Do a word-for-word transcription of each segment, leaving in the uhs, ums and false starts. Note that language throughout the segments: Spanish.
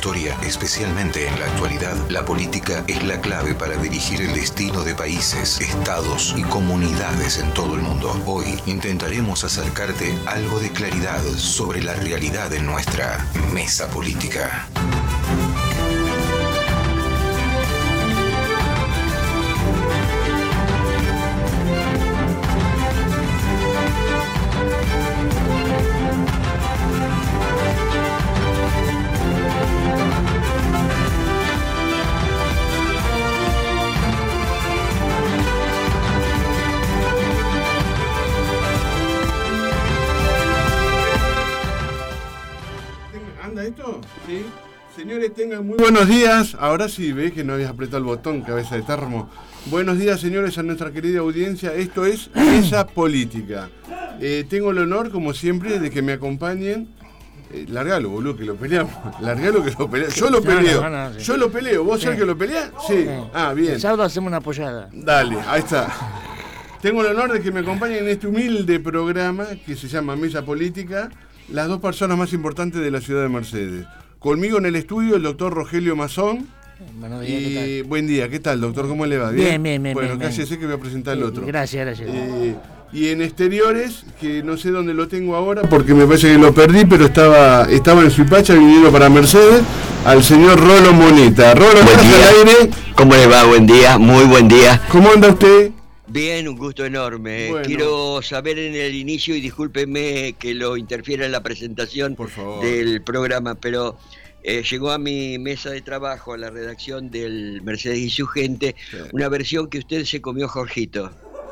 historia, especialmente en la actualidad, la política es la clave para dirigir el destino de países, estados y comunidades en todo el mundo. Hoy intentaremos acercarte algo de claridad sobre la realidad en nuestra mesa política. ¿Esto? Sí. Señores, tengan muy buenos días. Ahora sí, ves que no habías apretado el botón, cabeza de termo. Buenos días, señores, a nuestra querida audiencia. Esto es Mesa Política. Eh, tengo el honor, como siempre, de que me acompañen. Eh, largalo, boludo, que lo peleamos. Largalo, que lo peleamos. Yo lo peleo. No, no, no, sí. Yo lo peleo. ¿Vos sí. Sergio lo peleás? Sí. sí. Ah, bien. El sábado hacemos una apoyada. Dale, ahí está. Tengo el honor de que me acompañen en este humilde programa que se llama Mesa Política. Las dos personas más importantes de la ciudad de Mercedes. Conmigo en el estudio el doctor Rogelio Mazón. Buenos días, y, ¿qué tal? Buen día, ¿qué tal, doctor? ¿Cómo le va? Bien, bien, bien. Bueno, bien, cállese bien. que voy a presentar el otro. Gracias, gracias. Eh, y en exteriores, que no sé dónde lo tengo ahora, porque me parece que lo perdí, pero estaba, estaba en Suipacha viniendo para Mercedes, al señor Rolo Moneta. Rolo, buen día. Al aire. ¿Cómo le va? Buen día, muy buen día. ¿Cómo anda usted? Bien, un gusto enorme. Bueno. Quiero saber en el inicio, y discúlpeme que lo interfiera en la presentación del programa, pero eh, llegó a mi mesa de trabajo, a la redacción del Mercedes y su gente, sí. Una versión que usted se comió, Jorgito.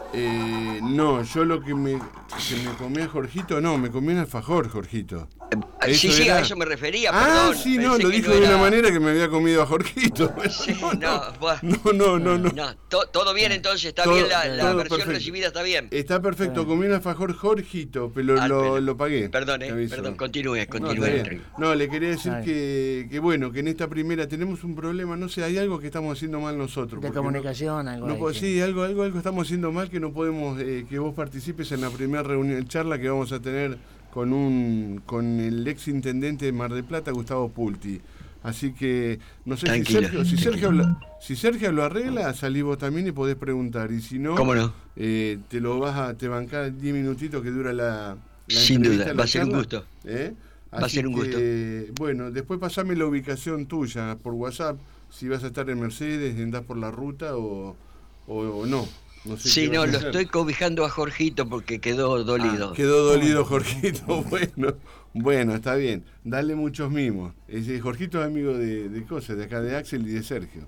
Eh, no, yo lo que me, que me comí a Jorgito, no, me comí un alfajor, Jorgito. Eh, sí, sí, era... a eso me refería, ah, perdón. Sí, no, lo dijo no de era... una manera que me había comido a Jorgito. Sí, no, no, bueno. no, no, no, no. no to, todo bien entonces, está todo, bien, la, la versión perfecto. recibida está bien. Está perfecto, comí un alfajor Jorgito, pero ah, lo, lo pagué. Perdón, eh, perdón, continúe, continúe. No, no, le quería decir que, que bueno, que en esta primera tenemos un problema, no sé, hay algo que estamos haciendo mal nosotros. De comunicación, no, algo no, ahí, sí, sí, algo, algo, algo estamos haciendo mal que no podemos, eh, que vos participes en la primera reunión, charla que vamos a tener con un con el ex intendente de Mar del Plata, Gustavo Pulti. Así que no sé si Sergio, si Sergio lo, si Sergio lo arregla, salís vos también y podés preguntar. Y si no, ¿cómo no? Eh, te lo vas a te bancás diez minutitos que dura la, la Sin duda, va a ser charla, un gusto. ¿eh? Va a ser un gusto. Que, bueno, después pasame la ubicación tuya por WhatsApp, si vas a estar en Mercedes, andás por la ruta o, o, o no. No sé sí, no, lo estoy cobijando a Jorgito porque quedó dolido. Ah, quedó dolido Jorgito, bueno, bueno, está bien. Dale muchos mimos. Ese Jorgito es amigo de, de cosas, de acá de Axel y de Sergio.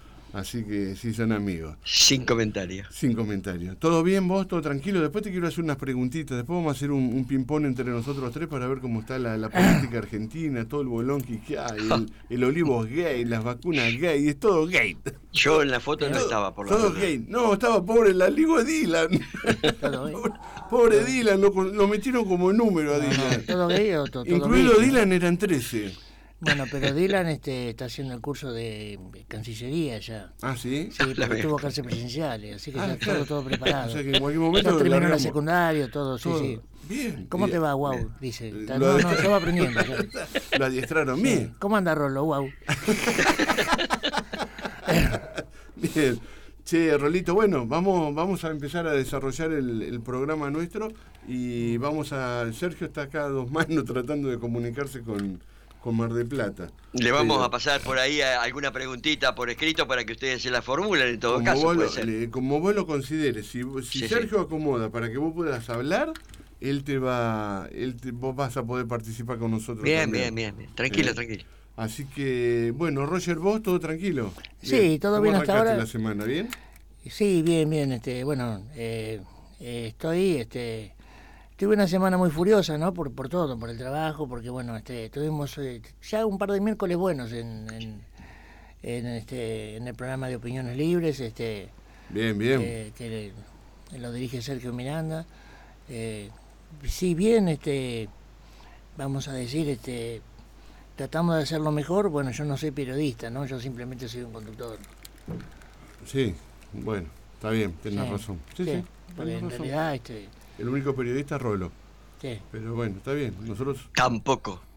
Así que sí, son amigos. Sin comentarios. Sin comentarios. ¿Todo bien vos? ¿Todo tranquilo? Después te quiero hacer unas preguntitas. Después vamos a hacer un, un ping-pong entre nosotros tres para ver cómo está la, la política argentina, todo el bolonqui que hay, el, el olivo es gay, las vacunas gay, es todo gay. Yo en la foto no estaba, por la Todo verdad. Gay. No, estaba pobre, la ligo de Dylan. pobre pobre Dylan, lo, lo metieron como número a Dylan. ¿Todo gay o todo, todo incluido gay? Dylan eran trece. Bueno, pero Dylan este, está haciendo el curso de Cancillería ya. ¿Ah, sí? Sí, porque tuvo clases presenciales, así que ah, ya claro. todo, todo preparado. O sea que en cualquier momento ya terminó la secundaria, todo, todo, sí, sí. Bien. ¿Cómo bien, te va, wow? Bien. Dice. Lo No, no, yo va aprendiendo. Ya. Lo adiestraron bien. Sí. ¿Cómo anda Rolo, wow? Bien. Che, Rolito, bueno, vamos, vamos a empezar a desarrollar el, el programa nuestro y vamos a... Sergio está acá a dos manos tratando de comunicarse con, con Mar del Plata. Le vamos Pero, a pasar por ahí a alguna preguntita por escrito para que ustedes se la formulen en todo como caso. Vos puede lo, ser. Le, como vos lo consideres, si, si sí, Sergio sí. acomoda para que vos puedas hablar, él te va, él te, vos vas a poder participar con nosotros. Bien, también. bien, bien, bien. Tranquilo, eh, tranquilo. Así que, bueno, Roger, vos, ¿todo tranquilo? Sí, bien. todo ¿Cómo bien hasta ahora. la semana, bien? Sí, bien, bien, este, bueno, eh, eh, estoy, este, tuve una semana muy furiosa, ¿no? Por, por todo, por el trabajo, porque bueno, este, tuvimos eh, ya un par de miércoles buenos en, en, en, este, en el programa de Opiniones Libres, este, bien, bien, eh, que le, lo dirige Sergio Miranda, eh, sí, bien, este, vamos a decir, este, tratamos de hacerlo mejor. Bueno, yo no soy periodista, ¿no? Yo simplemente soy un conductor. Sí. Bueno, está bien, tenés sí, razón. Sí, sí, sí, porque en realidad este... el único periodista es Rolo. Sí. Pero bueno, está bien, nosotros... Tampoco.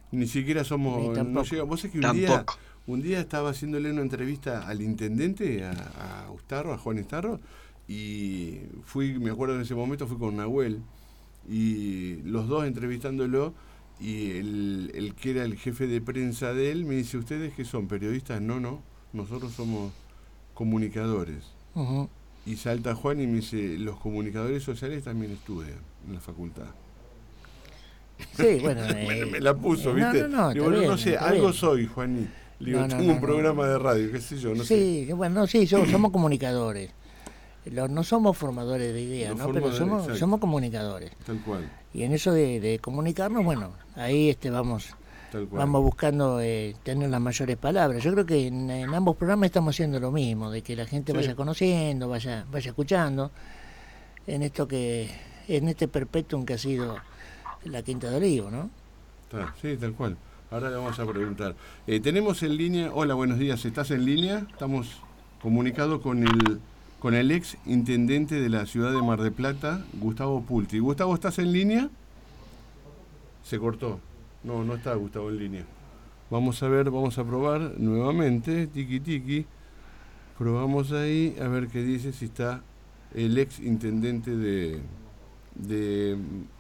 Ni siquiera somos... No llega. Vos sabés que un tampoco. día, un día estaba haciéndole una entrevista al intendente, a, a Ustarro, a Juan Ustarro, y fui, me acuerdo en ese momento, fui con Nahuel, y los dos entrevistándolo, y el, el que era el jefe de prensa de él me dice, ¿ustedes qué son? ¿Periodistas? No, no, nosotros somos comunicadores. Uh-huh. Y salta Juan y me dice, los comunicadores sociales también estudian en la facultad. Sí, bueno. me, eh, me la puso, eh, ¿viste? No, no, no, Digo, no, bien, no sé, algo bien. soy, Juaní. Le digo, No, no, tengo no, un programa no. de radio, qué sé yo, no sí, sé. bueno, no, sí, somos, somos comunicadores. Los, no somos formadores de ideas, Los ¿no? Pero somos, exacto. somos comunicadores. Tal cual. Y en eso de, de comunicarnos, bueno, ahí este vamos Tal cual. vamos buscando eh, tener las mayores palabras. Yo creo que en, en ambos programas estamos haciendo lo mismo, de que la gente Sí. vaya conociendo, vaya vaya escuchando, en esto que en este perpetuum que ha sido la Quinta de Olivo, ¿no? Está, sí, tal cual. Ahora le vamos a preguntar. Eh, tenemos en línea, hola, buenos días, ¿estás en línea? Estamos comunicados con el con el ex intendente de la ciudad de Mar del Plata, Gustavo Pulti. Gustavo, ¿estás en línea? Se cortó. No, no está Gustavo en línea. Vamos a ver, vamos a probar nuevamente, tiki tiki. Probamos ahí, a ver qué dice, si está el ex intendente de... de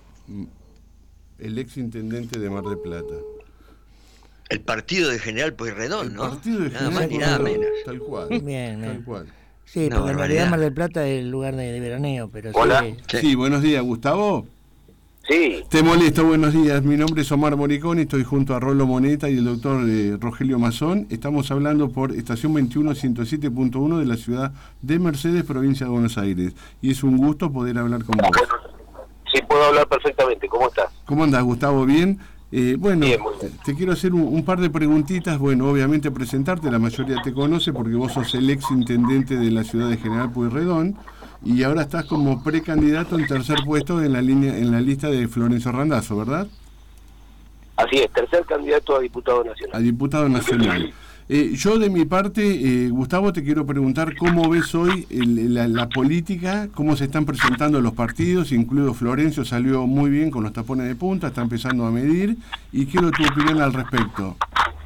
el ex intendente de Mar del Plata. El partido de General Pueyrredón, El ¿no? partido de Nada General más ni nada Pueyrredón, menos. tal cual. Bien, tal bien. cual. Sí, Una porque en realidad barbaridad. Mar del Plata es el lugar de, de veraneo, pero Hola. sí. Sí. Sí. buenos días, Gustavo. Sí, Te molesto, buenos días. Mi nombre es Omar Moricón y estoy junto a Rolo Moneta y el doctor eh, Rogelio Mazón. Estamos hablando por estación veintiuno ciento siete punto uno de la ciudad de Mercedes, provincia de Buenos Aires. Y es un gusto poder hablar con vos. sí puedo hablar perfectamente. ¿Cómo estás? ¿Cómo andás, Gustavo? ¿Bien? Eh, bueno, Bien, muy bien. te, te quiero hacer un, un par de preguntitas. Bueno, obviamente presentarte, la mayoría te conoce porque vos sos el ex intendente de la ciudad de General Pueyrredón y ahora estás como precandidato en tercer puesto en la línea en la lista de Florencio Randazzo, ¿verdad? Así es, tercer candidato a diputado A nacional. diputado nacional. Eh, yo de mi parte, eh, Gustavo, te quiero preguntar cómo ves hoy el, la, la política, cómo se están presentando los partidos, incluido Florencio salió muy bien con los tapones de punta, está empezando a medir, y quiero tu opinión al respecto.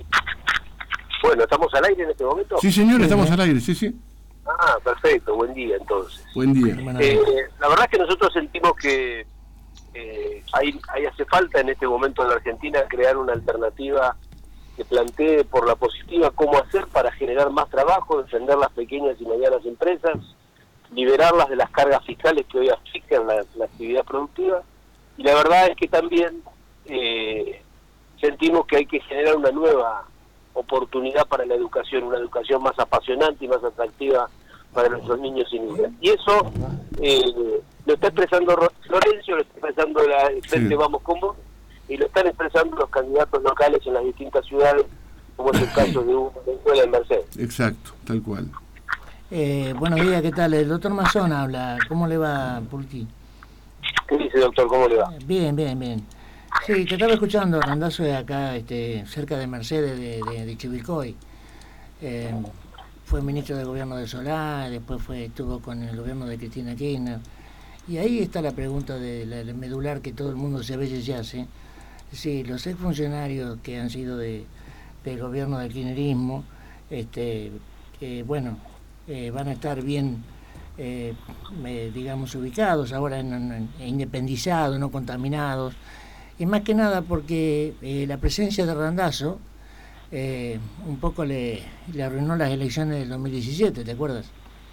Bueno, ¿estamos al aire en este momento? Sí, señor, Sí, estamos ¿eh? al aire, sí, sí. Ah, perfecto, buen día entonces. Buen día. Bueno, Eh, la verdad es que nosotros sentimos que eh, hay, hay hace falta en este momento en la Argentina crear una alternativa que plantee por la positiva cómo hacer para generar más trabajo, defender las pequeñas y medianas empresas, liberarlas de las cargas fiscales que hoy asfixian la, la actividad productiva. Y la verdad es que también eh, sentimos que hay que generar una nueva oportunidad para la educación, una educación más apasionante y más atractiva para nuestros niños y niñas. Y eso eh, lo está expresando Florencio, lo está expresando la el Frente Sí. Vamos con Vos, y lo están expresando los candidatos locales en las distintas ciudades, como es el caso de una escuela en Mercedes. Exacto, tal cual. eh, buenos días, ¿qué tal? El doctor Mazón habla. ¿Cómo le va, Pulti? ¿Qué dice, doctor? ¿Cómo le va? Bien, bien, bien. Sí, te estaba escuchando, Randazzo de acá, este, cerca de Mercedes, de, de, de Chivilcoy. Eh, fue ministro de gobierno de Solá, después fue estuvo con el gobierno de Cristina Kirchner. Y ahí está la pregunta de la, la medular que todo el mundo se a veces se hace. Sí, los exfuncionarios que han sido de, del gobierno del kirchnerismo, este, que, bueno, eh, van a estar bien, eh, eh, digamos, ubicados ahora, en, en, en independizados, no contaminados. Y más que nada porque eh, la presencia de Randazzo eh, un poco le, le arruinó las elecciones del dos mil diecisiete, ¿te acuerdas?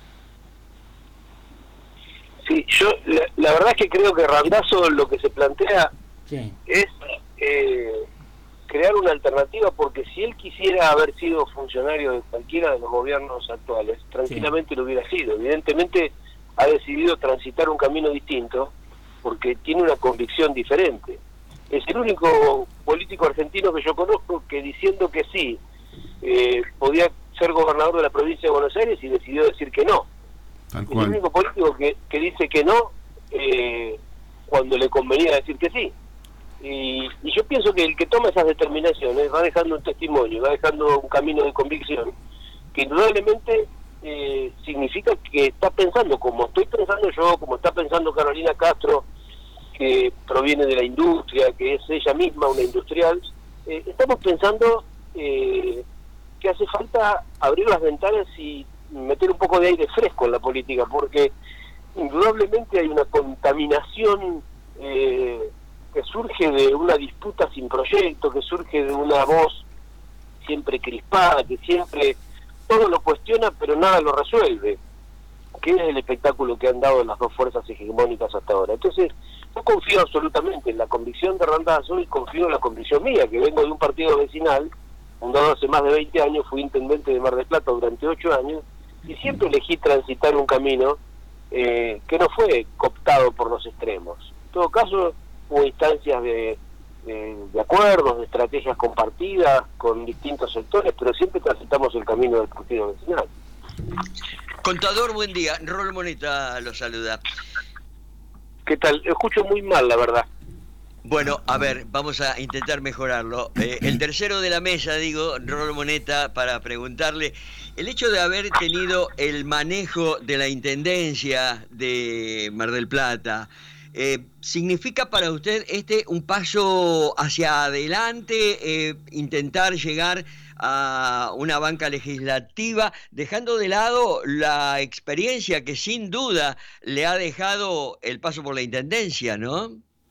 Sí, yo la, la verdad es que creo que Randazzo lo que se plantea Sí. es eh, crear una alternativa, porque si él quisiera haber sido funcionario de cualquiera de los gobiernos actuales, tranquilamente lo hubiera sido. Evidentemente ha decidido transitar un camino distinto porque tiene una convicción diferente. Es el único político argentino que yo conozco que, diciendo que sí, eh, podía ser gobernador de la provincia de Buenos Aires, y decidió decir que no. Tal Es el cual. único político que, que dice que no eh, cuando le convenía decir que sí. Y, y yo pienso que el que toma esas determinaciones va dejando un testimonio, va dejando un camino de convicción que indudablemente eh, significa que está pensando como estoy pensando yo, como está pensando Carolina Castro, que proviene de la industria, que es ella misma una industrial, eh, estamos pensando eh, que hace falta abrir las ventanas y meter un poco de aire fresco en la política, porque indudablemente hay una contaminación eh, que surge de una disputa sin proyecto, que surge de una voz siempre crispada, que siempre todo lo cuestiona pero nada lo resuelve, que es el espectáculo que han dado las dos fuerzas hegemónicas hasta ahora. Entonces, yo confío absolutamente en la convicción de Randazzo y confío en la convicción mía, que vengo de un partido vecinal, fundado hace más de veinte años, fui intendente de Mar del Plata durante ocho años, y siempre elegí transitar un camino eh, que no fue cooptado por los extremos. En todo caso, hubo instancias de, de, de acuerdos, de estrategias compartidas con distintos sectores, pero siempre transitamos el camino del partido vecinal. Contador, buen día. Rol Moneta lo saluda. ¿Qué tal? Escucho muy mal, la verdad. Bueno, a ver, vamos a intentar mejorarlo. Eh, el tercero de la mesa, digo, Rol Moneta, para preguntarle, el hecho de haber tenido el manejo de la Intendencia de Mar del Plata, eh, ¿significa para usted este un paso hacia adelante, eh, intentar llegar a una banca legislativa, dejando de lado la experiencia que sin duda le ha dejado el paso por la Intendencia, ¿no?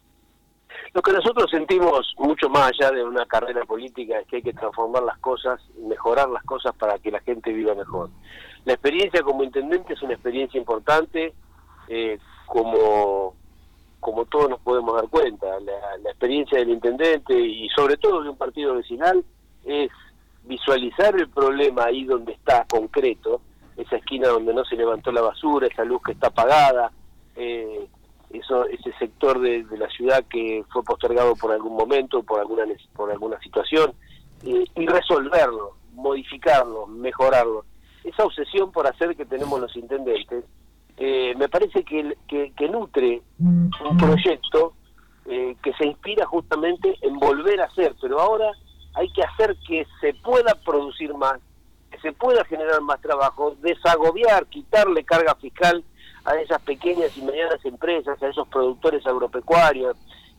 Lo que nosotros sentimos mucho más allá de una carrera política es que hay que transformar las cosas, mejorar las cosas para que la gente viva mejor. La experiencia como intendente es una experiencia importante, eh, como, como todos nos podemos dar cuenta. La, la experiencia del intendente y sobre todo de un partido vecinal es visualizar el problema ahí donde está concreto, esa esquina donde no se levantó la basura, esa luz que está apagada, eh, eso, ese sector de, de la ciudad que fue postergado por algún momento, por alguna por alguna situación, eh, y resolverlo, modificarlo, mejorarlo. Esa obsesión por hacer que tenemos los intendentes, eh, me parece que, que, que nutre un proyecto eh, que se inspira justamente en volver a hacer, pero ahora hay que hacer que se pueda producir más, que se pueda generar más trabajo, desagobiar, quitarle carga fiscal a esas pequeñas y medianas empresas, a esos productores agropecuarios,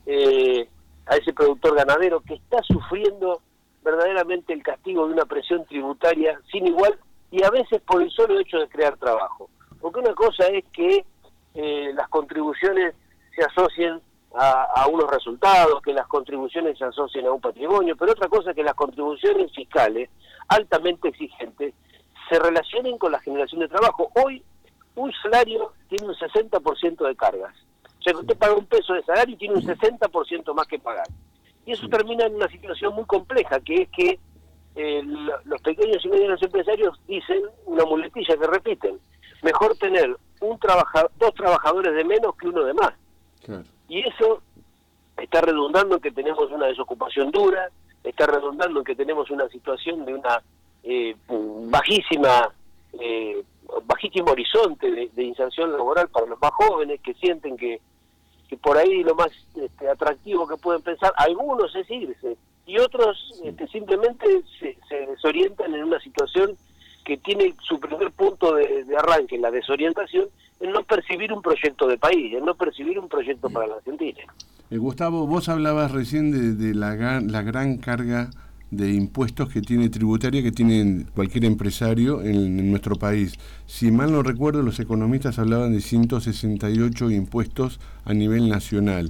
eh, a ese productor ganadero que está sufriendo verdaderamente el castigo de una presión tributaria sin igual y a veces por el solo hecho de crear trabajo. Porque una cosa es que eh, las contribuciones se asocien a, a unos resultados, que las contribuciones se asocien a un patrimonio, pero otra cosa es que las contribuciones fiscales altamente exigentes se relacionen con la generación de trabajo. Hoy un salario tiene un sesenta por ciento de cargas. O sea, que usted paga un peso de salario y tiene un sesenta por ciento más que pagar. Y eso termina en una situación muy compleja, que es que eh, los pequeños y medianos empresarios dicen una muletilla que repiten: mejor tener un trabaja, dos trabajadores de menos que uno de más. Claro. Y eso está redundando en que tenemos una desocupación dura, está redundando en que tenemos una situación de una eh, bajísima... Eh, bajísimo horizonte de, de inserción laboral para los más jóvenes, que sienten que, que por ahí lo más este, atractivo que pueden pensar algunos es irse, y otros este, simplemente se, se desorientan en una situación que tiene su primer punto de, de arranque, la desorientación, en no percibir un proyecto de país, en no percibir un proyecto para la Argentina. Eh, Gustavo, vos hablabas recién de, de la, la gran carga de impuestos que tiene tributaria, que tiene cualquier empresario en, en nuestro país. Si mal no recuerdo, los economistas hablaban de ciento sesenta y ocho impuestos a nivel nacional.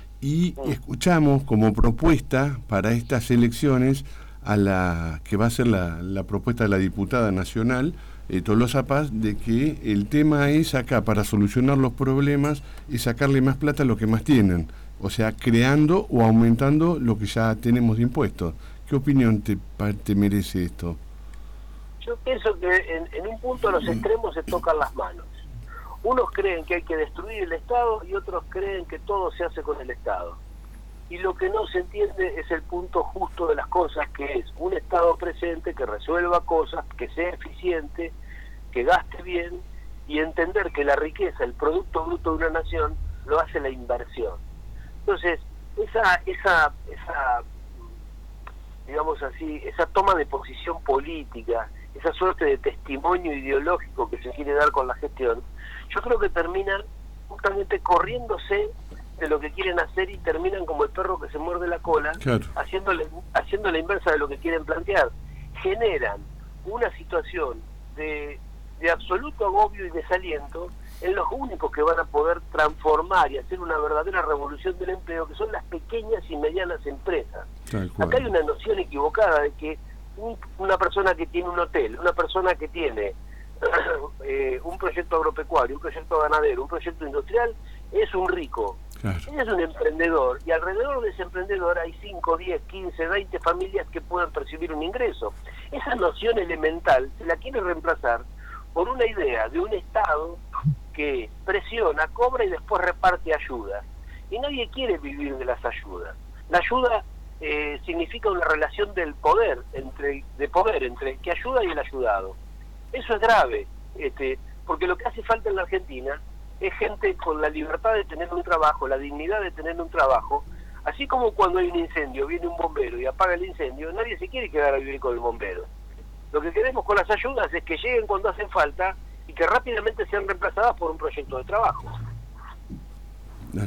Y escuchamos como propuesta para estas elecciones a la que va a ser la, la propuesta de la diputada nacional, eh, Tolosa Paz, de que el tema es acá, para solucionar los problemas, es sacarle más plata a lo que más tienen. O sea, creando o aumentando lo que ya tenemos de impuestos. ¿Qué opinión te, te merece esto? Yo pienso que en, en un punto los extremos se tocan las manos. Unos creen que hay que destruir el Estado y otros creen que todo se hace con el Estado. Y lo que no se entiende es el punto justo de las cosas, que es un Estado presente que resuelva cosas, que sea eficiente, que gaste bien, y entender que la riqueza, el producto bruto de una nación, lo hace la inversión. Entonces, esa esa esa digamos así, esa toma de posición política, esa suerte de testimonio ideológico que se quiere dar con la gestión, yo creo que termina justamente corriéndose de lo que quieren hacer y terminan como el perro que se muerde la cola, claro. haciéndole, haciendo la inversa de lo que quieren plantear. Generan una situación de, de absoluto agobio y desaliento en los únicos que van a poder transformar y hacer una verdadera revolución del empleo, que son las pequeñas y medianas empresas. Acá hay una noción equivocada de que un, una persona que tiene un hotel, una persona que tiene eh, un proyecto agropecuario, un proyecto ganadero, un proyecto industrial, es un rico. Claro. Él es un emprendedor, y alrededor de ese emprendedor hay cinco, diez, quince, veinte familias que pueden percibir un ingreso. Esa noción elemental se la quiere reemplazar por una idea de un Estado que presiona, cobra y después reparte ayudas. Y nadie quiere vivir de las ayudas. La ayuda eh, significa una relación del poder, entre de poder entre el que ayuda y el ayudado. Eso es grave, este, porque lo que hace falta en la Argentina es gente con la libertad de tener un trabajo, la dignidad de tener un trabajo. Así como cuando hay un incendio, viene un bombero y apaga el incendio, nadie se quiere quedar a vivir con el bombero. Lo que queremos con las ayudas es que lleguen cuando hacen falta y que rápidamente sean reemplazadas por un proyecto de trabajo. Dale.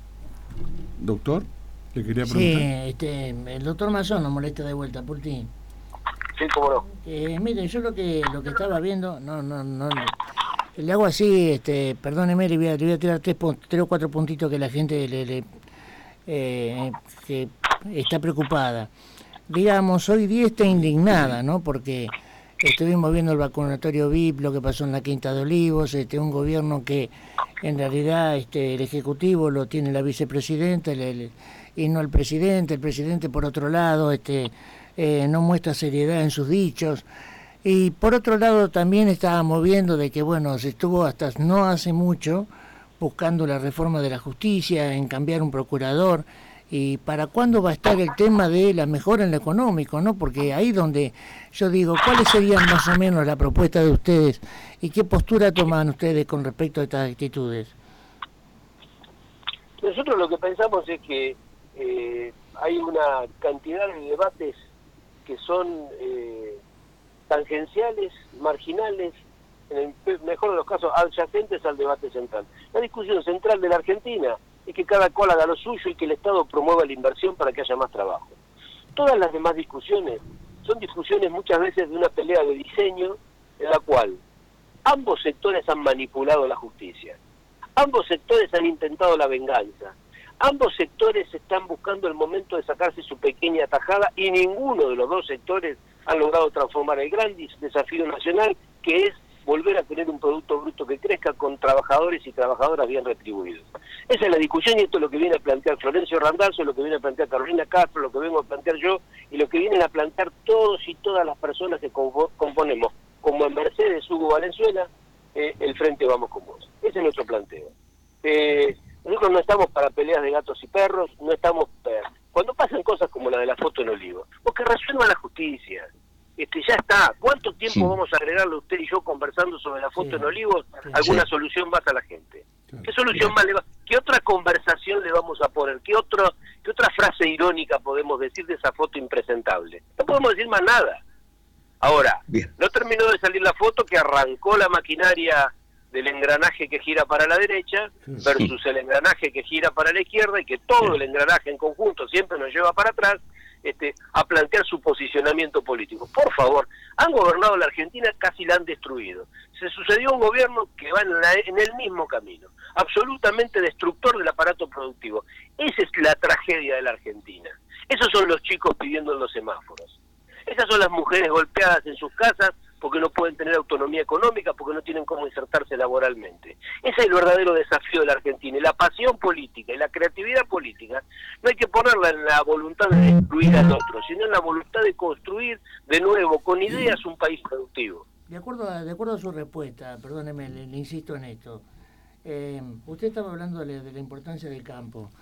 Doctor, ¿le quería preguntar? Sí, este, el doctor Mazón nos molesta de vuelta, Pulti. Sí, cómo no. Eh, mire, yo lo que lo que estaba viendo, no, no, no, le hago así, este, perdóneme, le voy a, le voy a tirar tres, tres o cuatro puntitos que la gente le, le eh, que está preocupada. Digamos, hoy día está indignada, ¿no? Porque estuvimos viendo el vacunatorio V I P, lo que pasó en la Quinta de Olivos, este, un gobierno que en realidad este, el Ejecutivo lo tiene la vicepresidenta el, el, y no el presidente. El presidente, por otro lado, este, eh, no muestra seriedad en sus dichos. Y por otro lado también estábamos viendo de que, bueno, se estuvo hasta no hace mucho buscando la reforma de la justicia, en cambiar un procurador. ¿Y para cuándo va a estar el tema de la mejora en lo económico, no? Porque ahí donde yo digo, ¿cuáles serían más o menos la propuesta de ustedes y qué postura toman ustedes con respecto a estas actitudes? Nosotros lo que pensamos es que eh, hay una cantidad de debates que son eh, tangenciales, marginales, en el mejor de los casos adyacentes al debate central. La discusión central de la Argentina es que cada cual haga lo suyo y que el Estado promueva la inversión para que haya más trabajo. Todas las demás discusiones son discusiones muchas veces de una pelea de diseño en la cual ambos sectores han manipulado la justicia, ambos sectores han intentado la venganza, ambos sectores están buscando el momento de sacarse su pequeña tajada y ninguno de los dos sectores ha logrado transformar el gran desafío nacional, que es volver a tener un producto bruto que crezca con trabajadores y trabajadoras bien retribuidos. Esa es la discusión y esto es lo que viene a plantear Florencio Randazzo, lo que viene a plantear Carolina Castro, lo que vengo a plantear yo y lo que vienen a plantear todos y todas las personas que componemos, como en Mercedes, Hugo Valenzuela, eh, el Frente Vamos con Vos. Ese es nuestro planteo. Eh, nosotros no estamos para peleas de gatos y perros, no estamos... Per... Cuando pasan cosas como la de la foto en Olivo, o que resuelva la justicia, Este, ya está. ¿Cuánto tiempo sí. vamos a agregarle usted y yo conversando sobre la foto sí. en Olivos? Sí. ¿Alguna sí. solución más a la gente? Sí. ¿Qué solución sí. más le va? ¿Qué otra conversación le vamos a poner? ¿Qué otro, qué otra frase irónica podemos decir de esa foto impresentable? No podemos decir más nada. Ahora, Bien. no terminó de salir la foto que arrancó la maquinaria del engranaje que gira para la derecha versus sí. el engranaje que gira para la izquierda y que todo sí. el engranaje en conjunto siempre nos lleva para atrás. Este, a plantear su posicionamiento político. Por favor, han gobernado la Argentina, casi la han destruido. Se sucedió un gobierno que va en, la, en el mismo camino, absolutamente destructor del aparato productivo. Esa es la tragedia de la Argentina. Esos son los chicos pidiendo en los semáforos. Esas son las mujeres golpeadas en sus casas porque no pueden tener autonomía económica, porque no tienen cómo insertarse laboralmente. Ese es el verdadero desafío de la Argentina. Y la pasión política y la creatividad política no hay que ponerla en la voluntad de destruir al otro, sino en la voluntad de construir de nuevo, con ideas, un país productivo. De acuerdo a, de acuerdo a su respuesta, perdóneme, le, le insisto en esto. Eh, usted estaba hablando de, de la importancia del campo.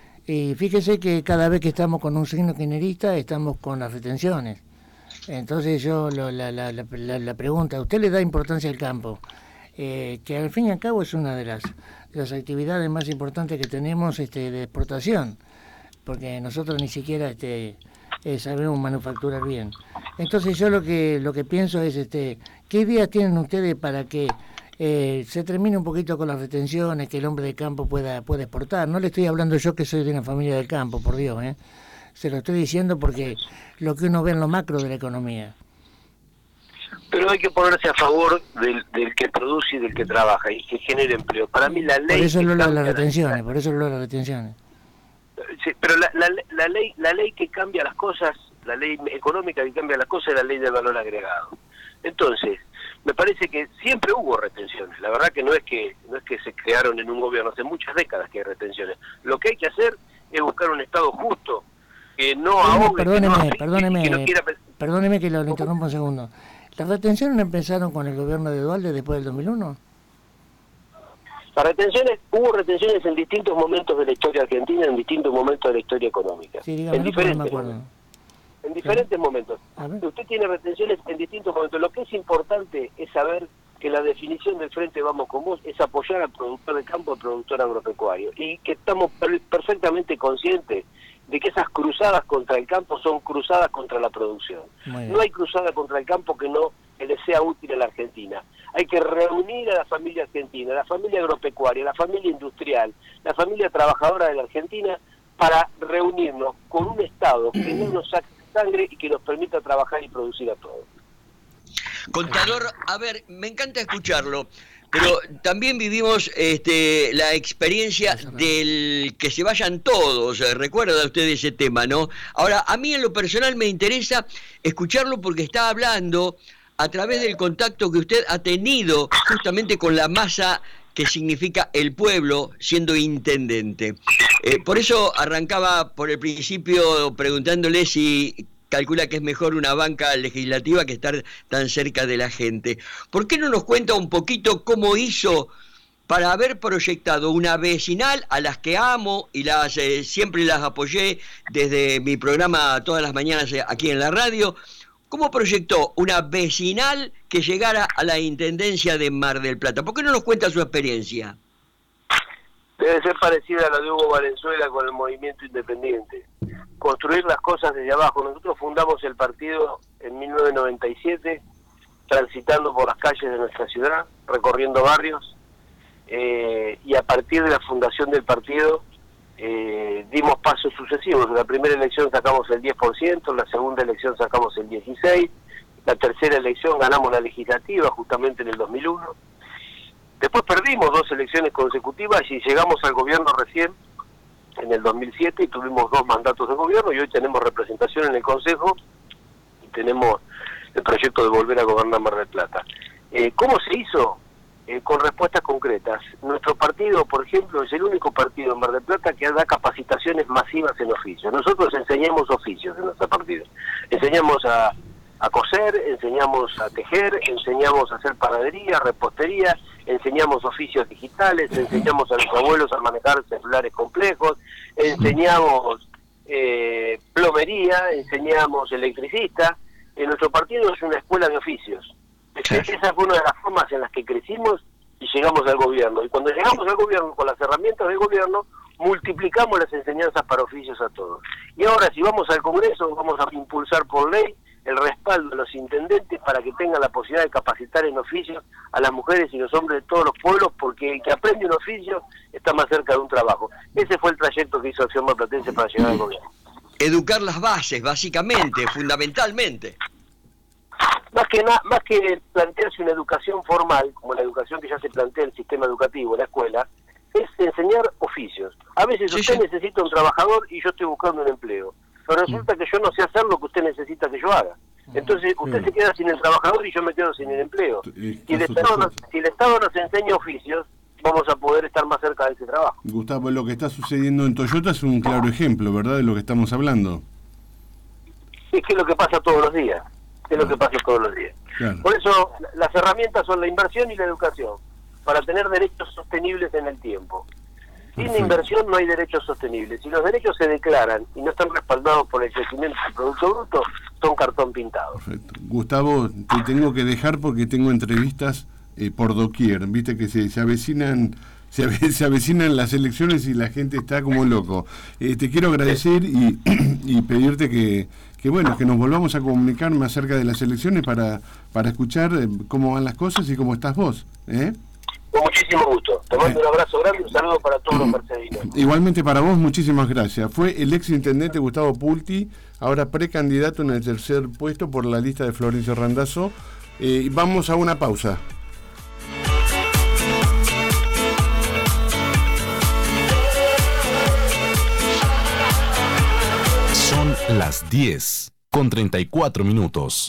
Y fíjese que cada vez que estamos con un signo kirchnerista, estamos con las retenciones. Entonces yo lo, la, la, la, la pregunta, ¿usted le da importancia al campo? Eh, que al fin y al cabo es una de las, de las actividades más importantes que tenemos este, de exportación, porque nosotros ni siquiera este, eh, sabemos manufacturar bien. Entonces yo lo que lo que pienso es, este, ¿qué ideas tienen ustedes para que eh, se termine un poquito con las retenciones, que el hombre de campo pueda, pueda exportar. No le estoy hablando yo que soy de una familia del campo, por Dios, ¿eh? Se lo estoy diciendo porque lo que uno ve en lo macro de la economía. Pero hay que ponerse a favor del, del que produce y del que trabaja y que genere empleo. Para mí la ley... Por eso lo de las retenciones, la... por eso lo de las retenciones. Sí, pero la, la, la ley la ley que cambia las cosas, la ley económica que cambia las cosas es la ley del valor agregado. Entonces, me parece que siempre hubo retenciones. La verdad que no es que no es que se crearon en un gobierno, hace muchas décadas que hay retenciones. Lo que hay que hacer es buscar un Estado justo, que no ahogue... Perdóneme, que no, perdóneme, que no quiera... perdóneme que lo, lo interrumpa un segundo. ¿Las retenciones empezaron con el gobierno de Duhalde después del dos mil uno? Las retenciones, hubo retenciones en distintos momentos de la historia argentina, en distintos momentos de la historia económica. Sí, dígame, en no, diferentes no me acuerdo. momentos. En diferentes momentos. Usted tiene retenciones en distintos momentos. Lo que es importante es saber que la definición del Frente Vamos con Vos es apoyar al productor de campo, al productor agropecuario, y que estamos per perfectamente conscientes de que esas cruzadas contra el campo son cruzadas contra la producción. No hay cruzada contra el campo que no que le sea útil a la Argentina. Hay que reunir a la familia argentina, a la familia agropecuaria, a la familia industrial, la familia trabajadora de la Argentina, para reunirnos con un Estado que no nos saque sangre y que nos permita trabajar y producir a todos. Contador, a ver, me encanta escucharlo, pero también vivimos este, la experiencia del que se vayan todos. Recuerda usted ese tema, ¿no? Ahora, a mí en lo personal me interesa escucharlo porque está hablando a través del contacto que usted ha tenido justamente con la masa que significa el pueblo siendo intendente. Eh, por eso arrancaba por el principio preguntándole si calcula que es mejor una banca legislativa que estar tan cerca de la gente. ¿Por qué no nos cuenta un poquito cómo hizo para haber proyectado una vecinal a las que amo y las eh, siempre las apoyé desde mi programa todas las mañanas aquí en la radio? ¿Cómo proyectó una vecinal que llegara a la Intendencia de Mar del Plata? ¿Por qué no nos cuenta su experiencia? Debe ser parecida a la de Hugo Valenzuela con el movimiento independiente. Construir las cosas desde abajo. Nosotros fundamos el partido en mil novecientos noventa y siete, transitando por las calles de nuestra ciudad, recorriendo barrios, eh, y a partir de la fundación del partido eh, dimos pasos sucesivos. En la primera elección sacamos el diez por ciento, en la segunda elección sacamos el dieciséis por ciento, la tercera elección ganamos la legislativa justamente en el dos mil uno. Después perdimos dos elecciones consecutivas y llegamos al gobierno recién en el dos mil siete y tuvimos dos mandatos de gobierno y hoy tenemos representación en el Consejo y tenemos el proyecto de volver a gobernar Mar del Plata. Eh, ¿Cómo se hizo? Eh, con respuestas concretas. Nuestro partido, por ejemplo, es el único partido en Mar del Plata que da capacitaciones masivas en oficios. Nosotros enseñamos oficios en nuestro partido. Enseñamos a, a coser, enseñamos a tejer, enseñamos a hacer panadería, repostería, enseñamos oficios digitales, enseñamos a los abuelos a manejar celulares complejos, enseñamos eh, plomería, enseñamos electricista. En nuestro partido es una escuela de oficios. Esa fue una de las formas en las que crecimos y llegamos al gobierno. Y cuando llegamos al gobierno, con las herramientas del gobierno, multiplicamos las enseñanzas para oficios a todos. Y ahora, si vamos al Congreso, vamos a impulsar por ley el respaldo de los intendentes para que tengan la posibilidad de capacitar en oficios a las mujeres y los hombres de todos los pueblos, porque el que aprende un oficio está más cerca de un trabajo. Ese fue el trayecto que hizo Acción Marplatense para llegar al gobierno. Educar las bases, básicamente, fundamentalmente. Más que nada, más que plantearse una educación formal, como la educación que ya se plantea en el sistema educativo, en la escuela, es enseñar oficios. A veces sí, usted sí. necesita un trabajador y yo estoy buscando un empleo. Pero resulta que yo no sé hacer lo que usted necesita que yo haga. Entonces usted sí. se queda sin el trabajador y yo me quedo sin el empleo. Si el, Estado nos, si el Estado nos enseña oficios, vamos a poder estar más cerca de ese trabajo. Gustavo, lo que está sucediendo en Toyota es un claro ejemplo, ¿verdad?, de lo que estamos hablando. Es que es lo que pasa todos los días. Es lo que pasa todos los días. Claro. Por eso las herramientas son la inversión y la educación, para tener derechos sostenibles en el tiempo. Sin Perfecto. inversión no hay derechos sostenibles. Si los derechos se declaran y no están respaldados por el crecimiento del Producto Bruto, son cartón pintado. Perfecto. Gustavo, te tengo que dejar porque tengo entrevistas eh, por doquier. Viste que se, se avecinan se, ave, se avecinan las elecciones y la gente está como loco. Eh, te quiero agradecer y, y pedirte que, que bueno que nos volvamos a comunicar más acerca de las elecciones para, para escuchar cómo van las cosas y cómo estás vos. ¿eh? Con muchísimo gusto. Te mando un abrazo grande y un saludo para todos los mercedinos. Igualmente para vos, muchísimas gracias. Fue el ex intendente Gustavo Pulti, ahora precandidato en el tercer puesto por la lista de Florencio Randazzo. Eh, vamos a una pausa. Son las diez con treinta y cuatro minutos.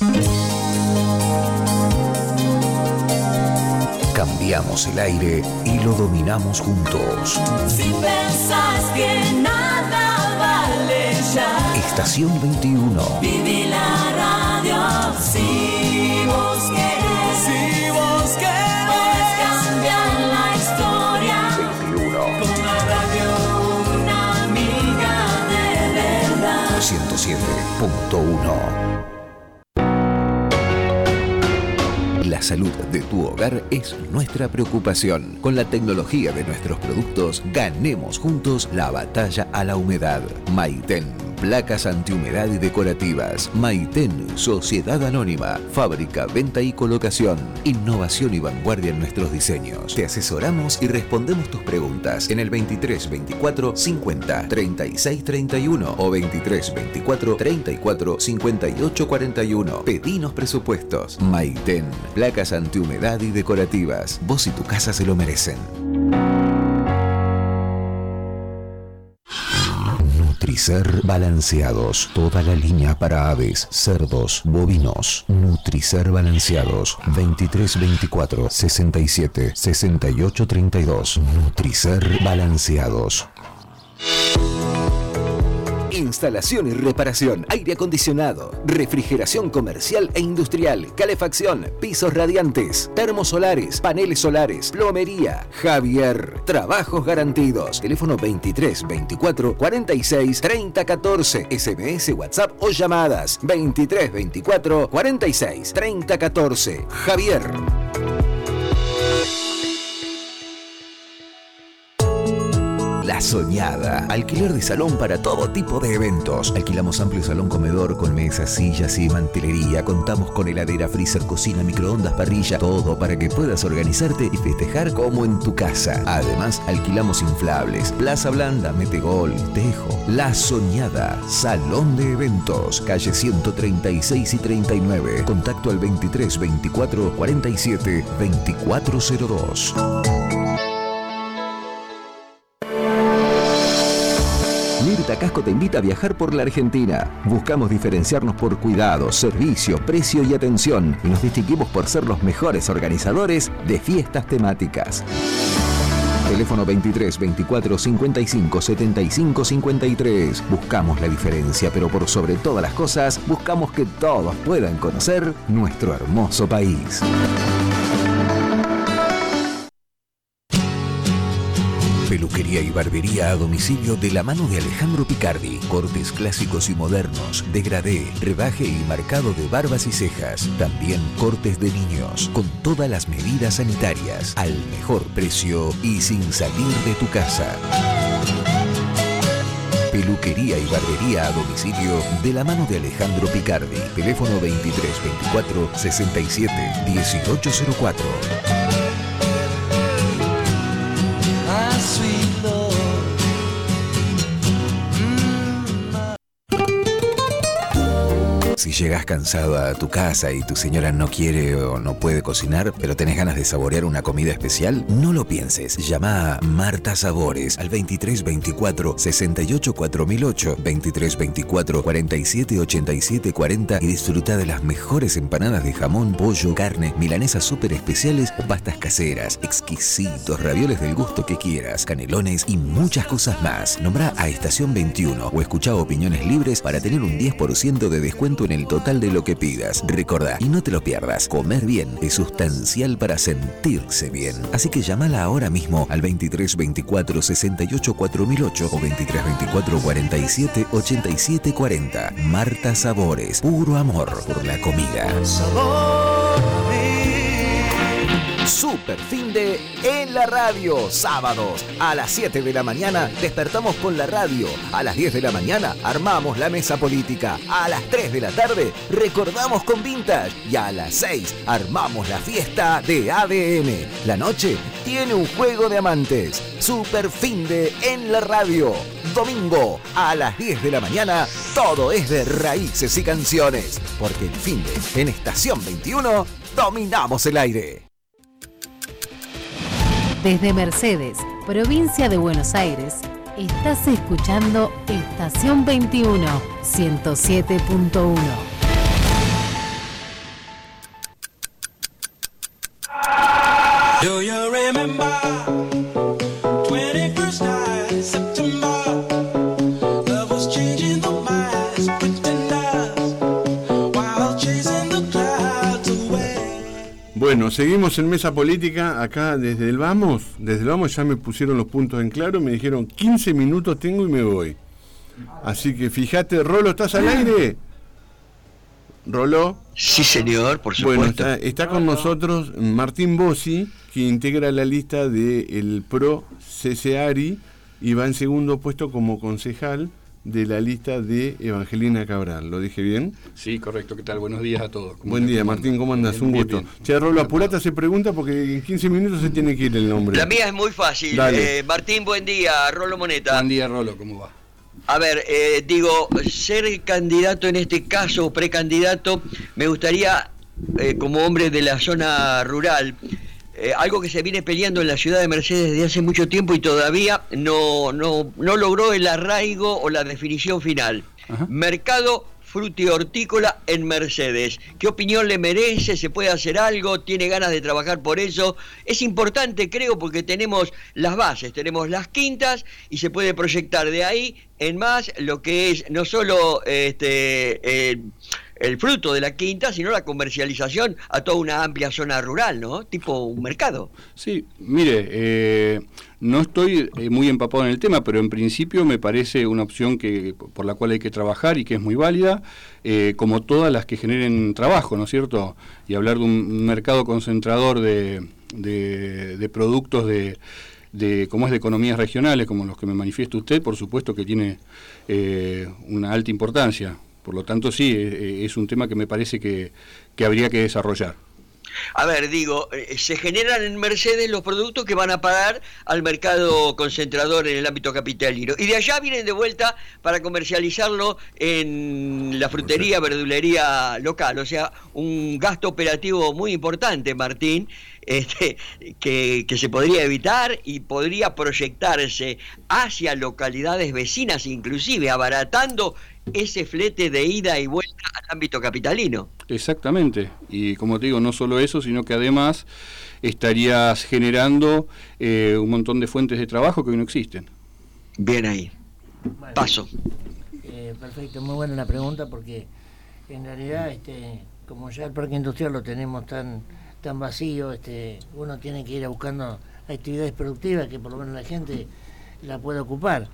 Cambiamos el aire y lo dominamos juntos. Si pensás que nada vale ya, Estación veintiuno. viví la radio. Si vos querés, si vos querés, puedes cambiar la historia. veintiuno. Con la radio, una amiga de verdad. ciento siete punto uno. La salud de tu hogar es nuestra preocupación. Con la tecnología de nuestros productos, ganemos juntos la batalla a la humedad. Maiten, placas antihumedad y decorativas. Maiten, Sociedad Anónima, fábrica, venta y colocación. Innovación y vanguardia en nuestros diseños. Te asesoramos y respondemos tus preguntas en el veintitrés veinticuatro cincuenta treinta y seis treinta y uno o veintitrés veinticuatro treinta y cuatro cincuenta y ocho cuarenta y uno. Pedinos presupuestos. Maiten, placas antihumedad y decorativas. Vos y tu casa se lo merecen. Nutricer Balanceados. Toda la línea para aves, cerdos, bovinos. Nutricer Balanceados. veintitrés veinticuatro sesenta y siete sesenta y ocho treinta y dos. Nutricer Balanceados. Instalación y reparación, aire acondicionado, refrigeración comercial e industrial, calefacción, pisos radiantes, termosolares, paneles solares, plomería. Javier, trabajos garantidos. Teléfono veintitrés veinticuatro cuarenta y seis treinta catorce. S M S, WhatsApp o llamadas veintitrés veinticuatro cuarenta y seis treinta catorce. Javier. La Soñada. Alquiler de salón para todo tipo de eventos. Alquilamos amplio salón comedor con mesas, sillas y mantelería. Contamos con heladera, freezer, cocina, microondas, parrilla. Todo para que puedas organizarte y festejar como en tu casa. Además, alquilamos inflables. Plaza Blanda, Metegol, Tejo. La Soñada. Salón de eventos. Calle ciento treinta y seis y treinta y nueve. Contacto al veintitrés veinticuatro cuarenta y siete veinticuatro cero dos. Mirta Casco te invita a viajar por la Argentina. Buscamos diferenciarnos por cuidado, servicio, precio y atención, y nos distinguimos por ser los mejores organizadores de fiestas temáticas. Teléfono veintitrés veinticuatro cincuenta y cinco setenta y cinco cincuenta y tres. Buscamos la diferencia, pero por sobre todas las cosas, buscamos que todos puedan conocer nuestro hermoso país. Peluquería y barbería a domicilio de la mano de Alejandro Picardi. Cortes clásicos y modernos, degradé, rebaje y marcado de barbas y cejas. También cortes de niños, con todas las medidas sanitarias, al mejor precio y sin salir de tu casa. Peluquería y barbería a domicilio de la mano de Alejandro Picardi. Teléfono veintitrés veinticuatro sesenta y siete dieciocho cero cuatro. Si llegas cansado a tu casa y tu señora no quiere o no puede cocinar, pero tenés ganas de saborear una comida especial, no lo pienses. Llama a Marta Sabores al veintitrés veinticuatro sesenta y ocho cuatro mil ocho, veintitrés veinticuatro cuarenta y siete ochenta y siete cuarenta y disfruta de las mejores empanadas de jamón, pollo, carne, milanesas súper especiales o pastas caseras, exquisitos ravioles del gusto que quieras, canelones y muchas cosas más. Nombra a Estación veintiuno o escucha Opiniones Libres para tener un diez por ciento de descuento en el total de lo que pidas. Recordá, y no te lo pierdas, comer bien es sustancial para sentirse bien. Así que llámala ahora mismo al veintitrés veinticuatro sesenta y ocho cuatro mil ocho o veintitrés veinticuatro cuarenta y siete ochenta y siete cuarenta. Marta Sabores, puro amor por la comida. Super Finde en la radio. Sábados a las siete de la mañana despertamos con la radio. A las diez de la mañana armamos la mesa política. A las tres de la tarde recordamos con Vintage. Y a las seis armamos la fiesta de A D M. La noche tiene un juego de amantes. Super Finde en la radio. Domingo a las diez de la mañana, todo es de raíces y canciones. Porque el Finde en Estación veintiuno dominamos el aire. Desde Mercedes, provincia de Buenos Aires, estás escuchando Estación veintiuno, ciento siete punto uno. Do you remember twenty-first night of September? Love was changing the minds, pretenders, while chasing the clouds away. Bueno, seguimos en Mesa Política, acá desde el Vamos, desde el Vamos ya me pusieron los puntos en claro, me dijeron quince minutos tengo y me voy. Así que fíjate, Rolo, ¿estás al aire? Rolo. Sí, señor, por supuesto. Bueno, está, está con nosotros Martín Bossi, que integra la lista del Pro C C Ari y va en segundo puesto como concejal de la lista de Evangelina Cabral. ¿Lo dije bien? Sí, correcto. ¿Qué tal? Buenos días a todos. Buen día, Martín. ¿Cómo andas? Un gusto. Che, Rolo, apurata se pregunta porque en quince minutos se tiene que ir el nombre. La mía es muy fácil. Eh, Martín, buen día. Rolo Moneta. Buen día, Rolo. ¿Cómo va? A ver, eh, digo, ser candidato en este caso, precandidato, me gustaría, eh, como hombre de la zona rural, eh, algo que se viene peleando en la ciudad de Mercedes desde hace mucho tiempo y todavía no, no, no logró el arraigo o la definición final. Ajá. Mercado frutihortícola en Mercedes. ¿Qué opinión le merece? ¿Se puede hacer algo? ¿Tiene ganas de trabajar por eso? Es importante, creo, porque tenemos las bases, tenemos las quintas y se puede proyectar de ahí en más lo que es no solo este eh, el fruto de la quinta, sino la comercialización a toda una amplia zona rural, ¿no? Tipo un mercado. Sí, mire, eh, no estoy eh, muy empapado en el tema, pero en principio me parece una opción que por la cual hay que trabajar y que es muy válida, eh, como todas las que generen trabajo, ¿no es cierto? Y hablar de un mercado concentrador de, de, de productos de, de, como es de economías regionales, como los que me manifiesta usted, por supuesto que tiene eh, una alta importancia. Por lo tanto, sí, es un tema que me parece que, que habría que desarrollar. A ver, digo, se generan en Mercedes los productos que van a pagar al mercado concentrador en el ámbito capitalino. Y de allá vienen de vuelta para comercializarlo en la frutería, verdulería local. O sea, un gasto operativo muy importante, Martín, este, que, que se podría evitar y podría proyectarse hacia localidades vecinas, inclusive abaratando ese flete de ida y vuelta al ámbito capitalino. Exactamente, y como te digo, no solo eso, sino que además estarías generando eh, un montón de fuentes de trabajo que hoy no existen. Bien ahí. Bueno, paso. Eh, perfecto, muy buena la pregunta porque en realidad, este, como ya el parque industrial lo tenemos tan tan vacío, este, uno tiene que ir buscando actividades productivas que por lo menos la gente la pueda ocupar.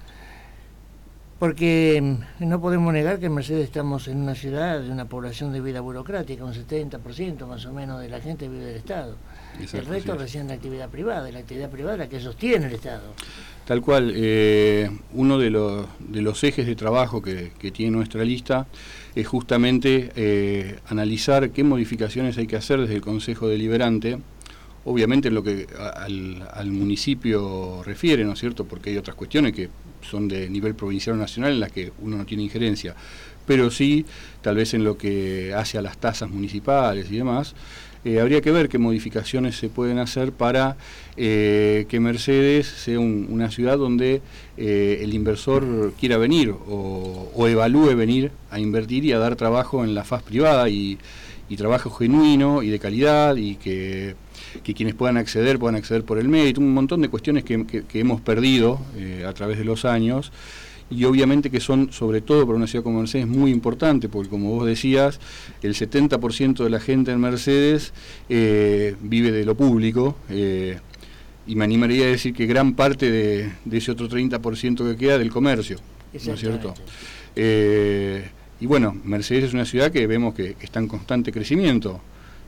Porque no podemos negar que en Mercedes estamos en una ciudad de una población de vida burocrática, un setenta por ciento más o menos de la gente vive del Estado. Exacto, el resto recién la actividad privada, y la actividad privada es la que sostiene el Estado. Tal cual, eh, uno de los, de los ejes de trabajo que, que tiene nuestra lista es justamente eh, analizar qué modificaciones hay que hacer desde el Consejo Deliberante, obviamente en lo que al, al municipio refiere, ¿no es cierto?, porque hay otras cuestiones que son de nivel provincial o nacional en las que uno no tiene injerencia, pero sí, tal vez en lo que hace a las tasas municipales y demás, eh, habría que ver qué modificaciones se pueden hacer para eh, que Mercedes sea un, una ciudad donde eh, el inversor quiera venir o, o evalúe venir a invertir y a dar trabajo en la faz privada y, y trabajo genuino y de calidad y que que quienes puedan acceder, puedan acceder por el mérito, un montón de cuestiones que, que, que hemos perdido eh, a través de los años y obviamente que son, sobre todo para una ciudad como Mercedes, muy importante, porque como vos decías, el setenta por ciento de la gente en Mercedes eh, vive de lo público eh, y me animaría a decir que gran parte de, de ese otro treinta por ciento que queda del comercio, ¿no es cierto? Eh, y bueno, Mercedes es una ciudad que vemos que, que está en constante crecimiento.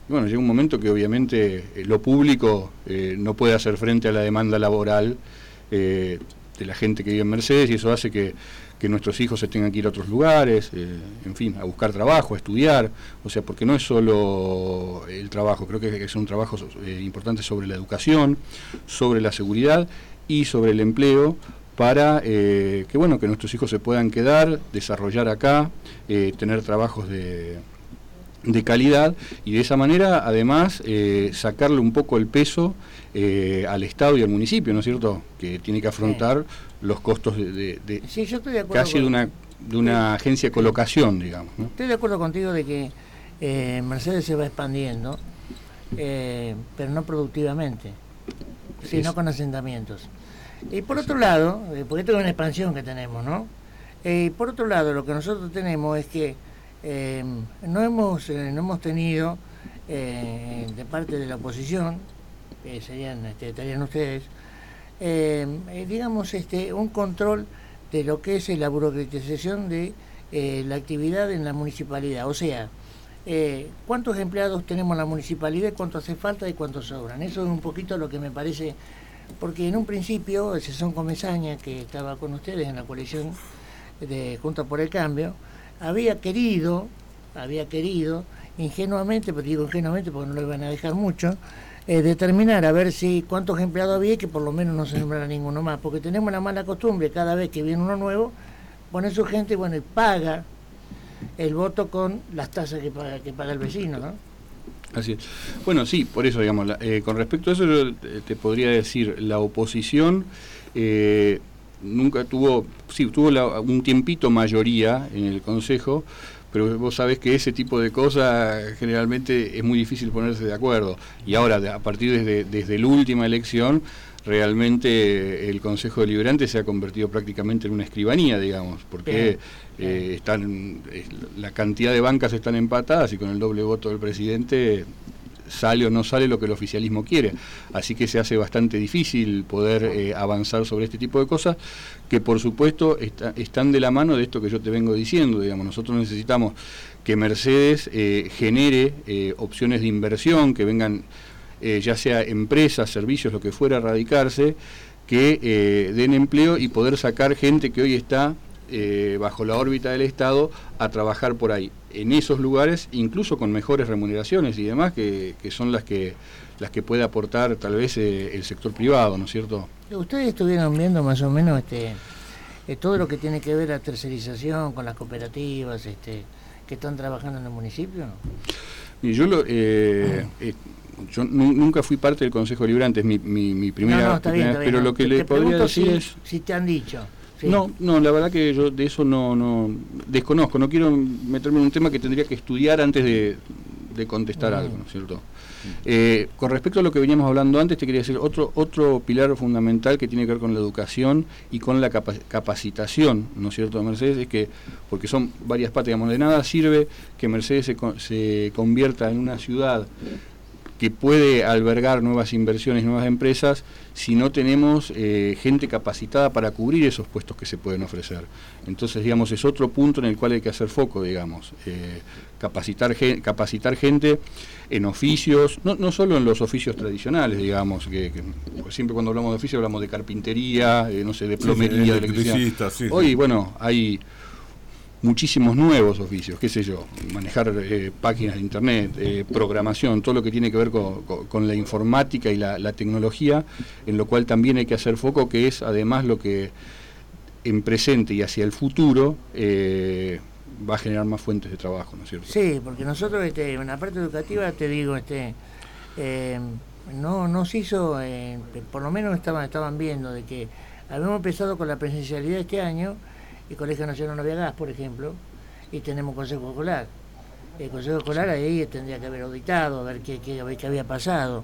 Y bueno, llega un momento que obviamente eh, lo público eh, no puede hacer frente a la demanda laboral eh, de la gente que vive en Mercedes, y eso hace que, que nuestros hijos se tengan que ir a otros lugares, eh, en fin, a buscar trabajo, a estudiar, o sea, porque no es solo el trabajo, creo que es un trabajo eh, importante sobre la educación, sobre la seguridad y sobre el empleo, para eh, que bueno que nuestros hijos se puedan quedar, desarrollar acá, eh, tener trabajos de, de calidad, y de esa manera además eh, sacarle un poco el peso eh, al Estado y al municipio, ¿no es cierto?, que tiene que afrontar sí. los costos de, de, de, sí, yo estoy de acuerdo casi con... de una, de una sí. agencia de colocación, digamos, ¿no? Estoy de acuerdo contigo de que eh, Mercedes se va expandiendo, eh, pero no productivamente, sino es... con asentamientos. Y por otro lado, porque esto es una expansión que tenemos, ¿no? Eh, por otro lado, lo que nosotros tenemos es que eh, no hemos eh, no hemos tenido eh, de parte de la oposición, que serían este, estarían ustedes, eh, eh, digamos este un control de lo que es la burocratización de eh, la actividad en la municipalidad. O sea, eh, cuántos empleados tenemos en la municipalidad, cuánto hace falta y cuántos sobran. Eso es un poquito lo que me parece. Porque en un principio, Cesón Comesaña, que estaba con ustedes en la coalición de Juntos por el Cambio, había querido, había querido, ingenuamente, pero digo ingenuamente porque no lo iban a dejar mucho, eh, determinar a ver si cuántos empleados había y que por lo menos no se nombrara ninguno más, porque tenemos la mala costumbre, cada vez que viene uno nuevo, pone su gente, bueno, y paga el voto con las tasas que paga, que paga el vecino, ¿no? Así es. Bueno, sí, por eso, digamos, la, eh, con respecto a eso, yo te podría decir, la oposición eh, nunca tuvo, sí, tuvo la, un tiempito mayoría en el Consejo, pero vos sabés que ese tipo de cosas generalmente es muy difícil ponerse de acuerdo. Y ahora, a partir desde, desde la última elección, realmente el Consejo Deliberante se ha convertido prácticamente en una escribanía, digamos, porque eh, están eh, la cantidad de bancas están empatadas y con el doble voto del presidente sale o no sale lo que el oficialismo quiere. Así que se hace bastante difícil poder eh, avanzar sobre este tipo de cosas, que por supuesto está, están de la mano de esto que yo te vengo diciendo, digamos. Nosotros necesitamos que Mercedes eh, genere eh, opciones de inversión, que vengan Eh, ya sea empresas, servicios, lo que fuera, a radicarse, que eh, den empleo y poder sacar gente que hoy está eh, bajo la órbita del Estado a trabajar por ahí, en esos lugares, incluso con mejores remuneraciones y demás, que, que son las que las que puede aportar tal vez eh, el sector privado, ¿no es cierto? ¿Ustedes estuvieron viendo más o menos este eh, todo lo que tiene que ver la tercerización con las cooperativas este que están trabajando en el municipio? Y yo lo... Eh, eh, Yo nunca fui parte del Consejo Deliberante, es mi, mi, mi primera, no, no, está bien, primera está bien, pero no. lo que te, le te podría decir si, es... si te han dicho. ¿Sí? No, no, la verdad que yo de eso no, no desconozco, no quiero meterme en un tema que tendría que estudiar antes de, de contestar mm. algo, ¿no es cierto? Eh, con respecto a lo que veníamos hablando antes, te quería decir otro otro pilar fundamental que tiene que ver con la educación y con la capa capacitación, ¿no es cierto?, de Mercedes, es que, porque son varias partes, digamos, de nada sirve que Mercedes se, se convierta en una ciudad que puede albergar nuevas inversiones, nuevas empresas, si no tenemos eh, gente capacitada para cubrir esos puestos que se pueden ofrecer. Entonces, digamos, es otro punto en el cual hay que hacer foco, digamos, eh, capacitar, gen, capacitar gente en oficios, no, no solo en los oficios tradicionales, digamos, que, que pues siempre cuando hablamos de oficios hablamos de carpintería, eh, no sé, de plomería, sí, sí, de electricidad. Sí, Hoy, sí. bueno, hay muchísimos nuevos oficios, qué sé yo, manejar eh, páginas de internet, eh, programación, todo lo que tiene que ver con, con, con la informática y la, la tecnología, en lo cual también hay que hacer foco, que es además lo que en presente y hacia el futuro eh, va a generar más fuentes de trabajo, ¿no es cierto? Sí, porque nosotros este, en la parte educativa, te digo, este eh, no nos hizo, eh, por lo menos estaban, estaban viendo de que habíamos empezado con la presencialidad este año. El Colegio Nacional no había gas, por ejemplo, y tenemos Consejo Escolar. El Consejo Escolar ahí tendría que haber auditado, a ver qué, qué, qué había pasado.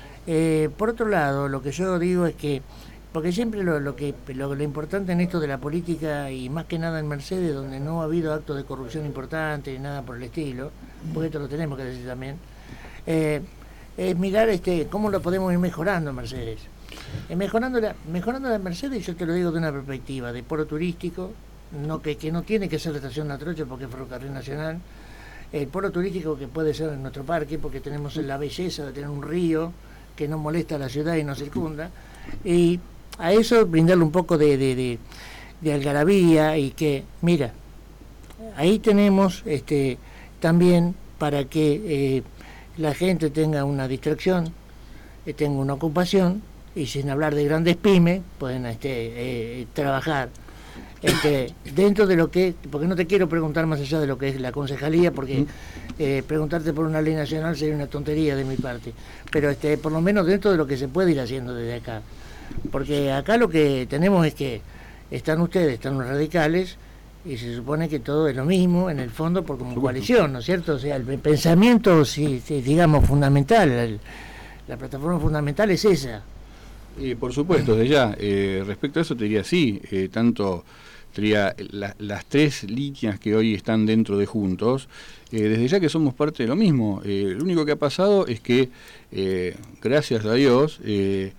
Eh, por otro lado, lo que yo digo es que, porque siempre lo, lo que lo, lo importante en esto de la política, y más que nada en Mercedes, donde no ha habido actos de corrupción importantes, ni nada por el estilo, porque esto lo tenemos que decir también, eh, es mirar este cómo lo podemos ir mejorando en Mercedes. Eh, mejorando, la, mejorando la Mercedes, yo te lo digo de una perspectiva de polo turístico, no que, que no tiene que ser la estación de Atroche porque es ferrocarril nacional, el polo turístico que puede ser en nuestro parque, porque tenemos la belleza de tener un río que no molesta a la ciudad y nos circunda, y a eso brindarle un poco de, de, de, de algarabía, y que, mira, ahí tenemos este también para que eh, la gente tenga una distracción, eh, tenga una ocupación, y sin hablar de grandes pymes, pueden este, eh, trabajar este, dentro de lo que, porque no te quiero preguntar más allá de lo que es la concejalía, porque eh, preguntarte por una ley nacional sería una tontería de mi parte, pero este, por lo menos dentro de lo que se puede ir haciendo desde acá, porque acá lo que tenemos es que están ustedes, están los radicales, y se supone que todo es lo mismo, en el fondo, por como coalición, ¿no es cierto? O sea, el pensamiento, si, si, digamos, fundamental, el, la plataforma fundamental es esa. Eh, por supuesto, de ya, eh, respecto a eso te diría sí, eh, tanto te diría, la, las tres líneas que hoy están dentro de Juntos, eh, desde ya que somos parte de lo mismo. Eh, lo único que ha pasado es que, eh, gracias a Dios, eh,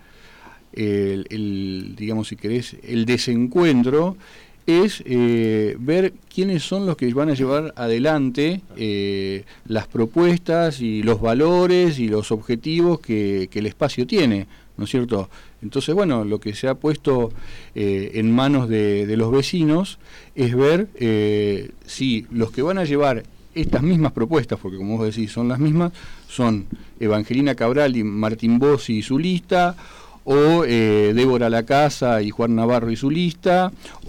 el, el, digamos, si querés, el desencuentro es eh, ver quiénes son los que van a llevar adelante eh, las propuestas y los valores y los objetivos que, que el espacio tiene, ¿no es cierto? Entonces, bueno, lo que se ha puesto eh, en manos de, de los vecinos es ver eh, si los que van a llevar estas mismas propuestas, porque como vos decís son las mismas, son Evangelina Cabral y Martín Bossi y su lista, o eh, Débora Lacasa y Juan Navarro y su lista,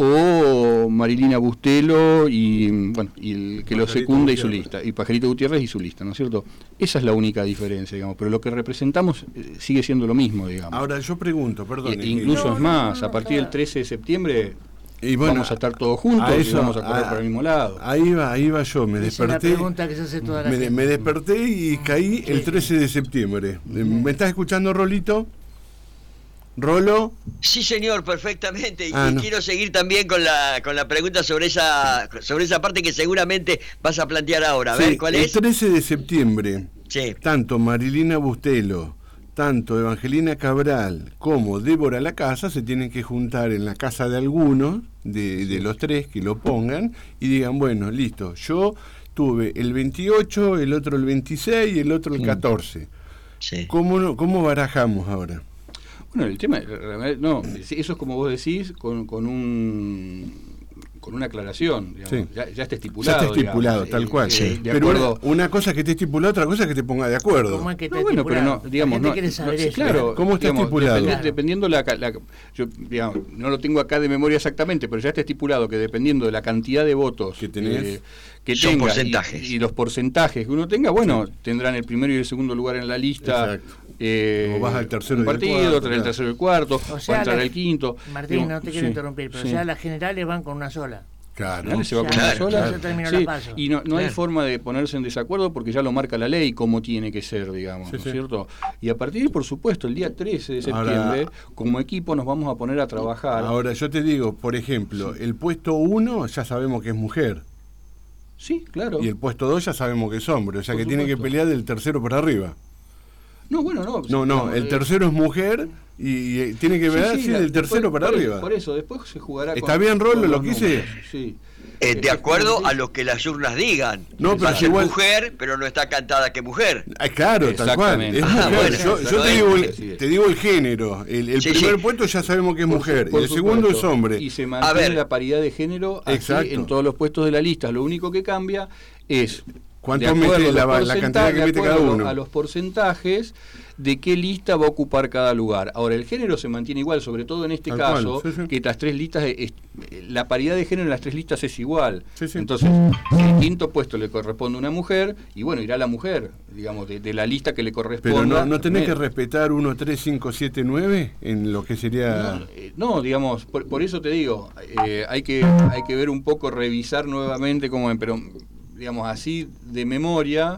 o Marilina Bustelo y bueno y el que lo secunda y su lista, y Pajarito Gutiérrez y su lista, ¿no es cierto? Esa es la única diferencia, digamos, pero lo que representamos eh, sigue siendo lo mismo, digamos. Ahora yo pregunto, perdón. E, incluso no, es más, no, no, a partir del trece de septiembre y bueno, vamos a estar todos juntos a eso, y vamos a correr a, por el mismo lado. Ahí va, ahí va yo, me Esa desperté. Es la pregunta que se hace toda la me, gente. me desperté y caí el trece de septiembre. ¿Me estás escuchando, Rolito? ¿Rolo? Sí, señor, perfectamente. Ah, y no. quiero seguir también con la con la pregunta sobre esa sobre esa parte que seguramente vas a plantear ahora. A sí, ver, ¿cuál el es? El trece de septiembre, sí. Tanto Marilina Bustelo, tanto Evangelina Cabral como Débora Lacasa se tienen que juntar en la casa de algunos, de, de los tres, que lo pongan, y digan, bueno, listo, yo tuve el veintiocho, el otro el veintiséis y el otro el catorce. Sí. ¿Cómo, cómo barajamos ahora? Bueno, el tema, no, eso es como vos decís, con, con un con una aclaración, digamos, sí. ya, ya está estipulado. Ya está estipulado, digamos, tal eh, cual. Eh, sí. de pero acuerdo. Una, una cosa es que esté estipulado, otra cosa es que te ponga de acuerdo. ¿Cómo es que está no, bueno, estipulado? pero no, digamos, la no, gente quiere saber no, eso. claro, ¿cómo está digamos, estipulado? Depend, Claro. dependiendo la, la yo, digamos, no lo tengo acá de memoria exactamente, pero ya está estipulado que dependiendo de la cantidad de votos que tenés, eh, que son tenga porcentajes. Y, y los porcentajes que uno tenga, bueno, sí. tendrán el primero y el segundo lugar en la lista. Exacto. Eh, o vas al tercero un partido, y el cuarto, otro en el claro. tercero y el cuarto, O o sea, va a entrar la- el quinto. Martín, Digo, no te quiero sí, interrumpir, pero sí. ya las generales van con una sola. Claro. Dale, se va Ya, con una claro, sola. ya terminó Sí, la paso. y no, no hay Claro. forma de ponerse en desacuerdo porque ya lo marca la ley cómo tiene que ser, digamos, Sí, ¿no es sí. cierto? Y a partir, por supuesto, el día trece de Ahora- septiembre, como equipo nos vamos a poner a trabajar. Ahora, yo te digo, por ejemplo, el puesto uno ya sabemos que es mujer. Sí, claro. Y el puesto dos ya sabemos que es hombre. O sea Por que tiene que supuesto. pelear del tercero para arriba. No, bueno, no. No, no, digamos, el eh, tercero es mujer y, y tiene que sí, pelear sí, sí, la- del tercero después- para por, arriba. Por eso, después se jugará ¿Está con- bien, Rolo, con lo los que hice? números, Sí. Eh, de Eh, acuerdo sí. a lo que las urnas digan. No, Va pero a es ser igual- mujer, pero no está cantada que mujer. Ah, claro, tal cual. Exactamente. Es Ah, mujer. bueno, yo yo te, bueno, digo así el, es. te digo el género. El, el Sí, primer sí. puesto ya sabemos que es Por mujer. su- por y el segundo supuesto. es hombre. Y se A mantiene ver. la paridad de género así Exacto. en todos los puestos de la lista. Lo único que cambia es ¿Cuánto de acuerdo mete a los la- la porcentajes- cantidad que de mete acuerdo cada a lo- uno? a los porcentajes de qué lista va a ocupar cada lugar. Ahora, el género se mantiene igual, sobre todo en este Tal caso, cual, sí, sí. que las tres listas, es- la paridad de género en las tres listas es igual. Sí, sí. Entonces, si el quinto puesto le corresponde a una mujer, y bueno, irá la mujer, digamos, de, de la lista que le corresponda. Pero no, no tenés que primero. respetar uno, tres, cinco, siete, nueve en lo que sería... No, eh, no, digamos, por, por eso te digo, eh, hay que hay que ver un poco, revisar nuevamente cómo, pero digamos así de memoria.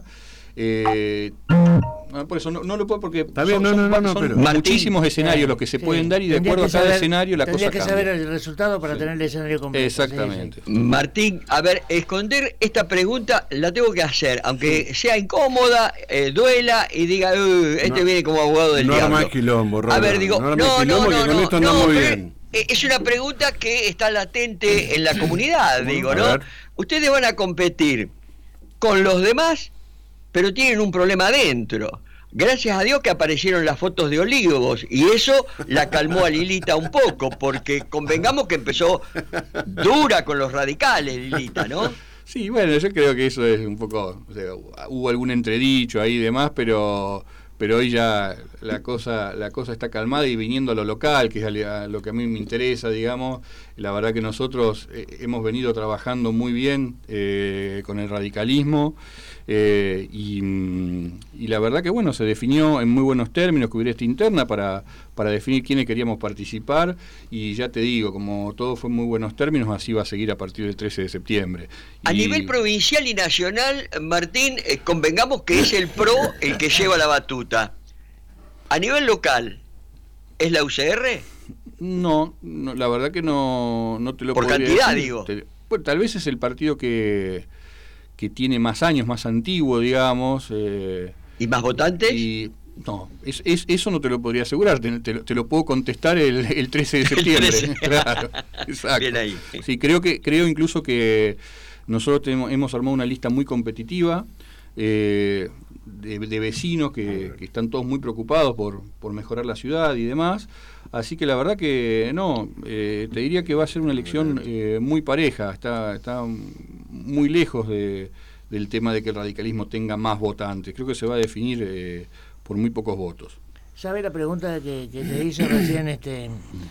Eh, no, por eso no, no lo puedo porque Está bien, son, no, son no, va- no, son pero- muchísimos escenarios Claro, los que se sí. pueden dar y de Tendría acuerdo a que cada saber- escenario la tendría cosa que cambia. saber el resultado para tener el escenario completo. Exactamente. Sí, sí. Martín, a ver, esconder esta pregunta la tengo que hacer, aunque sea incómoda, eh, duela y diga, "Uh, este No, viene como abogado del no diablo". armás quilombo, Rolo, A ver, digo, no no, armás no, quilombo, no, que con no, esto no, andamos pero bien. es una pregunta que está latente en la comunidad, digo, a ¿no? ver. Ustedes van a competir con los demás, pero tienen un problema adentro. Gracias a Dios que aparecieron las fotos de Olivos y eso la calmó a Lilita un poco, porque convengamos que empezó dura con los radicales, Lilita, ¿no? Sí, bueno, yo creo que eso es un poco, o sea, hubo algún entredicho ahí y demás, pero pero hoy ya la cosa la cosa está calmada y viniendo a lo local, que es a lo que a mí me interesa, digamos. La verdad que nosotros eh, hemos venido trabajando muy bien eh, con el radicalismo. Eh, y, y la verdad que bueno, se definió en muy buenos términos que hubiera esta interna para, para definir quiénes queríamos participar, y ya te digo, como todo fue en muy buenos términos, así va a seguir a partir del trece de septiembre. A y... nivel provincial y nacional, Martín, eh, convengamos que es el PRO el que lleva la batuta. A nivel local, ¿es la U C R? No, no, la verdad que no, no te lo por podría cantidad, decir. digo. Te, bueno, tal vez es el partido que que tiene más años, más antiguo, digamos. Eh, ¿Y más votantes? Y, no, es, es, eso no te lo podría asegurar, te, te, te lo puedo contestar el, el trece de septiembre. trece. Claro, exacto. Bien ahí. Sí, creo, que, creo incluso que nosotros tenemos, hemos armado una lista muy competitiva, eh, de, de vecinos que, que están todos muy preocupados por, por mejorar la ciudad y demás. Así que la verdad que no, eh, te diría que va a ser una elección eh, muy pareja, está, está muy lejos de, del tema de que el radicalismo tenga más votantes. Creo que se va a definir eh, por muy pocos votos. ¿Sabe la pregunta que, que te hizo recién este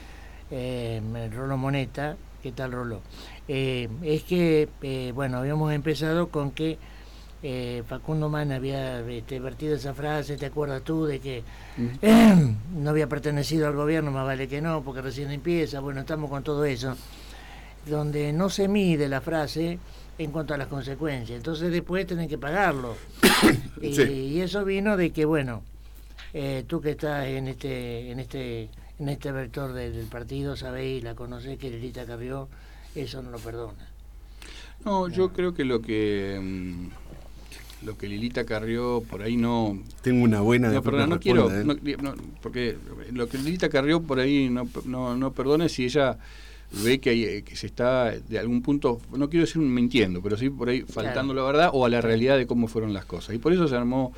eh, Rolo Moneta? ¿Qué tal, Rolo? Eh, es que, eh, bueno, habíamos empezado con que Eh, Facundo Mann había este, vertido esa frase, ¿te acuerdas tú? De que eh, no había pertenecido al gobierno, más vale que no, porque recién empieza. Bueno, estamos con todo eso, donde no se mide la frase en cuanto a las consecuencias, entonces después tienen que pagarlo. y, sí. y eso vino de que, bueno, eh, tú que estás en este en este en este vector del, del partido, sabéis, la conocés, que Lilita Carrió, eso no lo perdona. No, yo creo que lo que... Um... lo que Lilita Carrió por ahí no... Tengo una buena... No, perdón, no quiero... No, no, porque lo que Lilita Carrió por ahí no, no, no perdone si ella ve que, hay, que se está de algún punto, no quiero decir mintiendo, pero sí por ahí faltando claro. la verdad o a la realidad de cómo fueron las cosas. Y por eso se armó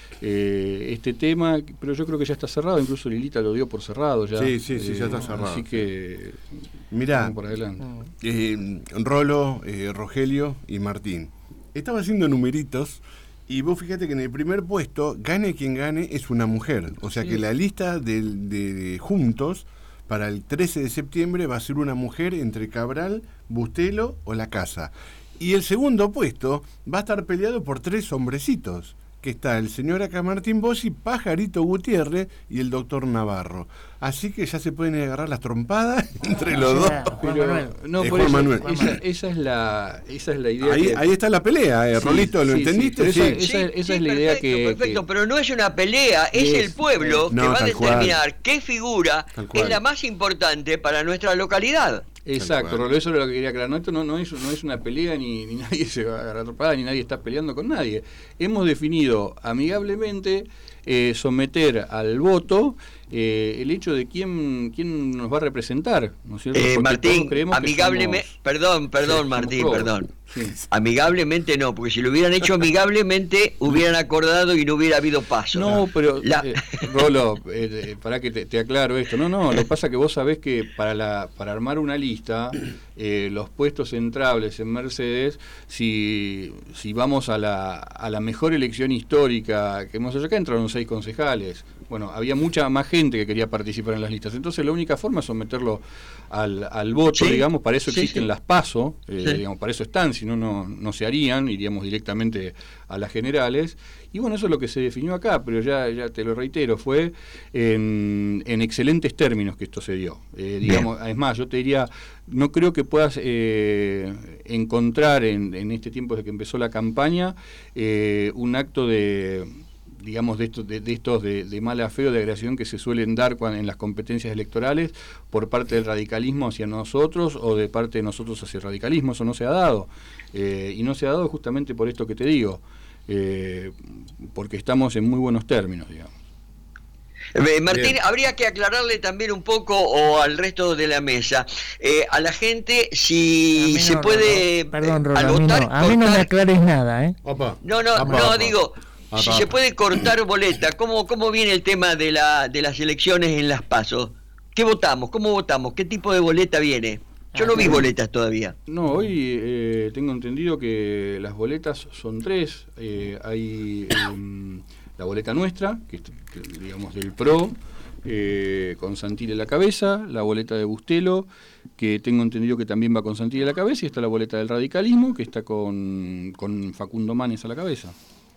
eh, este tema, pero yo creo que ya está cerrado, incluso Lilita lo dio por cerrado ya. Sí, sí, sí, eh, ya está cerrado. Así que... Mirá, por adelante. Eh, Rolo, eh, Rogelio y Martín. Estaba haciendo numeritos y vos fíjate que en el primer puesto, gane quien gane, es una mujer. O sea sí. que la lista de, de, de Juntos para el trece de septiembre va a ser una mujer entre Cabral, Bustelo o La Casa. Y el segundo puesto va a estar peleado por tres hombrecitos, que está el señor acá Martín Bossi, Pajarito Gutiérrez y el doctor Navarro. Así que ya se pueden agarrar las trompadas entre los dos. Pero, no, eh, por Juan eso, Manuel. Esa, esa es la esa es la idea. Ahí, que... ahí está la pelea, eh, sí, Rolito, ¿lo sí, entendiste? Sí, esa, sí. esa, esa sí, es la perfecto, idea que... Perfecto, que... pero no es una pelea, es, es el pueblo no, que va a determinar cual. qué figura es la más importante para nuestra localidad. Exacto, Rolo, eso es lo que quería aclarar. No, esto no, no, es, no es una pelea, ni, ni nadie se va a agarrar tropada, ni nadie está peleando con nadie. Hemos definido amigablemente eh, someter al voto eh, el hecho de quién quién nos va a representar, ¿no es cierto? Eh, Martín, amigablemente, somos, perdón, perdón, sí, Martín, perdón. Sí. Amigablemente no, porque si lo hubieran hecho amigablemente hubieran acordado y no hubiera habido paso. No, pero la... eh, Rolo, eh, para que te, te aclaro esto. No, no, lo que pasa es que vos sabés que para la para armar una lista, eh, los puestos entrables en Mercedes, si si vamos a la a la mejor elección histórica que hemos hecho acá, entraron seis concejales. Bueno, había mucha más gente que quería participar en las listas. Entonces la única forma es someterlo al, al voto, sí, digamos, para eso sí, existen sí. las PASO, eh, sí. digamos, para eso están, si no, no, no se harían, iríamos directamente a las generales. Y bueno, eso es lo que se definió acá, pero ya, ya te lo reitero, fue en, en excelentes términos que esto se dio. Eh, digamos, es más, yo te diría, no creo que puedas eh, encontrar en, en este tiempo desde que empezó la campaña eh, un acto de... digamos, de estos de, de, estos de, de mala fe o de agresión que se suelen dar cuando, en las competencias electorales por parte del radicalismo hacia nosotros o de parte de nosotros hacia el radicalismo. Eso no se ha dado. Eh, y no se ha dado justamente por esto que te digo, eh, porque estamos en muy buenos términos, digamos. Eh, Martín, Bien. Habría que aclararle también un poco, o al resto de la mesa, eh, a la gente si no, se puede... No, perdón, Rolo, al votar, a mí no, a mí no me aclares nada, ¿eh? Opa. No, no, opa, no, opa. digo... Ah, si se puede cortar boleta, ¿cómo, cómo viene el tema de la de las elecciones en las PASO? ¿Qué votamos? ¿Cómo votamos? ¿Qué tipo de boleta viene? Yo no vi boletas todavía. No, hoy eh, tengo entendido que las boletas son tres. Eh, hay eh, la boleta nuestra, que, que digamos del P R O, eh, con Santilli a la cabeza, la boleta de Bustelo, que tengo entendido que también va con Santilli a la cabeza, y está la boleta del radicalismo, que está con, con Facundo Manes a la cabeza.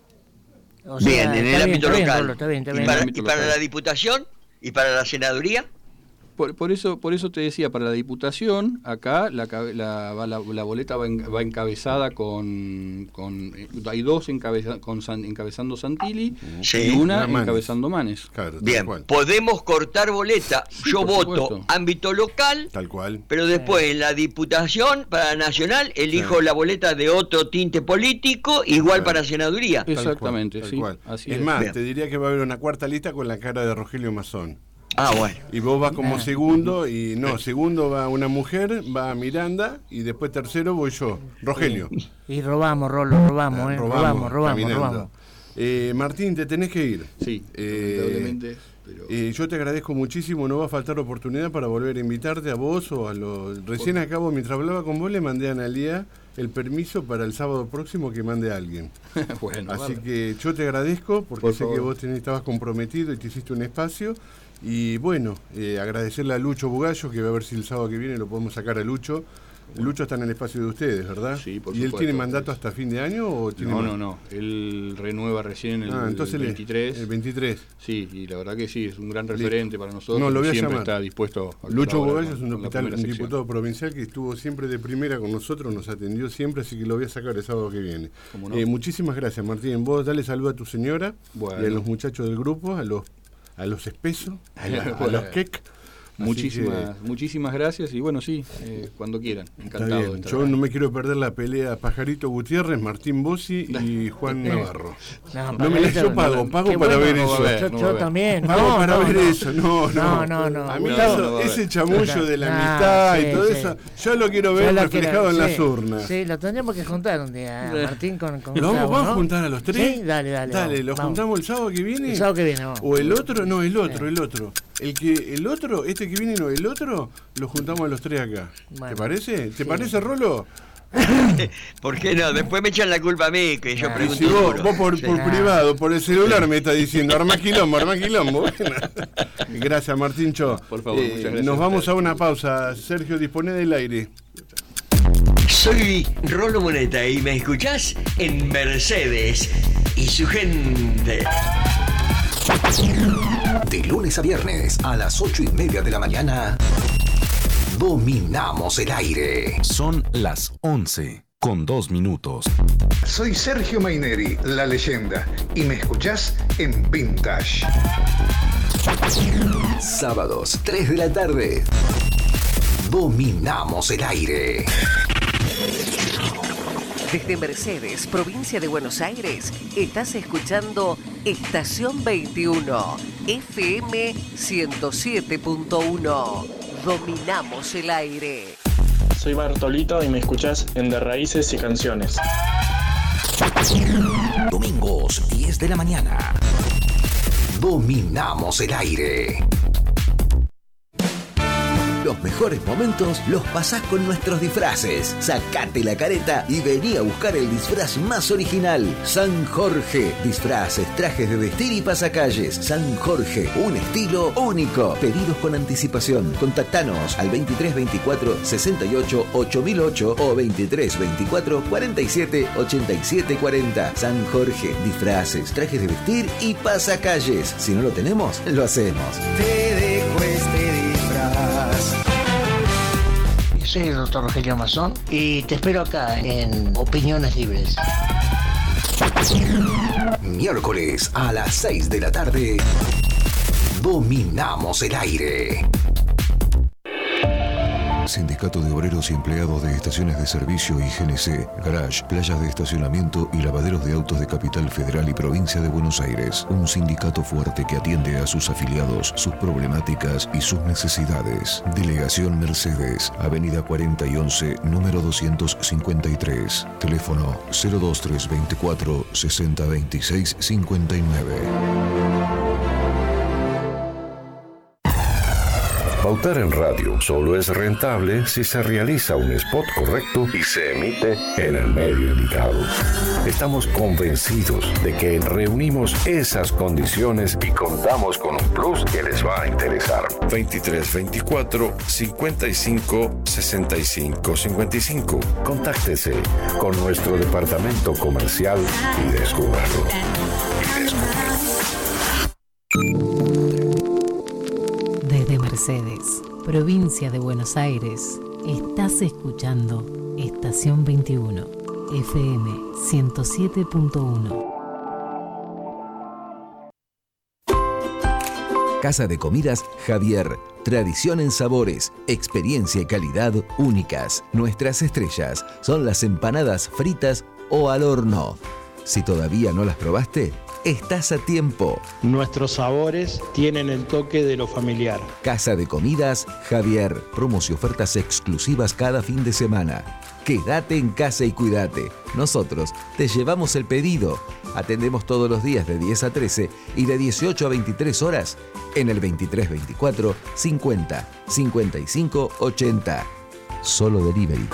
O sea, bien, en el ámbito bien, local. Está bien, está bien. ¿Y, para, y para la diputación? ¿Y para la senaduría? Por, por eso por eso te decía, para la diputación, acá la, la, la, la boleta va, en, va encabezada con, con... Hay dos encabeza, con San, encabezando Santilli, sí, y una encabezando Manes. Claro, bien, cual. Podemos cortar boleta. Sí, yo voto supuesto. Ámbito local, tal cual. Pero después en la diputación, para nacional, elijo sí. la boleta de otro tinte político, igual para senaduría. Exactamente, tal sí. Cual. Así es, es más, bien. Te diría que va a haber una cuarta lista con la cara de Rogelio Mazón. Ah, bueno. Y vos vas como segundo, y no, segundo va una mujer, va Miranda, y después tercero voy yo, Rogelio. Y robamos, Rolo, robamos, eh, robamos, robamos, robamos, robamos. Eh, Martín, te tenés que ir. Sí, eh, lamentablemente. Pero... Eh, yo te agradezco muchísimo, no va a faltar oportunidad para volver a invitarte a vos o a los... Recién Por... acabo, mientras hablaba con vos, le mandé a Analía el permiso para el sábado próximo que mande a alguien. Bueno, así vale. que yo te agradezco, porque Por sé favor. que vos tenés, estabas comprometido y te hiciste un espacio. Y bueno, eh, agradecerle a Lucho Bugallo, que va a ver si el sábado que viene lo podemos sacar a Lucho. Lucho está en el espacio de ustedes, ¿verdad? Sí, por ¿Y supuesto, él tiene mandato hasta fin de año o tiene No, más? no, no. Él renueva recién el, ah, entonces el veintitrés. El veintitrés. Sí, y la verdad que sí, es un gran referente Listo. para nosotros. No, lo voy a siempre llamar. Está dispuesto a Lucho Bugallo es un, hospital, un diputado provincial que estuvo siempre de primera con nosotros, nos atendió siempre, así que lo voy a sacar el sábado que viene. No? Eh, muchísimas gracias, Martín. Vos dale saludo a tu señora bueno. y a los muchachos del grupo, a los a los espesos, a, la, a los quec. Muchísimas, que... muchísimas gracias y bueno, sí, eh, cuando quieran, encantado. De Yo no me quiero perder la pelea Pajarito Gutiérrez, Martín Bossi y Juan Navarro. No, no me yo pago, pago para bueno, ver eso. Ver, yo, no yo también. Pago no, para no, ver no. eso, no, no. No, no, no. A mí no, eso, no, ese chamullo de la amistad ah, sí, y todo sí. eso, yo lo quiero ver lo reflejado quiero, en sí, las urnas. Sí, lo tendríamos que juntar un día, Martín con, con ¿Lo Gustavo, vamos ¿no? a juntar a los tres? Sí, dale, dale. Dale, ¿lo juntamos el sábado que viene? El sábado que viene, vamos. O el otro, no, el otro, el otro. El que el otro, este que viene no, el otro, lo juntamos a los tres acá. Bueno, ¿te parece? ¿Te sí. parece, Rolo? ¿Por qué no? Después me echan la culpa a mí, que yo ah, pregunto. Si vos, vos por, por privado, por el celular me está diciendo, arma quilombo, arma quilombo. Bueno. Gracias, Martín Cho. Por favor, eh, muchas gracias. Nos vamos a una pausa. Sergio, dispone del aire. Soy Rolo Moneta y me escuchás en Mercedes y su gente. De lunes a viernes a las ocho y media de la mañana, dominamos el aire. Son las once con dos minutos. Soy Sergio Maineri, la leyenda, y me escuchás en Vintage. Sábados, tres de la tarde, dominamos el aire. Desde Mercedes, provincia de Buenos Aires, estás escuchando Estación veintiuno, F M ciento siete punto uno. Dominamos el aire. Soy Bartolito y me escuchás en De Raíces y Canciones. Domingos, diez de la mañana. Dominamos el aire. Los mejores momentos los pasás con nuestros disfraces. Sacate la careta y vení a buscar el disfraz más original. San Jorge. Disfraces, trajes de vestir y pasacalles. San Jorge. Un estilo único. Pedidos con anticipación. Contactanos al veintitrés veinticuatro sesenta y ocho ocho mil ocho o veintitrés veinticuatro cuarenta y siete ochenta y siete cuarenta. San Jorge. Disfraces, trajes de vestir y pasacalles. Si no lo tenemos, lo hacemos. Te dejo este disfraz. Soy el doctor Rogelio Mazón y te espero acá en Opiniones Libres. Miércoles a las seis de la tarde, dominamos el aire. Sindicato de Obreros y Empleados de Estaciones de Servicio y G N C, Garage, playas de estacionamiento y lavaderos de autos de Capital Federal y Provincia de Buenos Aires. Un sindicato fuerte que atiende a sus afiliados, sus problemáticas y sus necesidades. Delegación Mercedes, Avenida cuarenta y once, número doscientos cincuenta y tres. Teléfono cero dos tres veinticuatro sesenta veintiséis cincuenta y nueve. Pautar en radio solo es rentable si se realiza un spot correcto y se emite en el medio indicado. Estamos convencidos de que reunimos esas condiciones y contamos con un plus que les va a interesar. veintitrés veinticuatro cincuenta y cinco sesenta y cinco cincuenta y cinco. Contáctese con nuestro departamento comercial y descúbralo. Y descúbralo. Desde Mercedes, provincia de Buenos Aires, estás escuchando Estación veintiuno, F M ciento siete punto uno. Casa de Comidas Javier. Tradición en sabores, experiencia y calidad únicas. Nuestras estrellas son las empanadas fritas o al horno. Si todavía no las probaste, estás a tiempo. Nuestros sabores tienen el toque de lo familiar. Casa de Comidas Javier. Promos y ofertas exclusivas cada fin de semana. Quédate en casa y cuídate. Nosotros te llevamos el pedido. Atendemos todos los días de diez a trece y de dieciocho a veintitrés horas en el veintitrés veinticuatro cincuenta cincuenta y cinco ochenta. Solo delivery.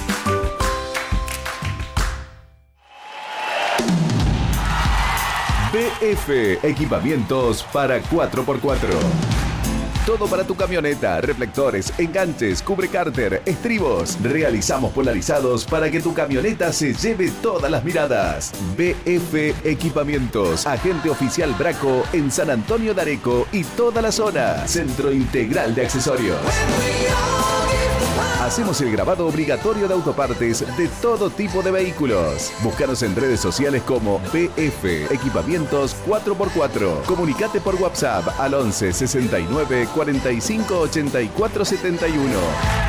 B F, equipamientos para cuatro por cuatro. Todo para tu camioneta, reflectores, enganches, cubre cárter, estribos. Realizamos polarizados para que tu camioneta se lleve todas las miradas. B F Equipamientos, agente oficial Braco en San Antonio de Areco y toda la zona. Centro integral de accesorios. Hacemos el grabado obligatorio de autopartes de todo tipo de vehículos. Búscanos en redes sociales como B F Equipamientos cuatro por cuatro. Comunicate por WhatsApp al once sesenta y nueve cuarenta y cinco ochenta y cuatro setenta y uno.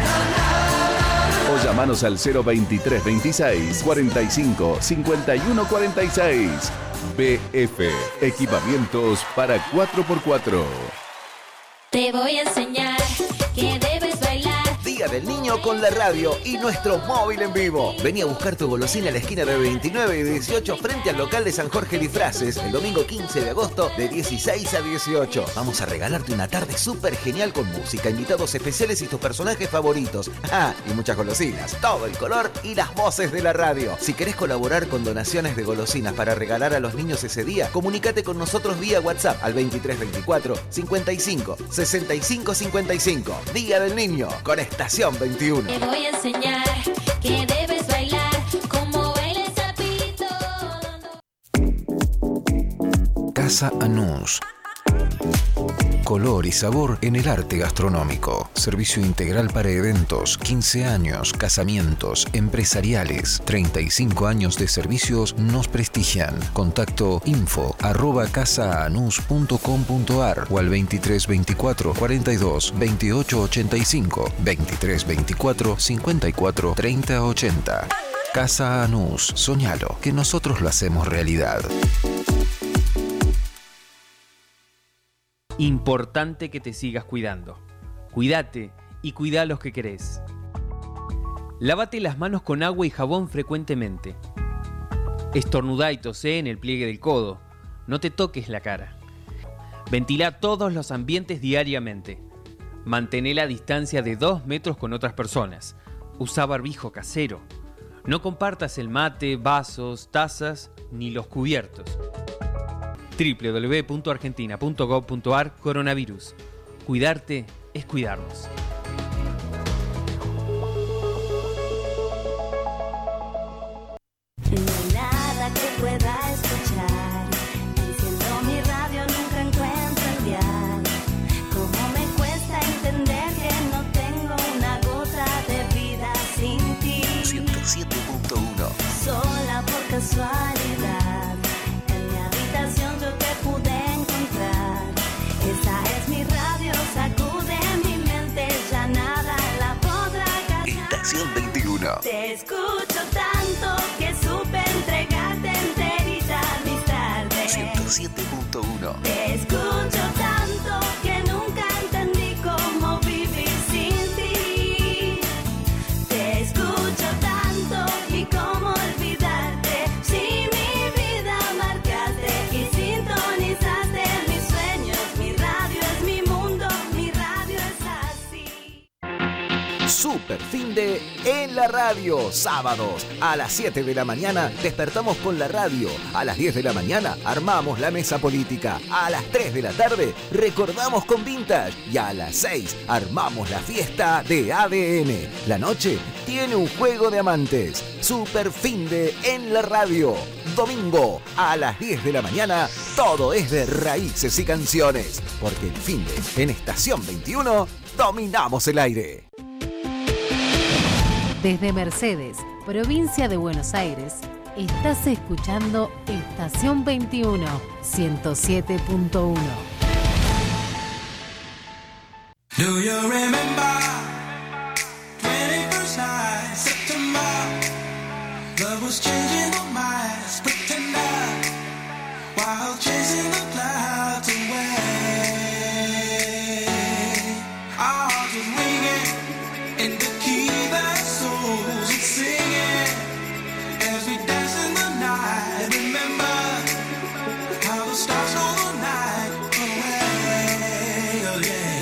O llamanos al cero veintitrés veintiséis cuarenta y cinco cincuenta y uno cuarenta y seis. B F Equipamientos para cuatro por cuatro. Te voy a enseñar que debes bailar. Día del Niño con la radio y nuestro móvil en vivo. Vení a buscar tu golosina a la esquina de veintinueve y dieciocho frente al local de San Jorge Disfraces el domingo quince de agosto de dieciséis a dieciocho. Vamos a regalarte una tarde súper genial con música, invitados especiales y tus personajes favoritos. Ah, y muchas golosinas, todo el color y las voces de la radio. Si querés colaborar con donaciones de golosinas para regalar a los niños ese día, comunícate con nosotros vía WhatsApp al veintitrés veinticuatro cincuenta y cinco sesenta y cinco cincuenta y cinco. Día del Niño con Estación veintiuno. Te voy a enseñar que debes bailar como baila el sapito. Casa Anús. Color y sabor en el arte gastronómico. Servicio integral para eventos, quince años, casamientos, empresariales. treinta y cinco años de servicios nos prestigian. Contacto info arroba casaanus punto com punto ar o al veintitrés veinticuatro cuarenta y dos veintiocho ochenta y cinco, veintitrés veinticuatro cincuenta y cuatro treinta ochenta. Casa Anús, soñalo, que nosotros lo hacemos realidad. Importante que te sigas cuidando. Cuídate y cuida a los que querés. Lávate las manos con agua y jabón frecuentemente. Estornudá y tosé en el pliegue del codo. No te toques la cara. Ventila todos los ambientes diariamente. Mantén la distancia de dos metros con otras personas. Usa barbijo casero. No compartas el mate, vasos, tazas ni los cubiertos. doble u doble u doble u punto argentina punto gov punto ar Coronavirus. Cuidarte es cuidarnos. No hay nada que pueda escuchar. Enciendo mi radio, nunca encuentro el dial. Cómo me cuesta entender que no tengo una gota de vida sin ti. ciento siete punto uno. Sola por casualidad. En mi habitación yo te pude encontrar. Esa es mi radio, sacude mi mente ya. Super Finde en la radio. Sábados a las siete de la mañana despertamos con la radio. A las diez de la mañana armamos la mesa política. A las tres de la tarde recordamos con Vintage. Y a las seis armamos la fiesta de A D N. La noche tiene un juego de amantes. Super Finde en la radio. Domingo a las diez de la mañana todo es de raíces y canciones. Porque el Finde en Estación veintiuno dominamos el aire. Desde Mercedes, provincia de Buenos Aires, estás escuchando Estación veintiuno, ciento siete punto uno. Do you remember twenty-first night, September? Love was changing our minds, pretender, while chasing the clouds away. Our hearts was ringing in the key that souls are singing as we dance in the night. Remember how the stars stole the night away. Oh yeah.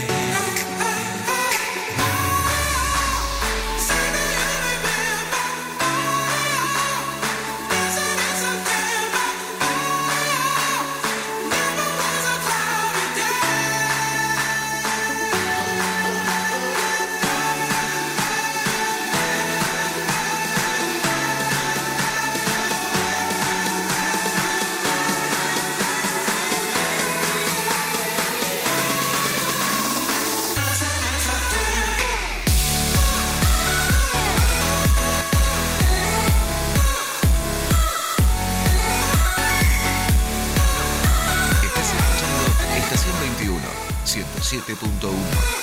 ciento siete punto uno.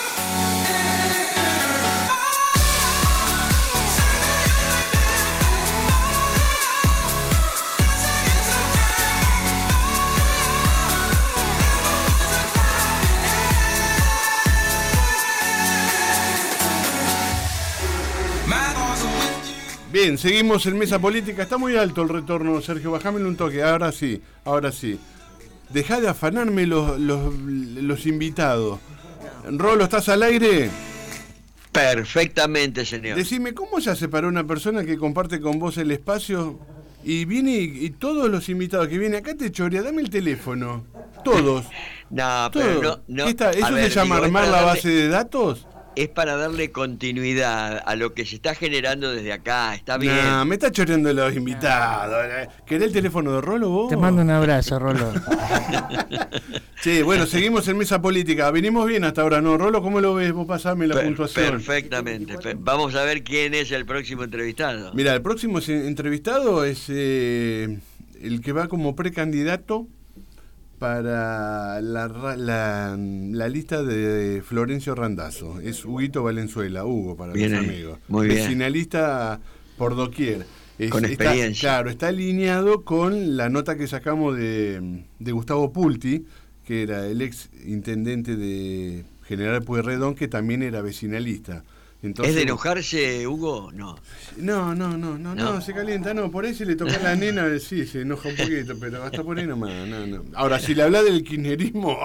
Bien, seguimos en Mesa Política. Está muy alto el retorno, Sergio. Bajámelo un toque. Ahora sí, ahora sí. Dejá de afanarme los, los, los invitados. Rolo, ¿estás al aire? Perfectamente, señor. Decime, ¿cómo se hace para una persona que comparte con vos el espacio y viene y, y todos los invitados que vienen acá te chorea? Dame el teléfono. Todos. No, Todos. pero no. no ¿Qué está? ¿Eso a ver, se llama digo, armar es la para base darle- de datos? Es para darle continuidad a lo que se está generando desde acá. Está bien. Nah, me está choreando los invitados. ¿Querés el teléfono de Rolo vos? Te mando un abrazo, Rolo. Sí, bueno, seguimos en Mesa Política. Venimos bien hasta ahora, ¿no? Rolo, ¿cómo lo ves? Vos pasame la Per- puntuación. Perfectamente. Pe- Vamos a ver quién es el próximo entrevistado. Mira, el próximo se- entrevistado es eh, el que va como precandidato para la, ra- la, la lista de Florencio Randazzo. Es Huguito Valenzuela, Hugo para Bien los ahí, amigos. muy bien. Vecinalista por doquier. Es- Con está- experiencia. claro, está alineado con la nota que sacamos de, de Gustavo Pulti, que era el ex intendente de General Pueyrredón, que también era vecinalista. Entonces, ¿Es de enojarse, Hugo? No. no, no, no, no, no, ¿No? se calienta, no, por ahí si le toca a la nena, sí, se enoja un poquito, pero hasta por ahí nomás, no, no. Ahora, si le habla del kirchnerismo,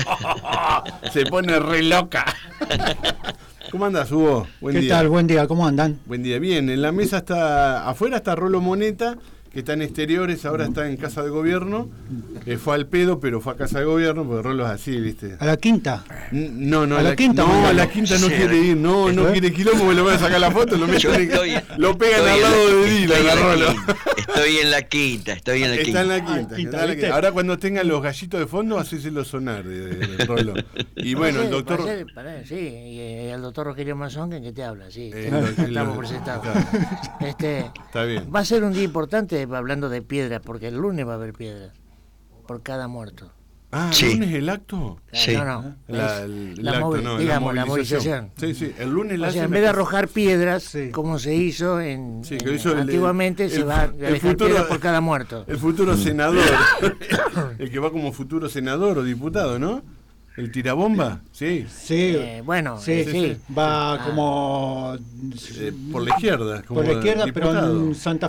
se pone re loca. ¿Cómo andás, Hugo? Buen ¿Qué día. tal? Buen día, ¿cómo andan? Buen día, bien, en la mesa está, afuera está Rolo Moneta, que está en exteriores, ahora está en Casa de Gobierno, eh, fue al pedo, pero fue a Casa de Gobierno, porque Rolo es así, ¿viste? ¿A la quinta? N- No, no, ¿A la quinta, no, Manuel? a la quinta no Sí. quiere ir, no, no ¿Eh? quiere quilombo, me lo voy a sacar la foto, lo, Yo meten- estoy- lo pegan estoy al en la- lado de estoy Dila, en la la Rolo. quinta, Estoy en la quinta, estoy en la Está quinta. en la quinta. Ah, está quinta, en la ¿viste? quinta. Ahora cuando tengan los gallitos de fondo, hacéselo sonar, de, de Rolo. Y bueno, el doctor... Va a ser- pará, sí, y eh, el doctor Rogelio Mazón, que, que te habla, sí. Eh, te- el- el- estamos el- presentados. está. Este, Está bien. va a ser un día importante hablando de piedras, porque el lunes va a haber piedras por cada muerto. Ah, Sí. ¿el lunes el acto? Sí. No, no, La, es el, la el acto, movi- no, digamos, la movilización. Sí, sí, el lunes la O sea, hacen en vez de acá. arrojar piedras, como se hizo en, Sí, en- que hizo el- antiguamente, el- se el- va a el dejar futuro- piedras por cada muerto. El futuro senador, el que va como futuro senador o diputado, ¿no? ¿El tirabomba? Sí. Sí, Eh, bueno, sí, eh, sí. va Ah. como Eh, por la izquierda. Como por la izquierda, pero diputado. en Santa Fe.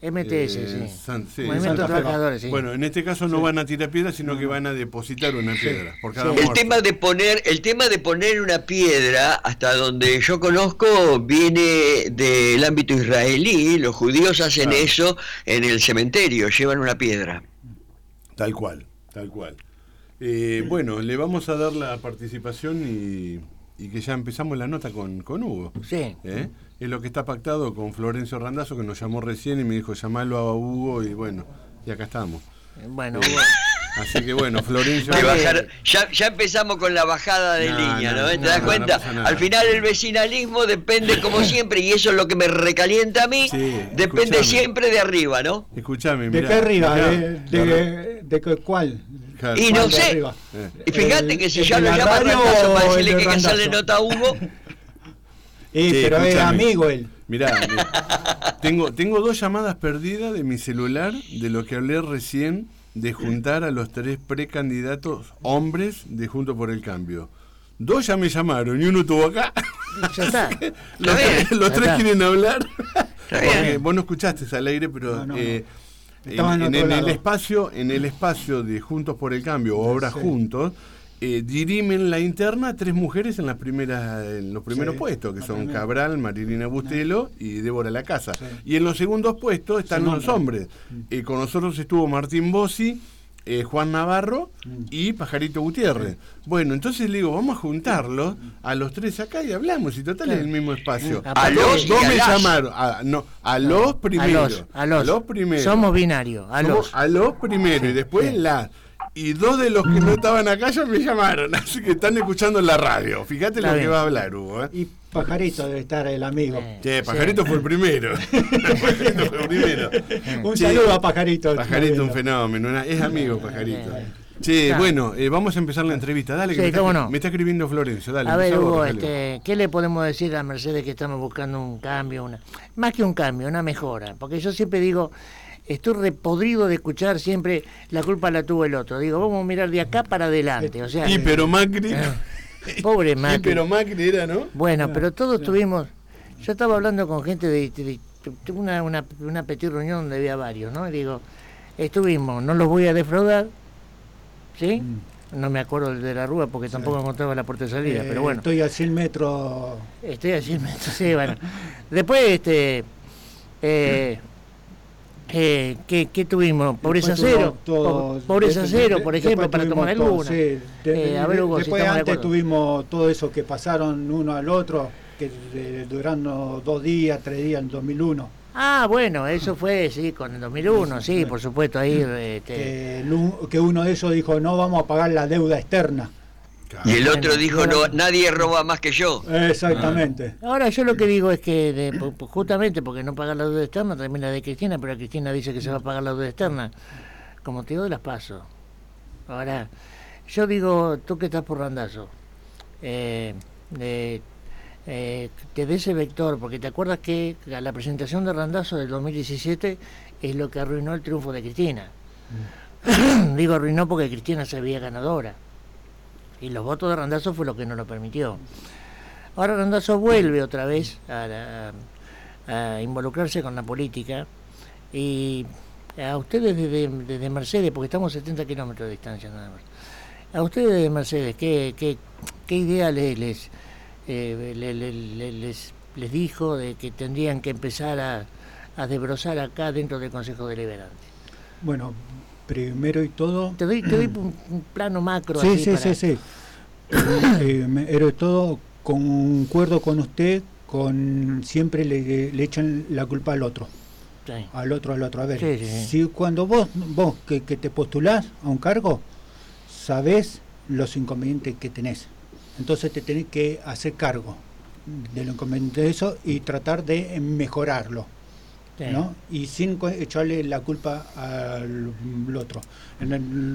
M T S, eh, sí. San- sí, Movimiento Santa de Fe. Trabajadores, sí. Bueno, en este caso no van a tirar piedras, sino que van a depositar una piedra por cada El muerto. tema de poner, el tema de poner una piedra, hasta donde yo conozco, viene del ámbito israelí. Los judíos hacen Claro. eso en el cementerio, llevan una piedra. Tal cual, tal cual. Eh, bueno, le vamos a dar la participación y, y que ya empezamos la nota con, con Hugo. Sí. ¿Eh? Es lo que está pactado con Florencio Randazzo, que nos llamó recién y me dijo, llamalo a Hugo, y bueno, y acá estamos. Bueno, Eh, Hugo. Así que bueno, Florencio... De bajar- ya, ya empezamos con la bajada de No, línea, ¿no? no, ¿Te no, das no, cuenta? no pasa nada. Al final el vecinalismo depende como siempre, y eso es lo que me recalienta a mí, depende escuchame. siempre de arriba, ¿no? Escuchame, ¿De mirá, qué arriba? mirá, ¿De, de, claro. de qué- cuál? Claro. Y no ¿Cuál de sé, arriba? y fíjate El- que si el ya de lo la llama radio Randazzo para o el decirle de que Randazzo? sale nota a Hugo, Eh, Sí, pero es escuchame. amigo él. Mirá, mirá. Tengo, tengo dos llamadas perdidas de mi celular de lo que hablé recién de juntar a los tres precandidatos hombres de Juntos por el Cambio. Dos ya me llamaron y uno estuvo acá. Ya está. Los, Está bien. los Ya tres está. quieren hablar. Está bien. Porque vos no escuchaste al aire, pero No, no, eh, no. Estaba en, en en otro el lado. espacio, en el espacio de Juntos por el Cambio o Obras Sí. Juntos, eh, dirimen la interna tres mujeres en las primeras, en los primeros Sí, puestos, que la son primera. Cabral, Marilina Bustelo y Débora Lacasa. Y en los segundos puestos están Son los hombres. Eh, con nosotros estuvo Martín Bossi, eh, Juan Navarro y Pajarito Gutiérrez. Bueno, entonces le digo, vamos a juntarlos a los tres acá y hablamos, y total es el mismo espacio. A los los dos y a me las. llamaron, a, no, a los primeros. A los, a los. primeros. Somos binarios, a Somos los. a los primeros y después la. Y dos de los que no estaban acá ya me llamaron, así que están escuchando en la radio. Fíjate Está lo bien. que va a hablar, Hugo. ¿eh? Y Pajarito debe estar el amigo. Che, Pajarito fue el primero. Pajarito fue el primero. Un Che, saludo a Pajarito. Pajarito, un fenómeno. una- es amigo, Pajarito. Che, Claro. bueno, eh, vamos a empezar la entrevista. Dale, que Sí, me, está, cómo no. me está escribiendo Florencio. Dale, A ver, empezá vos, Hugo, dale. este, ¿qué le podemos decir a Mercedes que estamos buscando un cambio? Una, más que un cambio, una mejora. Porque yo siempre digo, estoy repodrido de escuchar siempre la culpa la tuvo el otro. Digo, vamos a mirar de acá para adelante. O sea, Y pero Macri. pobre Macri. Y pero Macri era, ¿no? Bueno, pero todos tuvimos. Yo estaba hablando con gente de, de- de- tuve una, una, una petit reunión donde había varios, ¿no? Y digo, estuvimos, no los voy a defraudar, ¿sí? No me acuerdo del de la Rúa porque tampoco encontraba la puerta de salida, Eh, pero bueno. Estoy a cien metros. Estoy a cien metros, sí, bueno. Después, este. Eh, eh, ¿qué, qué tuvimos? Pobreza Después cero. tuvimos todo- Po- Pobreza de- cero, de- por ejemplo, después para tomar tuvimos todo, alguna. sí. De- Eh, a ver, Hugo, si después estamos de antes acuerdo. tuvimos todo eso que pasaron uno al otro, que eh, durando dos días, tres días en dos mil uno. Ah, bueno, eso fue, sí, con el dos mil uno, sí, por supuesto, ahí. Este, Que, el un- que uno de esos dijo, no vamos a pagar la deuda externa. Y el otro dijo, no, nadie roba más que yo. Exactamente. Ahora yo lo que digo es que de- pu- pu- justamente porque no pagar la deuda externa termina de Cristina, pero Cristina dice que se va a pagar la deuda externa. Como te digo, las paso. Ahora, yo digo, tú que estás por Randazzo, eh, eh, eh, te dé ese vector, porque te acuerdas que la la presentación de Randazzo del dos mil diecisiete es lo que arruinó el triunfo de Cristina. Digo arruinó porque Cristina se veía ganadora. Y los votos de Randazzo fue lo que no lo permitió. Ahora Randazzo vuelve otra vez a, a- a involucrarse con la política. Y a ustedes desde, desde Mercedes, porque estamos a setenta kilómetros de distancia nada más, a ustedes desde Mercedes, ¿qué, qué, qué idea les, les, eh, le- le- le- les, les dijo de que tendrían que empezar a, a desbrozar acá dentro del Consejo Deliberante? Bueno, primero y todo... Te doy, te doy un, un plano macro. Sí, así sí, para- sí, sí. Eh, me- Pero todo concuerdo con usted, con siempre le, le echan la culpa al otro. Sí. Al otro, al otro. A ver, Sí, sí, sí. si cuando vos, vos que, que te postulás a un cargo, sabés los inconvenientes que tenés. Entonces te tenés que hacer cargo de los inconvenientes de eso y tratar de mejorarlo. Sí. ¿No? Y sin co- echarle la culpa al al otro. En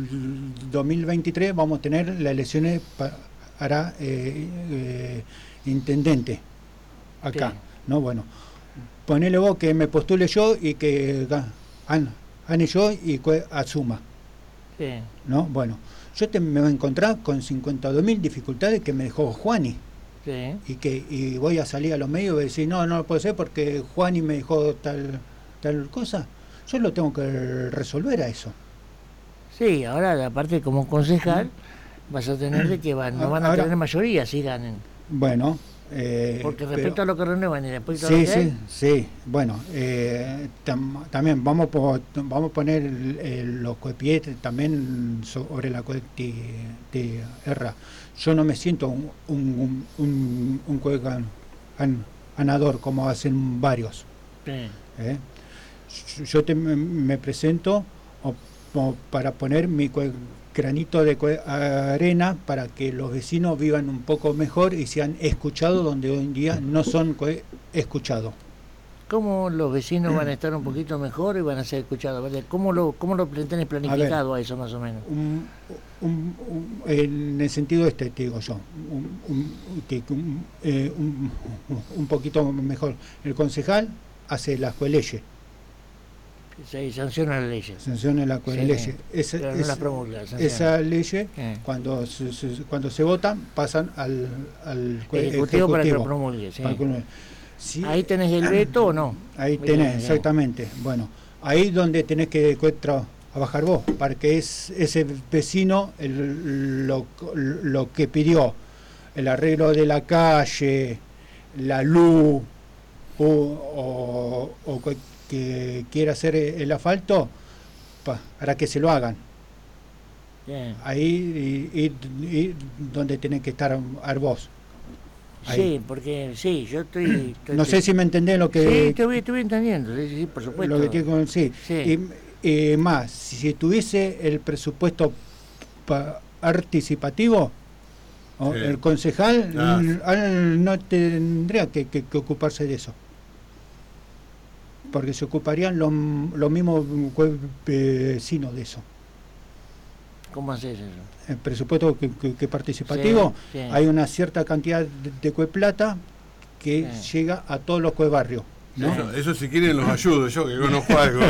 el dos mil veintitrés vamos a tener las elecciones pa- para eh, eh, intendente acá, Sí. ¿no? Bueno, ponele vos que me postule yo y que ga- gan- gane yo y que asuma, Sí. ¿no? Bueno, yo te, me voy a encontrar con cincuenta y dos mil dificultades que me dejó Juani. Sí. Y que y voy a salir a los medios y voy a decir, no, no puede ser porque Juani me dejó tal tal cosa. yo lo tengo que resolver a eso. Sí, ahora aparte como concejal vas a tener de que van, no van a Ahora- tener mayoría si ganen. Bueno, eh, Porque respecto pero- a lo que renuevan y después a Sí, lo que sí, hay, sí. Bueno, eh, tam- también vamos po- vamos a poner el- el- los coepies también sobre la coe- ti- tierra. Yo no me siento un un, un, un coe gan- gan- ganador como hacen varios. sí. ¿eh? Yo- Yo te- me, me presento o- o para poner mi cue- granito de cue- arena para que los vecinos vivan un poco mejor y sean escuchados donde hoy en día no son cue- escuchados. ¿Cómo los vecinos van a estar un poquito mejor y van a ser escuchados? ¿Verdad? ¿Cómo lo, cómo lo tenés planificado a, eso más o menos? Un- un- un- en el sentido este, te digo yo, un, un- que- que un, eh, un- un poquito mejor. El concejal hace las leyes, Se sanciona la ley. sanciona las Sí, leyes. Esa, pero no esa- las promulga, sanciona. esa ley, Sí. cuando se, se- cuando se votan, pasan al, al cue- Ejecutivo para que lo ejecutivo, promulgue, sí. para que lo- Sí, ¿Ahí tenés el veto o no? ahí Muy tenés, bien, exactamente. Bueno, ahí donde tenés que cue- tra- trabajar vos, para que es ese vecino el- lo, lo que pidió, el arreglo de la calle, la luz, o, o- o que- que quiera hacer el asfalto, pa- para que se lo hagan. Bien. Ahí y, y- y donde tenés que estar ar vos. Ahí. Sí, porque sí, yo estoy... estoy- No sé si me entendés lo que... Sí, te voy, te voy entendiendo, sí, sí, por supuesto. Lo que tiene con- sí. Sí. Y, y más, si tuviese el presupuesto pa- participativo, o Sí. el concejal Ah. n- al- no tendría que, que- que ocuparse de eso. Porque se ocuparían los los mismos cue- vecinos de eso. ¿Cómo haces eso? El presupuesto que, que- que participativo, Sí, sí. hay una cierta cantidad de, de cueplata que Sí. llega a todos los cuebarrios. ¿no? Eso, eso si quieren los ayudo yo, que conozco algo.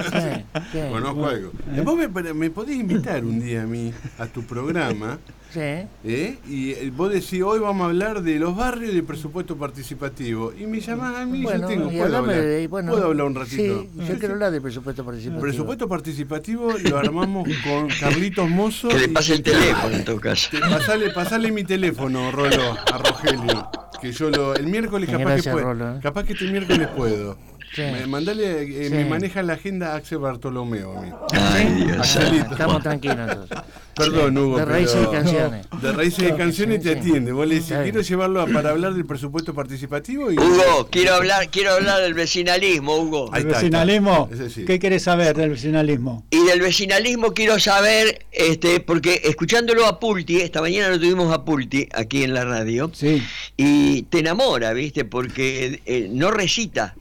sí. Conozco algo. Vos me, me podés invitar un día a mí, a tu programa, Sí. ¿eh? Y eh, vos decís, hoy vamos a hablar de los barrios y del presupuesto participativo. Y me llamás a mí, Bueno, yo tengo, y puedo hablame hablar, de- bueno, puedo hablar un ratito. Sí, yo quiero hablar del presupuesto participativo. El presupuesto participativo lo armamos con Carlitos Mozo. Que le y- pase el teléfono en todo caso. Te- Pasale, pasale mi teléfono, Rolo, a Rogelio. Que yo lo. El miércoles capaz Gracias, que puedo. Rolo, ¿eh? Capaz que este miércoles puedo. Sí. Me, mandale, eh, Sí. me maneja la agenda Axel Bartolomeo a mí. Ay, Dios. Axelito. Estamos tranquilos entonces. Perdón, Hugo. De raíces pero- y canciones. De raíces y canciones te Sí. atiende. Vos le decís, Está bien. quiero llevarlo a- para hablar del presupuesto participativo y. Hugo, quiero hablar, quiero hablar del vecinalismo, Hugo. Ahí ¿El está, ahí está. vecinalismo? Ese sí. ¿Qué querés saber del vecinalismo? Y del vecinalismo quiero saber, este, porque escuchándolo a Pulti, esta mañana lo tuvimos a Pulti aquí en la radio, Sí. y te enamora, ¿viste? Porque eh, no recita.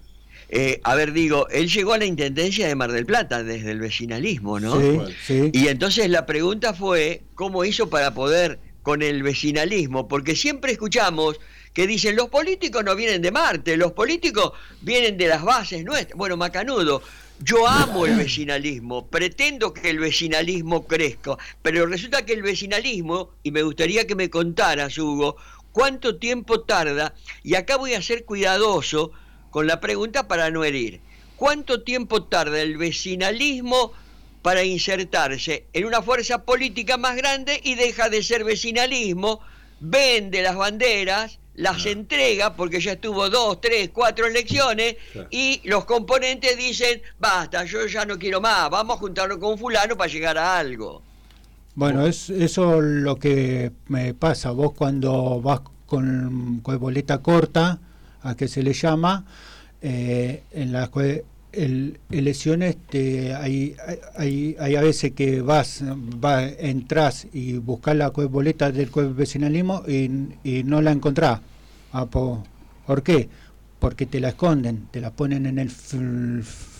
Eh, a ver, digo, él llegó a la Intendencia de Mar del Plata desde el vecinalismo, ¿no? Sí, sí. Y entonces la pregunta fue, ¿cómo hizo para poder con el vecinalismo? Porque siempre escuchamos que dicen, los políticos no vienen de Marte, los políticos vienen de las bases nuestras. Bueno, macanudo, yo amo el vecinalismo, pretendo que el vecinalismo crezca, pero resulta que el vecinalismo, y me gustaría que me contaras, Hugo, cuánto tiempo tarda, y acá voy a ser cuidadoso con la pregunta para no herir. ¿Cuánto tiempo tarda el vecinalismo para insertarse en una fuerza política más grande y deja de ser vecinalismo, vende las banderas, las entrega porque ya estuvo dos, tres, cuatro elecciones y los componentes dicen, basta, yo ya no quiero más, vamos a juntarnos con fulano para llegar a algo? Bueno, es eso lo que me pasa. Vos cuando vas con, con boleta corta, a que se le llama, eh, en las cue- el, elecciones te, hay, hay, hay a veces que vas, va, entras y buscas la cue- boleta del cue- vecinalismo y, y no la encontrás. Ah, po- ¿Por qué? Porque te la esconden, te la ponen en el f-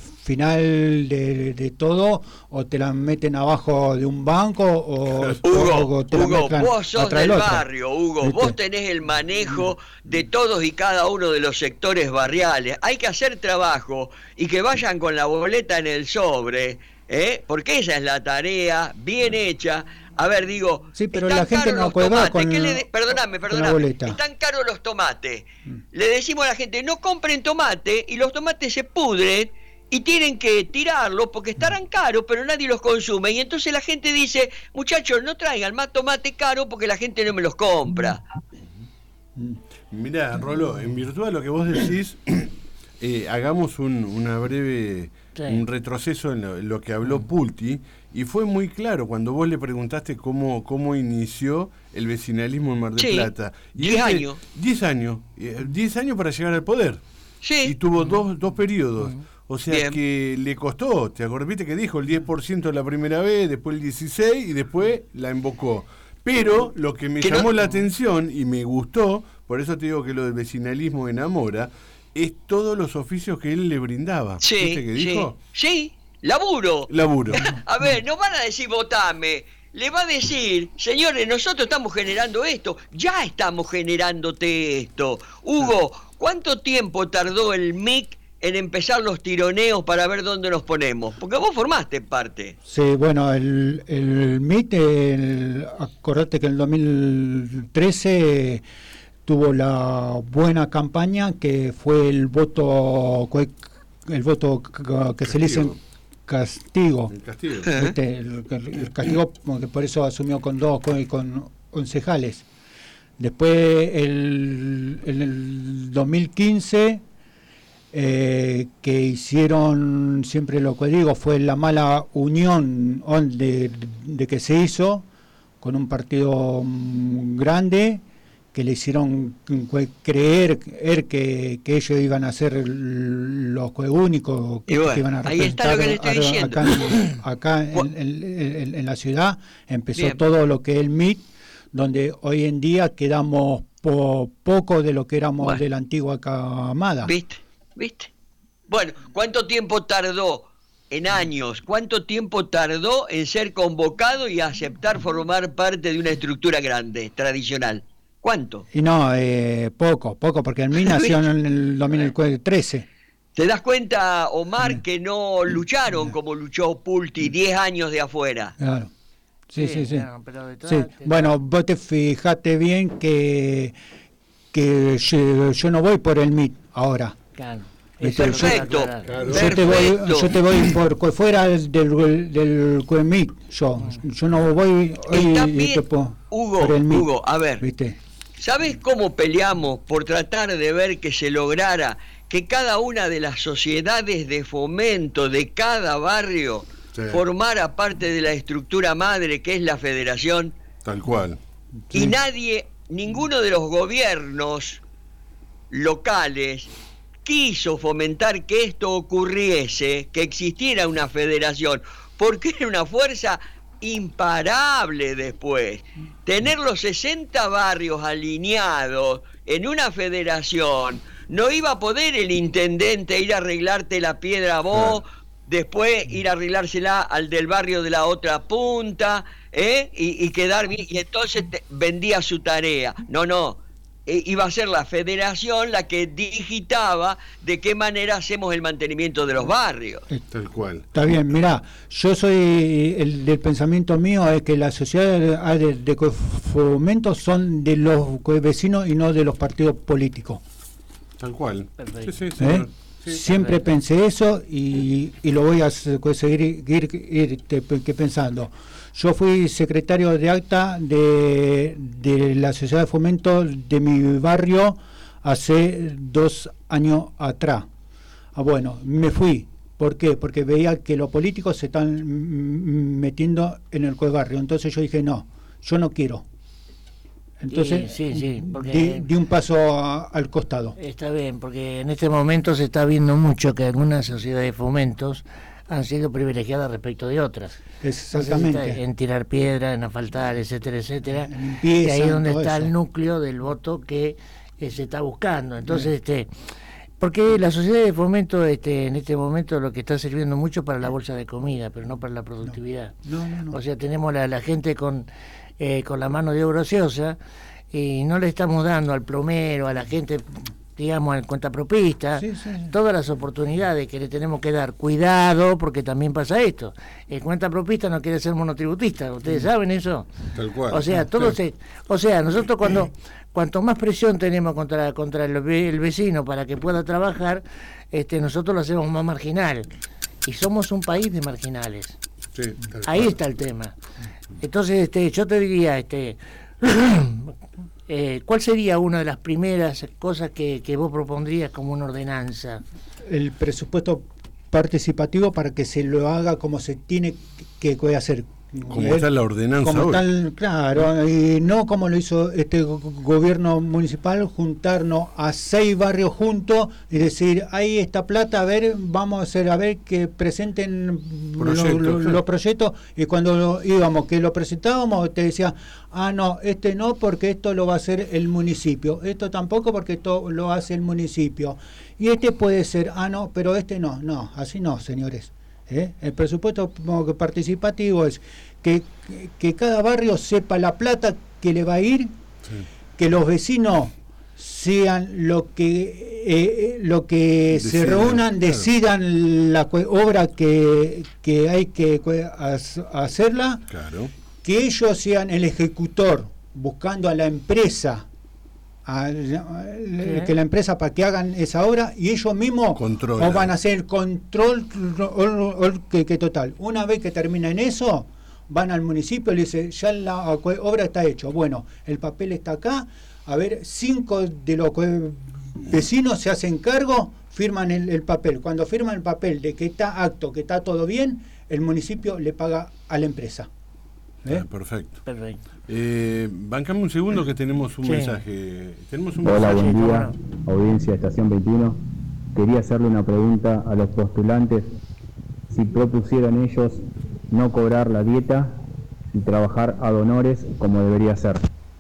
final de, de todo, o te la meten abajo de un banco, o, Hugo, o te la Hugo, mezclan vos sos atrás del otro. barrio, Hugo, ¿Viste? vos tenés el manejo de todos y cada uno de los sectores barriales. Hay que hacer trabajo y que vayan con la boleta en el sobre, ¿eh? Porque esa es la tarea bien hecha. A ver, digo, Sí, pero están la gente caros no los juega tomates. con, ¿Qué le de- Perdóname, con la perdóname. boleta. Están caros los tomates. Le decimos a la gente, no compren tomate y los tomates se pudren y tienen que tirarlos porque estarán caros, pero nadie los consume. Y entonces la gente dice, muchachos, no traigan más tomate caro porque la gente no me los compra. Mirá, Rolo, en virtud de lo que vos decís, eh, hagamos un, una breve sí. un retroceso en lo, en lo que habló Pulti, y fue muy claro cuando vos le preguntaste cómo, cómo inició el vecinalismo en Mar del sí, Plata. diez años. diez años. diez años para llegar al poder. Sí. Y tuvo dos, dos periodos. O sea Bien. que le costó, ¿te acordás? Viste que dijo el diez por ciento la primera vez, después el dieciséis por ciento y después la invocó. Pero lo que me que llamó no... la atención y me gustó, por eso te digo que lo del vecinalismo enamora, es todos los oficios que él le brindaba. Sí, ¿Viste que dijo? Sí, sí, laburo. Laburo. A ver, no van a decir votame, le va a decir, señores, nosotros estamos generando esto, ya estamos generándote esto. Hugo, ¿cuánto tiempo tardó el M I C en empezar los tironeos para ver dónde nos ponemos? Porque vos formaste parte. Sí, bueno, el, el M I C, el, acordate que en el dos mil trece tuvo la buena campaña que fue el voto el voto que se le dice castigo. El castigo. ¿Viste? El, el castigo, que por eso asumió con dos, con, con concejales. Después, el, en el dos mil quince, eh, que hicieron, siempre lo que digo, fue la mala unión de, de que se hizo con un partido grande, que le hicieron creer, creer que, que ellos iban a ser los únicos que, bueno, que iban a representar acá, en, acá en, en, en la ciudad. Empezó Bien. todo lo que es el M I C, donde hoy en día quedamos po, poco de lo que éramos bueno. de la antigua camada. ¿Viste? ¿Viste? Bueno, ¿cuánto tiempo tardó en años? ¿Cuánto tiempo tardó en ser convocado y aceptar formar parte de una estructura grande, tradicional? ¿Cuánto? Y no, eh, poco, poco, porque el M I nació en el dos mil trece. ¿Te das cuenta, Omar, que no lucharon como luchó Pulti, diez años de afuera? Claro. Sí, sí, sí. sí. Claro, pero de todas, sí. te... Bueno, vos te fijate bien que, que yo, yo no voy por el M I T ahora. Claro. Perfecto. Claro. Yo, te voy, yo te voy por fuera del, del, del M I T. Yo, yo no voy hoy, Está bien, por, Hugo, por el M I T. Hugo, a ver. ¿Viste? ¿Sabes cómo peleamos por tratar de ver que se lograra que cada una de las sociedades de fomento de cada barrio sí. formara parte de la estructura madre que es la federación? Tal cual. Sí. Y nadie, ninguno de los gobiernos locales quiso fomentar que esto ocurriese, que existiera una federación, porque era una fuerza imparable después. Tener los sesenta barrios alineados en una federación, no iba a poder el intendente ir a arreglarte la piedra a vos, claro. después ir a arreglársela al del barrio de la otra punta, ¿eh? y, y quedar bien, y entonces te, vendía su tarea. No, no. Iba a ser la federación la que digitaba de qué manera hacemos el mantenimiento de los barrios. Tal cual. Está bien, mirá, yo soy, el del pensamiento mío es que las sociedades de, de fomento son de los vecinos y no de los partidos políticos. Tal cual. Sí, sí, sí, ¿Eh? sí, Siempre perfecto. pensé eso y, y lo voy a seguir ir, ir, ir pensando. Yo fui secretario de acta de, de la Sociedad de Fomento de mi barrio hace dos años atrás. Ah, bueno, me fui. ¿Por qué? Porque veía que los políticos se están metiendo en el barrio. Entonces yo dije, no, yo no quiero. Entonces sí, sí, sí, porque di, di un paso a, al costado. Está bien, porque en este momento se está viendo mucho que algunas sociedades de fomentos han sido privilegiadas respecto de otras. Exactamente. En tirar piedra, en asfaltar, etcétera, etcétera. Y ahí es donde está eso. el núcleo del voto que eh, se está buscando. Entonces, sí. este, porque la sociedad de fomento este, en este momento lo que está sirviendo mucho para la bolsa de comida, pero no para la productividad. No, no, no. O sea, tenemos la, la gente con, eh, con la mano de obra ociosa y no le estamos dando al plomero, a la gente digamos, el cuentapropista, Sí, sí. todas las oportunidades que le tenemos que dar. Cuidado, porque también pasa esto. El cuentapropista no quiere ser monotributista, ¿ustedes Mm. saben eso? Tal cual. O sea, todo se, o sea, nosotros cuando cuanto más presión tenemos contra contra el, ve- el vecino para que pueda trabajar, este nosotros lo hacemos más marginal. Y somos un país de marginales. Sí, tal Ahí cual. está el tema. Entonces, este, yo te diría, este, eh, ¿cuál sería una de las primeras cosas que, que vos propondrías como una ordenanza? El presupuesto participativo para que se lo haga como se tiene que, que hacer. Como está la ordenanza Como hoy. tal, claro, y no como lo hizo este go- gobierno municipal, juntarnos a seis barrios juntos y decir, ahí está plata, a ver, vamos a hacer, a ver que presenten Proyectos, lo- lo- claro. los proyectos, y cuando lo íbamos, que lo presentábamos, te decía, ah, no, este no, porque esto lo va a hacer el municipio, esto tampoco porque esto lo hace el municipio, y este puede ser, ah, no, pero este no, no, así no, señores. ¿Eh? El presupuesto como que participativo es que, que cada barrio sepa la plata que le va a ir, que los vecinos sean lo que eh, lo que se Decidan, reúnan, claro. decidan la cue- obra que, que hay que cue- as- hacerla, Claro. que ellos sean el ejecutor buscando a la empresa a- a- que la empresa para que hagan esa obra y ellos mismos Controlan. o van a hacer el control o- o- o- que, que total. Una vez que terminan eso, van al municipio y le dicen, ya la cue- obra está hecha. Bueno, el papel está acá. A ver, cinco de los cue- vecinos se hacen cargo, firman el, el papel. Cuando firman el papel de que está acto, que está todo bien, el municipio le paga a la empresa. ¿Eh? Ah, perfecto. Perfecto. Eh, bancame un segundo que tenemos un Sí. mensaje. Tenemos un Hola, mensaje. buen día, audiencia de Estación veintiuno. Quería hacerle una pregunta a los postulantes. Si propusieran ellos no cobrar la dieta y trabajar ad honores como debería ser.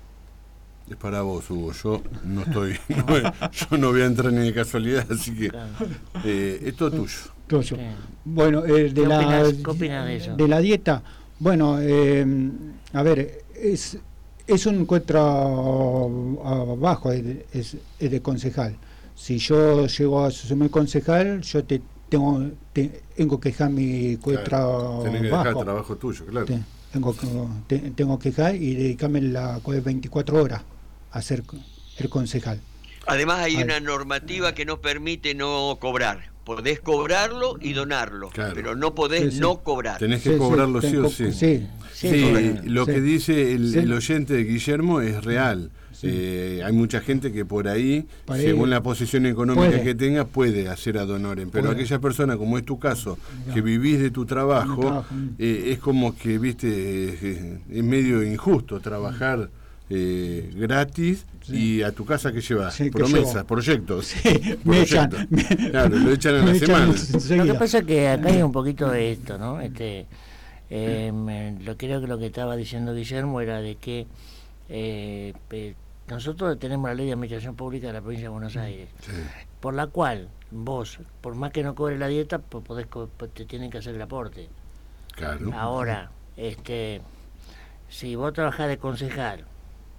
Es para vos, Hugo. Yo no estoy. no, yo no voy a entrar ni de casualidad, así que. Eh, es todo tuyo. Tuyo. Bueno, eh, de, ¿Qué la, opinás- qué opinás de eso? de la dieta, bueno, eh, a ver, es, es un encuentro abajo, es de, es, es de concejal. Si yo llego a asumir concejal, yo te tengo te- tengo que dejar mi encuentro Tenés que dejar bajo. el trabajo tuyo, claro. Te- tengo, que- te- tengo que dejar y dedicarme la veinticuatro horas a ser el concejal. Además hay Ay. una normativa que nos permite no cobrar. Podés cobrarlo y donarlo, pero no podés Sí, sí. no cobrar. Tenés que cobrarlo sí o sí. Sí, Sí, sí, lo sí. que dice el, Sí. el oyente de Guillermo es real. Eh, hay mucha gente que por ahí, Por ahí según la posición económica puede. que tenga, puede hacer ad honorem. Pero Puede. aquella persona, como es tu caso, que vivís de tu trabajo, trabajo. eh, es como que, viste, eh, es medio injusto trabajar eh, gratis y a tu casa que llevas Sí, que promesas, llevo. proyectos. Sí, me echan, Proyectos. me- Claro, lo echan a la me echan semana. Lo que pasa es que acá hay un poquito de esto, ¿no? Este, eh, me- lo creo que lo que estaba diciendo Guillermo era de que eh, pe- nosotros tenemos la ley de administración pública de la provincia de Buenos Aires, por la cual vos, por más que no cobres la dieta, pues podés co- pues te tienen que hacer el aporte. Claro. Ahora, este, si vos trabajás de concejal,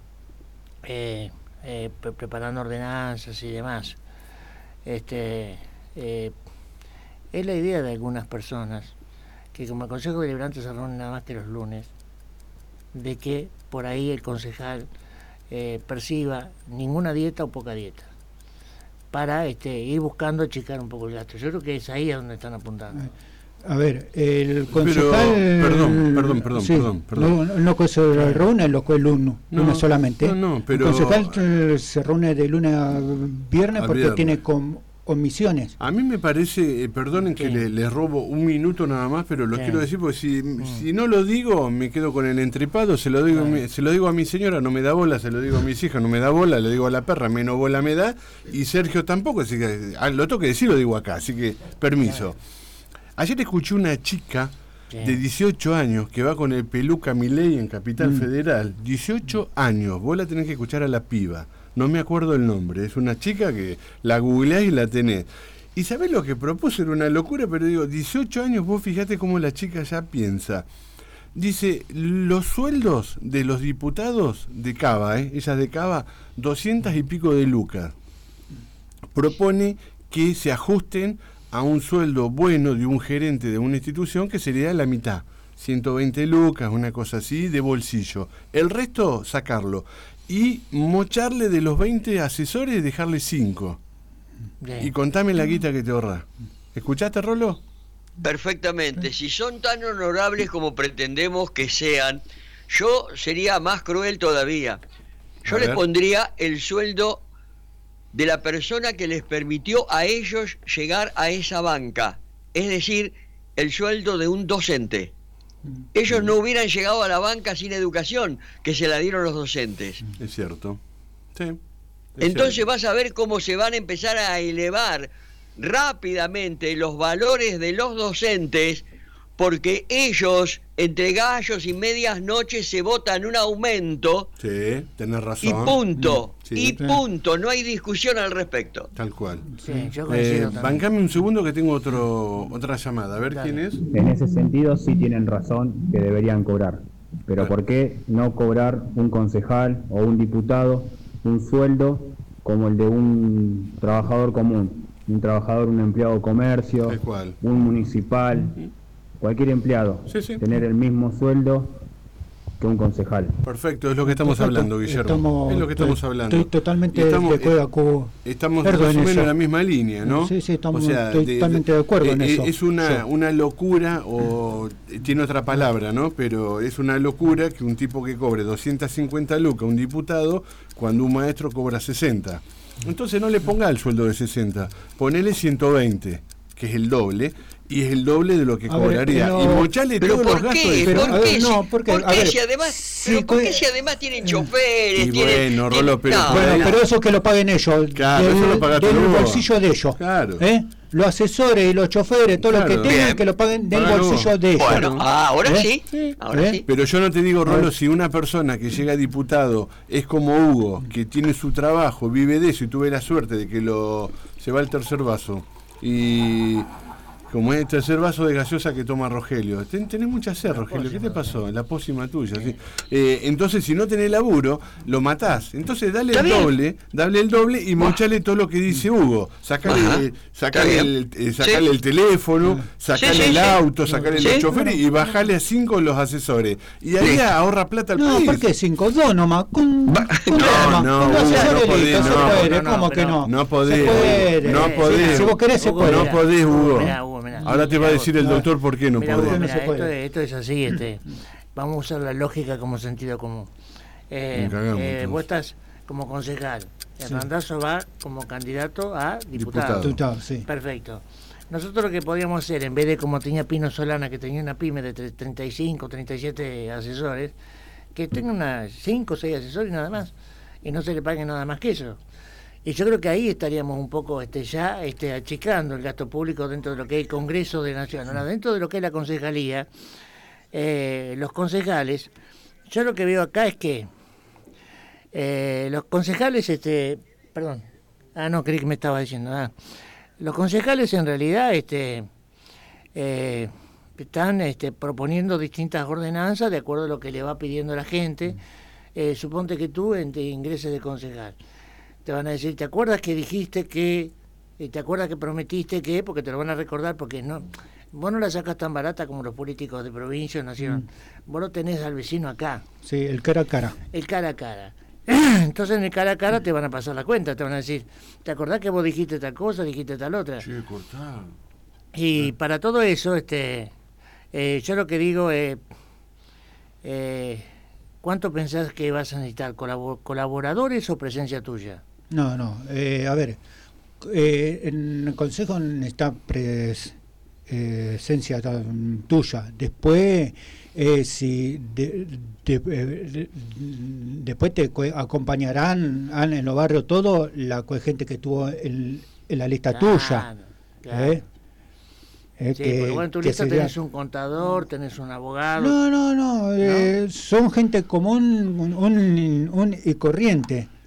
eh, eh, pre- preparando ordenanzas y demás, este, eh, es la idea de algunas personas que como el Consejo Deliberante se reúne nada más que los lunes, de que por ahí el concejal eh, perciba ninguna dieta o poca dieta, para este, ir buscando achicar un poco el gasto. Yo creo que es ahí a donde están apuntando. A ver, el concejal... perdón, perdón, perdón, sí, perdón, perdón. No, no que se reúne los el lunes, No, lunes solamente. no, no, pero- El concejal eh, se reúne de lunes a viernes A porque viernes. tiene com- omisiones. A mí me parece, eh, perdonen que le, les robo un minuto nada más, pero lo Sí. quiero decir porque si, si no lo digo, me quedo con el entrepado, se lo digo, a mi- se lo digo a mi señora, no me da bola, se lo digo a mis hijas, no me da bola, le digo a la perra, menos bola me da, y Sergio tampoco, así que ah, lo tengo que decir, lo digo acá, así que permiso. Ayer escuché una chica de dieciocho años que va con el peluca Milei en Capital Mm. Federal, dieciocho años, vos la tenés que escuchar a la piba. No me acuerdo el nombre, es una chica que la googleás y la tenés. Y sabés lo que propuso, era una locura, pero digo, dieciocho años, vos fijate cómo la chica ya piensa. Dice, los sueldos de los diputados de Cava, ¿eh? Ella es de Cava, doscientas y pico de lucas. propone que se ajusten a un sueldo bueno de un gerente de una institución, que sería la mitad, ciento veinte lucas, una cosa así, de bolsillo. El resto, sacarlo. Y mocharle de los veinte asesores, dejarle cinco. Bien. Y contame la guita que te ahorra. ¿Escuchaste, Rolo? Perfectamente. Si son tan honorables como pretendemos que sean, yo sería más cruel todavía. Yo les pondría el sueldo de la persona que les permitió a ellos llegar a esa banca. Es decir, el sueldo de un docente. Ellos no hubieran llegado a la banca sin educación que se la dieron los docentes. Es cierto. Sí. Es Entonces cierto. vas a ver cómo se van a empezar a elevar rápidamente los valores de los docentes, porque ellos, entre gallos y medias noches, se votan un aumento. Sí, tenés razón. Y punto. Sí. Y punto. No hay discusión al respecto. Tal cual. Sí, yo Eh, coincido también. bancame un segundo que tengo otro otra llamada. A ver quién es. En ese sentido sí tienen razón que deberían cobrar. Pero ¿por qué no cobrar un concejal o un diputado un sueldo como el de un trabajador común? Un trabajador, un empleado de comercio, Tal cual. un municipal, cualquier empleado, Sí, sí. tener el mismo sueldo que un concejal. Perfecto, es lo que estamos Perfecto. hablando, Guillermo. Estamos- es lo que estamos estoy- hablando. estoy totalmente Estamos- de acuerdo con- Estamos Perdón, más o menos eso. en la misma línea, ¿no? Sí, sí, estamos- O sea, estoy totalmente de acuerdo en eh, eso. Es una, Sí. una locura, o eh, tiene otra palabra, ¿no? Pero es una locura que un tipo que cobre doscientas cincuenta lucas, un diputado, cuando un maestro cobra sesenta. Entonces no le ponga el sueldo de sesenta, ponele ciento veinte, que es el doble, y es el doble de lo que A ver, cobraría. pero- y mochale ¿Pero todos por los gastos. qué? de- Pero, ¿Por a ver, qué? no, si- porque, ¿Por a qué ver, si además, si pero ¿por qué puede- si además tienen choferes? Y tienen, bueno, tienen- Rolo, pero- No, Bueno, no. pero eso que lo paguen ellos, Claro, del, eso lo pagás del tú. bolsillo de ellos. Claro. ¿Eh? Los asesores y los choferes, todo Claro. lo que tengan, Bien. que lo paguen del Págalo. bolsillo de ellos. Bueno, ah, ahora ¿Eh? sí, ahora ¿Eh? sí. Pero yo no te digo, Rolo, si una persona que llega a diputado es como Hugo, que tiene su trabajo, vive de eso, y tuve la suerte de que lo se va al tercer vaso. Y como es el tercer vaso de gaseosa que toma Rogelio. Ten, tenés mucha sed, Rogelio. ¿Qué te pasó? La pócima tuya. ¿sí? Eh, entonces, si no tenés laburo, lo matás. Entonces, dale Está el bien. doble, dale el doble y mochale todo lo que dice Hugo. Sacale, Ajá. eh, sacale, Está el, bien. eh, sacale Sí. el teléfono, sacale Sí, sí, el sí. auto, sacale Sí. los choferes y bajale a cinco los asesores. Y ahí Sí. ahorra plata al No, país. porque cinco, dos nomás. Con, con No, dos nomás. no, Con Hugo, dos no asesores podés, listo, se no, puede. no, no, ¿Cómo que pero- no? No podés, Se puede. no Eh, podés. Si vos querés, se Hugo, puede. No mirá, podés, Hugo. mirá, Hugo, mirá. Ahora te va a Mirá, decir el no. doctor por qué no Mirá, podés. Hugo, no mirá, se puede. esto, es, esto es así, este, vamos a usar la lógica como sentido común. Eh, Me cagamos, eh, entonces. vos estás como concejal, el Randazzo va como candidato a diputado. Diputado. Diputado, sí. Perfecto. Nosotros lo que podríamos hacer, en vez de como tenía Pino Solana, que tenía una pyme de tre- treinta y cinco, treinta y siete asesores, que tenga unas cinco o seis asesores nada más, y no se le pague nada más que eso. Y yo creo que ahí estaríamos un poco este, ya este, achicando el gasto público dentro de lo que es el Congreso de Nación. Ahora, dentro de lo que es la concejalía, eh, los concejales, yo lo que veo acá es que eh, los concejales, este, perdón, ah, no, creí que me estaba diciendo, ah, los concejales en realidad este, eh, están este, proponiendo distintas ordenanzas de acuerdo a lo que le va pidiendo la gente. Eh, suponte que tú en- te ingreses de concejal. Te van a decir, ¿te acuerdas que dijiste que, eh, te acuerdas que prometiste que, porque te lo van a recordar, porque no, vos no la sacas tan barata como los políticos de provincia o nación, vos lo tenés al vecino acá, Sí, el cara a cara. el cara a cara. Entonces en el cara a cara te van a pasar la cuenta, te van a decir, ¿te acordás que vos dijiste tal cosa, dijiste tal otra? Che, cortá. Y para todo eso, este, eh, yo lo que digo es, eh, ¿cuánto pensás que vas a necesitar? ¿Colabo- ¿Colaboradores o presencia tuya? No, no. Eh, a ver, eh, en el consejo está pres- eh, esencia ta- tuya. Después, eh, si de- de- eh, de- después te co- acompañarán han en los barrios todo la co- gente que estuvo en, en la lista Claro, tuya. claro. ¿eh? Eh, Sí, que- porque vos en tu que lista sería- tenés un contador, tenés un abogado. No, no, no. eh, son gente común un, un- un- y corriente.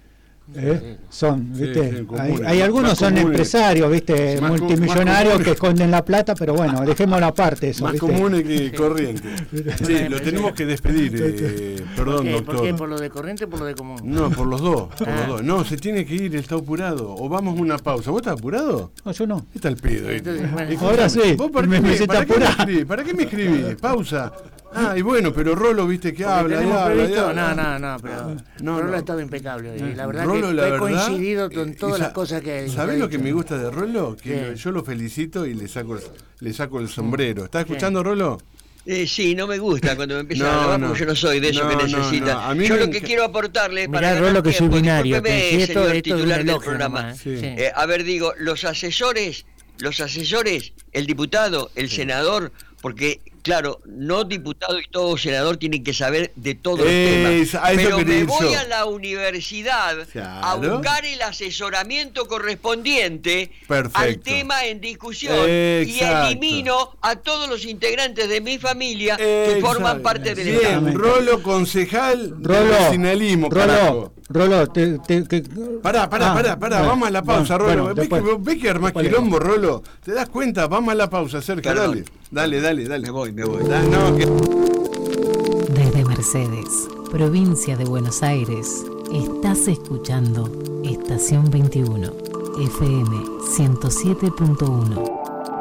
¿Eh? Son, ¿viste? Sí, sí, hay, comunes, hay más- algunos más son comunes. empresarios, ¿viste? Más com- Multimillonarios más que comunes. esconden la plata, pero bueno, dejémoslo aparte eso. Más ¿viste? común que corriente. Sí, lo tenemos que despedir. eh, perdón, ¿Por qué? doctor. ¿Por qué? ¿Por lo de corriente o por lo de común? No, por los dos, por Ah. los dos. No, se tiene que ir, él está apurado. O vamos a una pausa. ¿Vos estás apurado? No, yo no. Está el pedo. ¿eh? Entonces, bueno, Escuchame, ahora sí, ¿Vos para me- qué me me, hiciste para qué me apurar. escribís? ¿Para qué me escribís? Pausa. Ah, y bueno, pero Rolo, viste que Porque habla, y tenemos habla, y previsto- habla. No, no, no, pero No, Rolo no. ha estado impecable. Y la verdad Rolo, que la he verdad, coincidido con eh, todas esa- las cosas que ¿Sabés que ha lo que dicho. me gusta de Rolo? Que ¿Qué? lo- yo lo felicito y le saco, le saco el sombrero. ¿Estás escuchando, Rolo? Eh, sí, no me gusta cuando me empiezan No, a hablar no. porque yo no soy de eso No, que no, necesitan. no. A mí Yo me lo que enca- quiero aportarle Mirá, para ganar Rolo, que soy tiempo, binario, discúlpeme, que si esto- señor esto es un titular del elogio programa. nomás, Sí. sí. Eh, a ver, digo, los asesores, los asesores, el diputado, el senador, porque claro, no diputado y todo senador tienen que saber de todos los Es- temas. a eso Pero quería me ir voy yo. a la universidad a Claro. buscar el asesoramiento correspondiente Perfecto. al tema en discusión Exacto. y elimino a todos los integrantes de mi familia que Exacto. forman parte del Bien, Estado. Rolo, concejal de Rolo, vecinalismo, Rolo, carajo. Rolo, te, te- que- Pará, pará, Ah, pará, pará, bueno, vamos a la pausa, bueno, Rolo. bueno, ¿Ves, después- que, ves que armás después le quilombo, Rolo? ¿Te das cuenta? Vamos a la pausa, Sergio, Perdón. dale. Dale, dale, dale. Me voy, me voy. Da- no, que- Desde Mercedes, provincia de Buenos Aires, estás escuchando Estación veintiuno, F M ciento siete punto uno.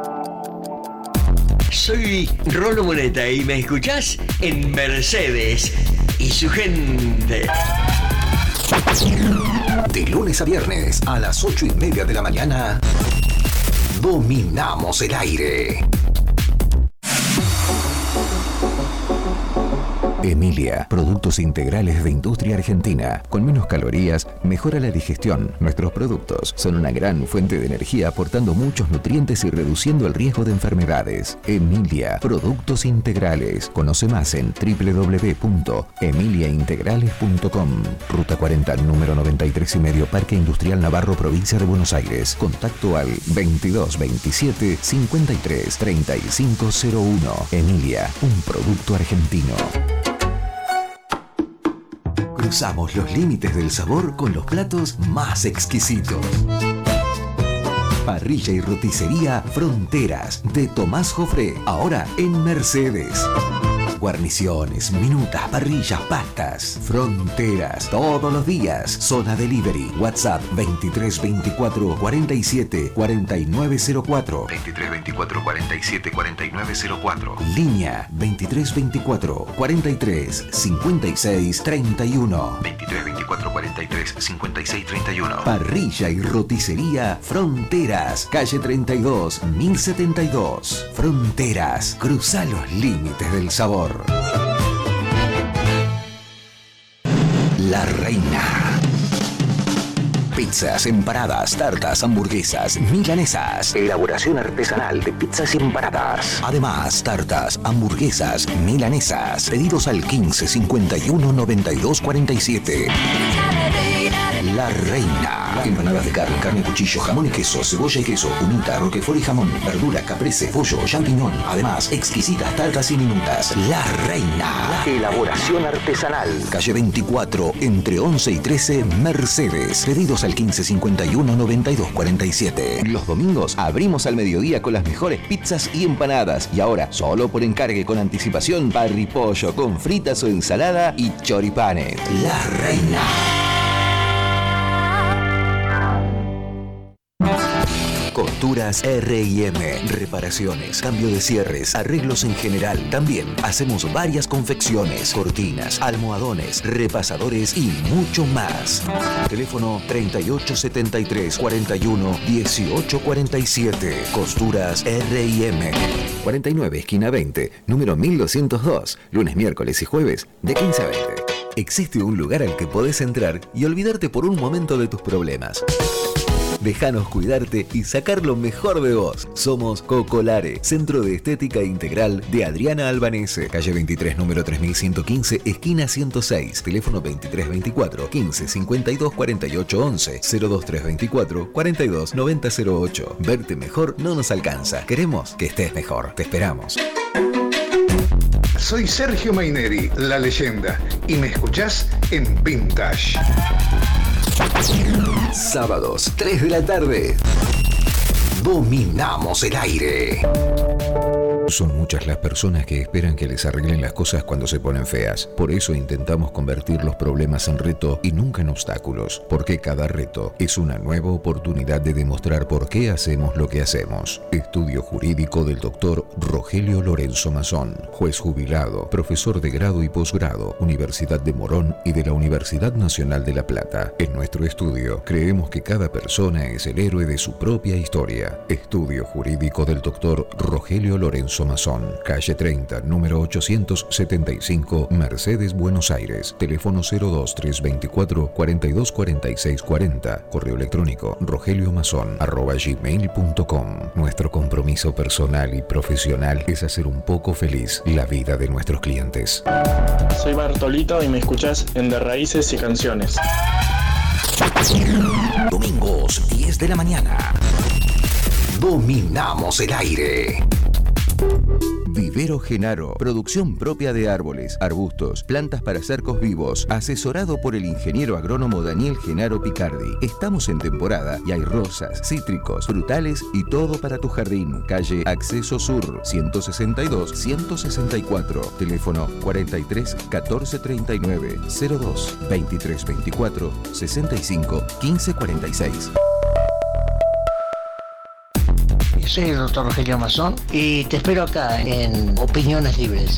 Soy Rolo Moneta y me escuchás en Mercedes y su gente. De lunes a viernes a las ocho y media de la mañana, dominamos el aire. Emilia, productos integrales de industria argentina. Con menos calorías, mejora la digestión. Nuestros productos son una gran fuente de energía, aportando muchos nutrientes y reduciendo el riesgo de enfermedades. Emilia, productos integrales. Conoce más en doble u doble u doble u punto emilia integrales punto com. Ruta cuarenta, número noventa y tres y medio, Parque Industrial Navarro, provincia de Buenos Aires. Contacto al veintidós veintisiete cincuenta y tres treinta y cinco cero uno. Emilia, un producto argentino. Cruzamos los límites del sabor con los platos más exquisitos. Parrilla y roticería Fronteras de Tomás Jofré, ahora en Mercedes. Guarniciones, minutas, parrillas, pastas. Fronteras, todos los días. Zona Delivery. WhatsApp veintitrés veinticuatro cuarenta y siete cuarenta y nueve cero cuatro. veintitrés veinticuatro cuarenta y siete cuarenta y nueve cero cuatro. Línea veintitrés veinticuatro cuarenta y tres cincuenta y seis treinta y uno. veintitrés veinticuatro cuarenta y tres cincuenta y seis treinta y uno. Parrilla y roticería Fronteras. Calle treinta y dos, mil setenta y dos. Fronteras. Cruza los límites del sabor. La Reina. Pizzas, empanadas, tartas, hamburguesas, milanesas. Elaboración artesanal de pizzas y empanadas. Además, tartas, hamburguesas, milanesas. Pedidos al quince cincuenta y uno noventa y dos cuarenta y siete. La Reina. Empanadas de carne, carne, cuchillo, jamón y queso, cebolla y queso, humita, roquefort y jamón, verdura, caprese, pollo, champiñón. Además, exquisitas tartas y minutas. La Reina. Elaboración artesanal. Calle veinticuatro, entre once y trece, Mercedes. Pedidos al quince cincuenta y uno noventa y dos cuarenta y siete. Los domingos abrimos al mediodía con las mejores pizzas y empanadas. Y ahora, solo por encargue con anticipación, parripollo con fritas o ensalada y choripanes. La Reina. Costuras R y M, reparaciones, cambio de cierres, arreglos en general. También hacemos varias confecciones, cortinas, almohadones, repasadores y mucho más. Teléfono treinta y ocho setenta y tres cuarenta y uno dieciocho cuarenta y siete. Costuras R y M. cuarenta y nueve, esquina veinte, número mil doscientos dos. Lunes, miércoles y jueves de quince a veinte. Existe un lugar al que podés entrar y olvidarte por un momento de tus problemas. Déjanos cuidarte y sacar lo mejor de vos. Somos Cocolare, Centro de Estética Integral de Adriana Albanese. Calle veintitrés, número tres mil ciento quince, esquina ciento seis. Teléfono veintitrés veinticuatro quince cincuenta y dos cuarenta y ocho once. cero dos tres veinticuatro cuarenta y dos noventa cero ocho. Verte mejor no nos alcanza. Queremos que estés mejor. Te esperamos. Soy Sergio Maineri, la leyenda, y me escuchás en Vintage. Sábados, tres de la tarde. Dominamos el aire. Son muchas las personas que esperan que les arreglen las cosas cuando se ponen feas. Por eso intentamos convertir los problemas en reto y nunca en obstáculos, porque cada reto es una nueva oportunidad de demostrar por qué hacemos lo que hacemos. Estudio jurídico del doctor Rogelio Lorenzo Mazón, juez jubilado, profesor de grado y posgrado, Universidad de Morón y de la Universidad Nacional de La Plata. En nuestro estudio creemos que cada persona es el héroe de su propia historia. Estudio jurídico del doctor Rogelio Lorenzo Mazón, calle treinta, número ochocientos setenta y cinco, Mercedes, Buenos Aires. Teléfono cero dos tres veinticuatro cuarenta y dos cuarenta y seis cuarenta. Correo electrónico rogeliomazón arroba gmail punto com. Nuestro compromiso personal y profesional es hacer un poco feliz la vida de nuestros clientes. Soy Bartolito y me escuchás en De Raíces y Canciones. Domingos, diez de la mañana. Dominamos el aire. Vivero Genaro, producción propia de árboles, arbustos, plantas para cercos vivos, asesorado por el ingeniero agrónomo Daniel Genaro Picardi. Estamos en temporada y hay rosas, cítricos, frutales y todo para tu jardín. Calle Acceso Sur, ciento sesenta y dos, ciento sesenta y cuatro. Teléfono cuarenta y tres, catorce treinta y nueve, cero dos, veintitrés veinticuatro, sesenta y cinco, quince cuarenta y seis. Soy el doctor Rogelio Mazón y te espero acá en Opiniones Libres.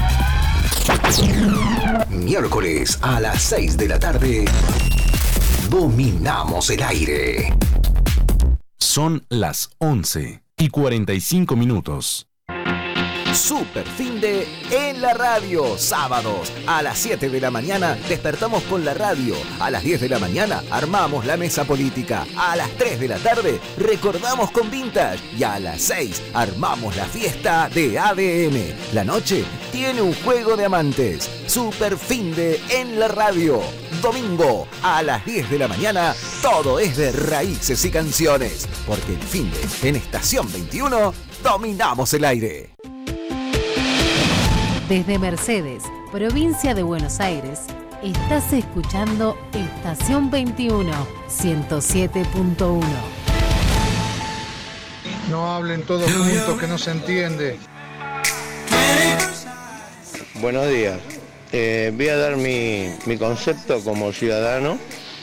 Miércoles a las seis de la tarde. Dominamos el aire. Son las once y cuarenta y cinco minutos. Super fin de en la radio. Sábados a las siete de la mañana despertamos con la radio. A las diez de la mañana armamos la mesa política. A las tres de la tarde recordamos con Vintage. Y a las seis armamos la fiesta de A D M. La noche tiene un juego de amantes. Super fin de en la radio. Domingo a las diez de la mañana todo es de raíces y canciones. Porque el fin de en Estación veintiuno dominamos el aire. Desde Mercedes, provincia de Buenos Aires, estás escuchando Estación veintiuno, ciento siete punto uno. No hablen todos juntos que no se entiende. Buenos días. Eh, voy a dar mi, mi concepto como ciudadano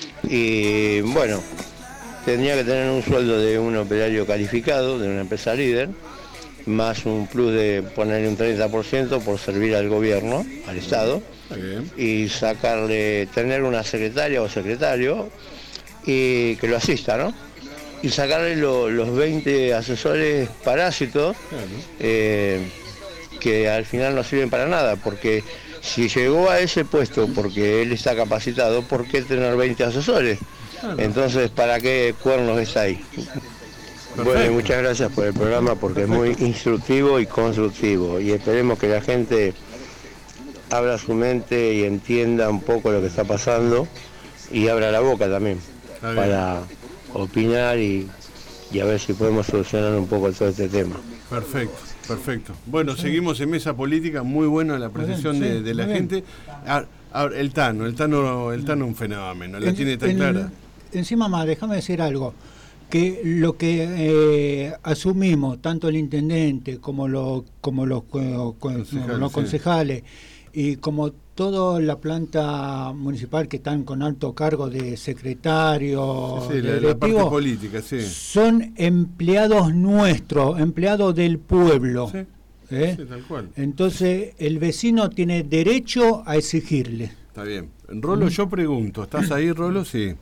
y bueno, tendría que tener un sueldo de un operario calificado, de una empresa líder, más un plus de ponerle un treinta por ciento por servir al gobierno, al Estado, y sacarle, tener una secretaria o secretario y que lo asista, ¿no? Y sacarle lo, los veinte asesores parásitos eh, que al final no sirven para nada, porque si llegó a ese puesto porque él está capacitado, ¿por qué tener veinte asesores? Entonces, ¿para qué cuernos está ahí? Perfecto. Bueno, muchas gracias por el programa porque Perfecto. Es muy instructivo y constructivo y esperemos que la gente abra su mente y entienda un poco lo que está pasando y abra la boca también para opinar y, y a ver si podemos solucionar un poco todo este tema. Perfecto, perfecto. Bueno, sí. Seguimos en mesa política, muy buena la apreciación sí, de, de la gente. Ahora, ahora, el Tano, el Tano, el Tano un fenómeno, la en, tiene tan en, clara. Encima más, déjame decir algo. Que lo que eh, asumimos, tanto el intendente como, lo, como los, co, concejales, los concejales sí. y como toda la planta municipal que están con alto cargo de secretario, sí, sí, de la, la parte política, sí. son empleados nuestros, empleados del pueblo. Sí, ¿eh? Sí, tal cual. Entonces el vecino tiene derecho a exigirle. Está bien. Rolo, yo pregunto, ¿estás ahí, Rolo? Sí.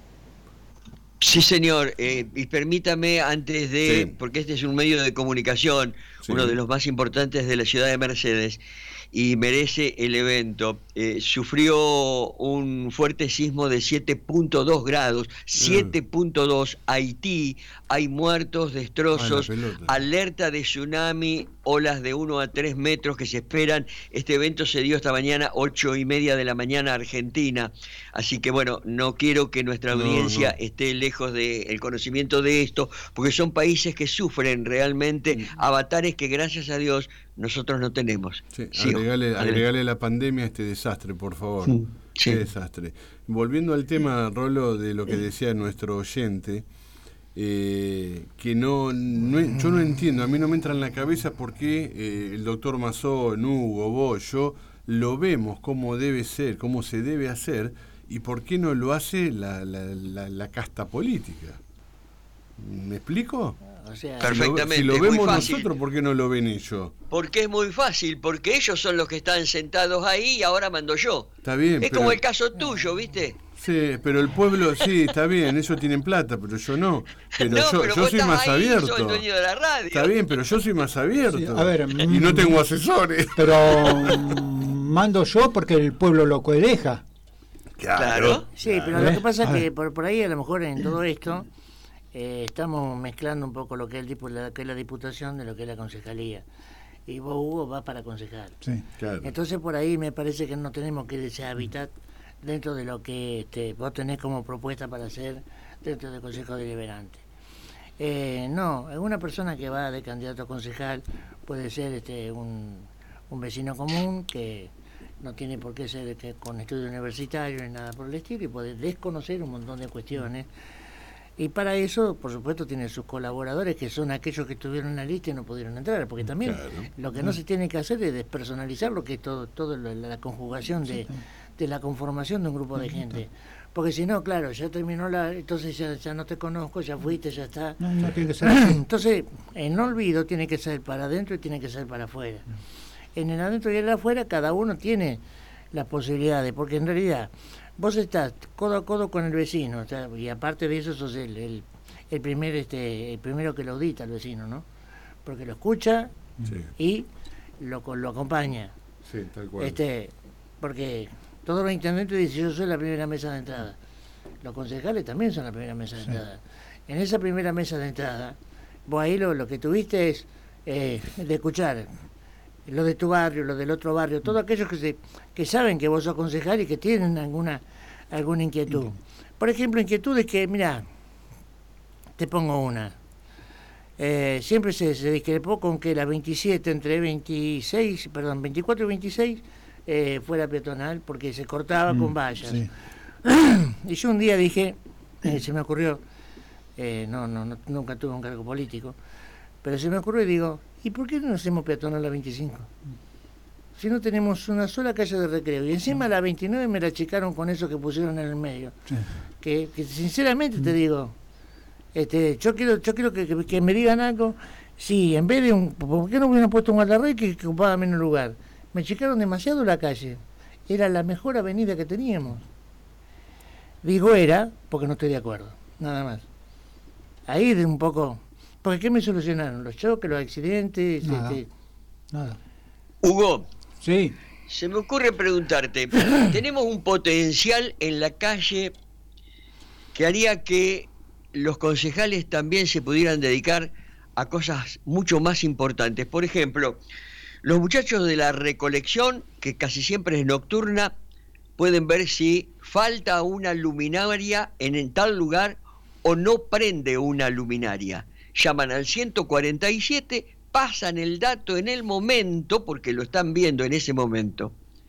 Sí, señor, eh, y permítame antes de, sí. porque este es un medio de comunicación, sí. uno de los más importantes de la ciudad de Mercedes, y merece el evento. Eh, sufrió un fuerte sismo de siete punto dos grados, siete punto dos, Haití, hay muertos, destrozos, Ay, alerta de tsunami, olas de uno a tres metros que se esperan. Este evento se dio esta mañana, ocho y media de la mañana, Argentina. Así que bueno, no quiero que nuestra audiencia no, no. esté lejos del conocimiento de esto, porque son países que sufren realmente mm. avatares que gracias a Dios nosotros no tenemos. Sí, sí, agregale, agregale la pandemia a este desastre, por favor. Sí. Sí. Qué desastre. Volviendo al tema, Rolo, de lo que decía nuestro oyente, eh, que no, no, yo no entiendo, a mí no me entra en la cabeza por qué eh, el doctor Mazón, Hugo, vos, yo, lo vemos cómo debe ser, cómo se debe hacer, y por qué no lo hace la, la, la, la casta política. ¿Me explico? O sea, perfectamente. Si lo, si lo vemos nosotros, ¿por qué no lo ven ellos? Porque es muy fácil, porque ellos son los que están sentados ahí y ahora mando yo. Está bien. Es pero... como el caso tuyo, ¿viste? Sí, pero el pueblo, sí, está bien, ellos tienen plata, pero yo no. Pero no, yo, pero yo soy más ahí, abierto. Soy el dueño de la radio. Está bien, pero yo soy más abierto. Sí, a ver, y no tengo asesores. Pero mando yo porque el pueblo lo codeja. Claro. Sí, pero lo que pasa es que por, por ahí a lo mejor en todo esto eh, estamos mezclando un poco lo que es, el, la, que es la diputación de lo que es la concejalía. Y vos, Hugo, vas para concejal. Sí, claro. Entonces por ahí me parece que no tenemos que ese hábitat dentro de lo que este, vos tenés como propuesta para hacer dentro del Consejo Deliberante. Eh, no, una persona que va de candidato a concejal puede ser este, un, un vecino común que no tiene por qué ser que, con estudio universitario ni nada por el estilo, y puede desconocer un montón de cuestiones. Y para eso, por supuesto, tiene sus colaboradores, que son aquellos que estuvieron en la lista y no pudieron entrar, porque también claro. Lo que no se tiene que hacer es despersonalizar lo que es todo, todo la, la conjugación de, de la conformación de un grupo de gente. Porque si no, claro, ya terminó la... Entonces ya, ya no te conozco, ya fuiste, ya está. No, no tiene que ser así. Entonces, el no olvido tiene que ser para adentro y tiene que ser para afuera. En el adentro y en el afuera cada uno tiene las posibilidades, porque en realidad vos estás codo a codo con el vecino, o sea, y aparte de eso sos el, el, el, primer, este, el primero que lo audita al vecino, ¿no? Porque lo escucha sí. y lo, lo acompaña. Sí, tal cual. Este, porque todos los intendentes dicen, yo soy la primera mesa de entrada. Los concejales también son la primera mesa de sí. entrada. En esa primera mesa de entrada, vos ahí lo, lo que tuviste es eh, de escuchar lo de tu barrio, lo del otro barrio, todos aquellos que se, que saben que vos sos concejal y que tienen alguna alguna inquietud. Por ejemplo, inquietudes que, mira, te pongo una. Eh, siempre se, se discrepó con que la veintisiete entre veintiséis, perdón, veinticuatro y veintiséis eh, fuera peatonal porque se cortaba mm, con vallas. Sí. Y yo un día dije, eh, se me ocurrió, eh, no, no, no, nunca tuve un cargo político, pero se me ocurrió y digo, ¿y por qué no hacemos peatonal la veinticinco? Si no tenemos una sola calle de recreo. Y encima la veintinueve me la achicaron con eso que pusieron en el medio. Sí. Que, que sinceramente te digo, este, yo quiero, yo quiero que, que, que me digan algo. Sí, en vez de un... ¿Por qué no hubieran puesto un guardarrey que, que ocupaba menos lugar? Me achicaron demasiado la calle. Era la mejor avenida que teníamos. Digo era, porque no estoy de acuerdo. Nada más. Ahí de un poco... Porque ¿qué me solucionaron? Los choques, los accidentes. Nada. Este... Nada. Hugo. Sí. Se me ocurre preguntarte, tenemos un potencial en la calle que haría que los concejales también se pudieran dedicar a cosas mucho más importantes. Por ejemplo, los muchachos de la recolección, que casi siempre es nocturna, pueden ver si falta una luminaria en, en tal lugar o no prende una luminaria. Llaman al ciento cuarenta y siete, pasan el dato en el momento, porque lo están viendo en ese momento.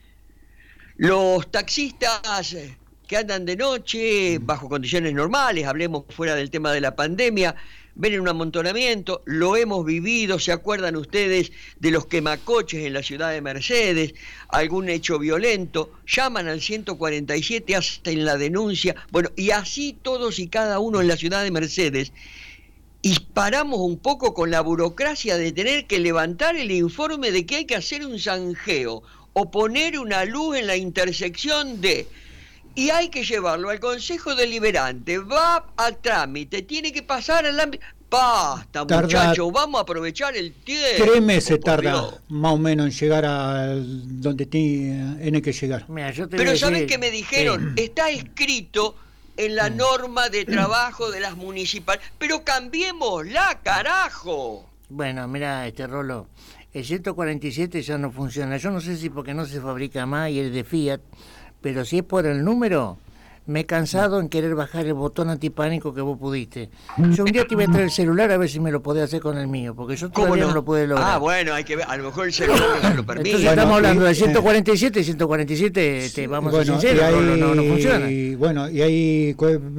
Los taxistas que andan de noche, bajo condiciones normales, hablemos fuera del tema de la pandemia, ven en un amontonamiento, lo hemos vivido, ¿se acuerdan ustedes de los quemacoches en la ciudad de Mercedes? Algún hecho violento, llaman al ciento cuarenta y siete, hacen la denuncia, bueno, y así todos y cada uno en la ciudad de Mercedes. Y paramos un poco con la burocracia de tener que levantar el informe de que hay que hacer un zanjeo o poner una luz en la intersección de... Y hay que llevarlo al Consejo Deliberante, va a trámite, tiene que pasar al ámbito... Basta, tarda, muchachos, vamos a aprovechar el tiempo. Tres meses tarda Dios. Más o menos en llegar a donde tiene que llegar. Mira, yo te Pero ¿saben qué me dijeron? Sí. Está escrito... en la norma de trabajo de las municipales, pero cambiémosla, carajo. Bueno, mira, este Rolo, el ciento cuarenta y siete ya no funciona. Yo no sé si porque no se fabrica más y es de Fiat, pero si es por el número, me he cansado en querer bajar el botón antipánico que vos pudiste. Yo un día te voy a traer el celular a ver si me lo podés hacer con el mío, porque yo todavía no? no lo pude lograr. Ah, bueno, hay que ver, a lo mejor el celular no se lo permite. Entonces bueno, estamos hablando y, de ciento cuarenta y siete, ciento cuarenta y siete, este, vamos bueno, a ser sinceros, hay, no, no, no funciona. Y bueno, y hay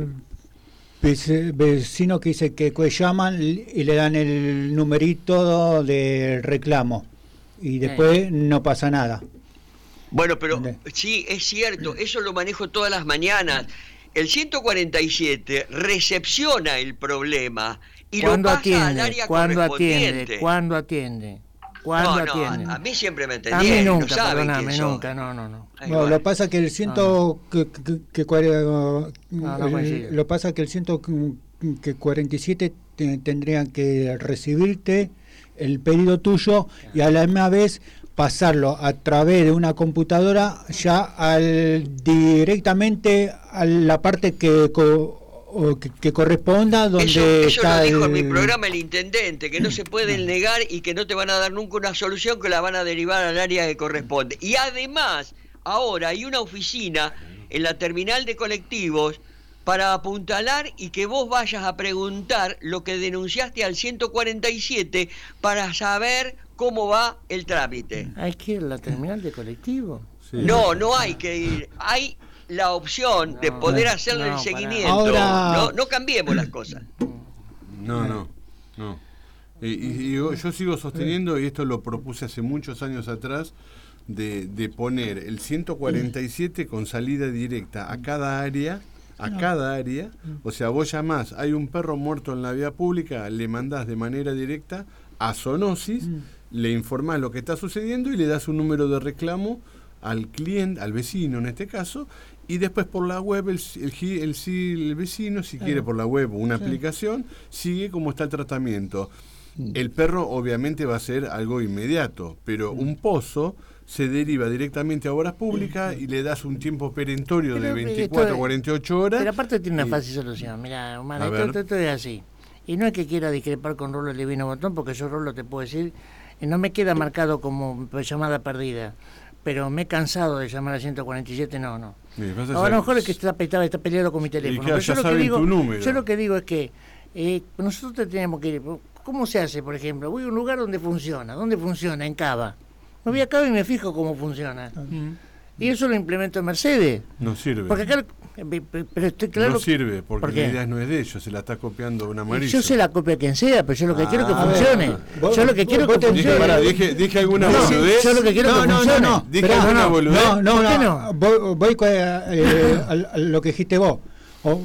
vecinos que dicen que llaman y le dan el numerito de reclamo y después eh. no pasa nada. Bueno, pero sí, es cierto, eso lo manejo todas las mañanas. El ciento cuarenta y siete recepciona el problema y lo pasa atiende, al área ¿cuándo correspondiente. atiende? ¿Cuándo atiende? ¿Cuándo no, no, atiende? A, a mí siempre me A entendieron, mí nunca, no saben perdóname, quién nunca, son. no, no, no. Ay, no, bueno. Lo pasa que el ciento no. que, que, que, que no, no el, lo pasa que el ciento que cuarenta y siete te, tendrían que recibirte el pedido tuyo y a la misma vez pasarlo a través de una computadora ya al directamente a la parte que, co, que, que corresponda donde eso, eso está lo dijo el... en mi programa el intendente, que no se pueden negar y que no te van a dar nunca una solución, que la van a derivar al área que corresponde. Y además ahora hay una oficina en la terminal de colectivos para apuntalar y que vos vayas a preguntar lo que denunciaste al ciento cuarenta y siete para saber cómo va el trámite. ¿Hay que ir a la terminal de colectivo? Sí. No, no hay que ir. Hay la opción no, de poder hacerle no, el seguimiento. Ahora... No, no cambiemos las cosas. No, no, no. Y, y, y yo, yo sigo sosteniendo, y esto lo propuse hace muchos años atrás, de, de poner el ciento cuarenta y siete con salida directa a cada área, a no. cada área, o sea, vos llamás, hay un perro muerto en la vía pública, le mandás de manera directa a Zoonosis, mm. le informás lo que está sucediendo y le das un número de reclamo al cliente, al vecino en este caso, y después por la web el, el, el, el, el vecino, si claro. quiere por la web o una sí. aplicación, sigue cómo está el tratamiento. Mm. El perro obviamente va a ser algo inmediato, pero mm. un pozo se deriva directamente a obras públicas y le das un tiempo perentorio pero de veinticuatro a cuarenta y ocho horas. Pero aparte tiene una y... fácil solución. Mira, Omar, esto, esto es así. Y no es que quiera discrepar con Rolo Levino Botón, porque yo, Rolo, te puedo decir, no me queda marcado como llamada perdida, pero me he cansado de llamar a ciento cuarenta y siete, no, no. Sí, a lo mejor es que está, está, está peleado con mi teléfono. Pero yo, lo que digo, yo lo que digo es que eh, nosotros tenemos que ir. ¿Cómo se hace, por ejemplo? Voy a un lugar donde funciona. ¿Dónde funciona? En Cava. Me voy a Cava y me fijo cómo funciona. Uh-huh. Y eso lo implemento en Mercedes. No sirve. Porque acá, pero estoy claro. No sirve, porque ¿por la idea no es de ellos, se la está copiando un amarillo. Yo se la copio a quien sea, pero yo lo que ah, quiero es que funcione. Vos, yo lo que quiero es que funcione. Pará, dije, dije alguna no, boludez. Yo lo que quiero es no, que no, funcione. No, no, dije alguna no, boludez. No, no, no. no? Voy, voy eh, a, a lo que dijiste vos. O,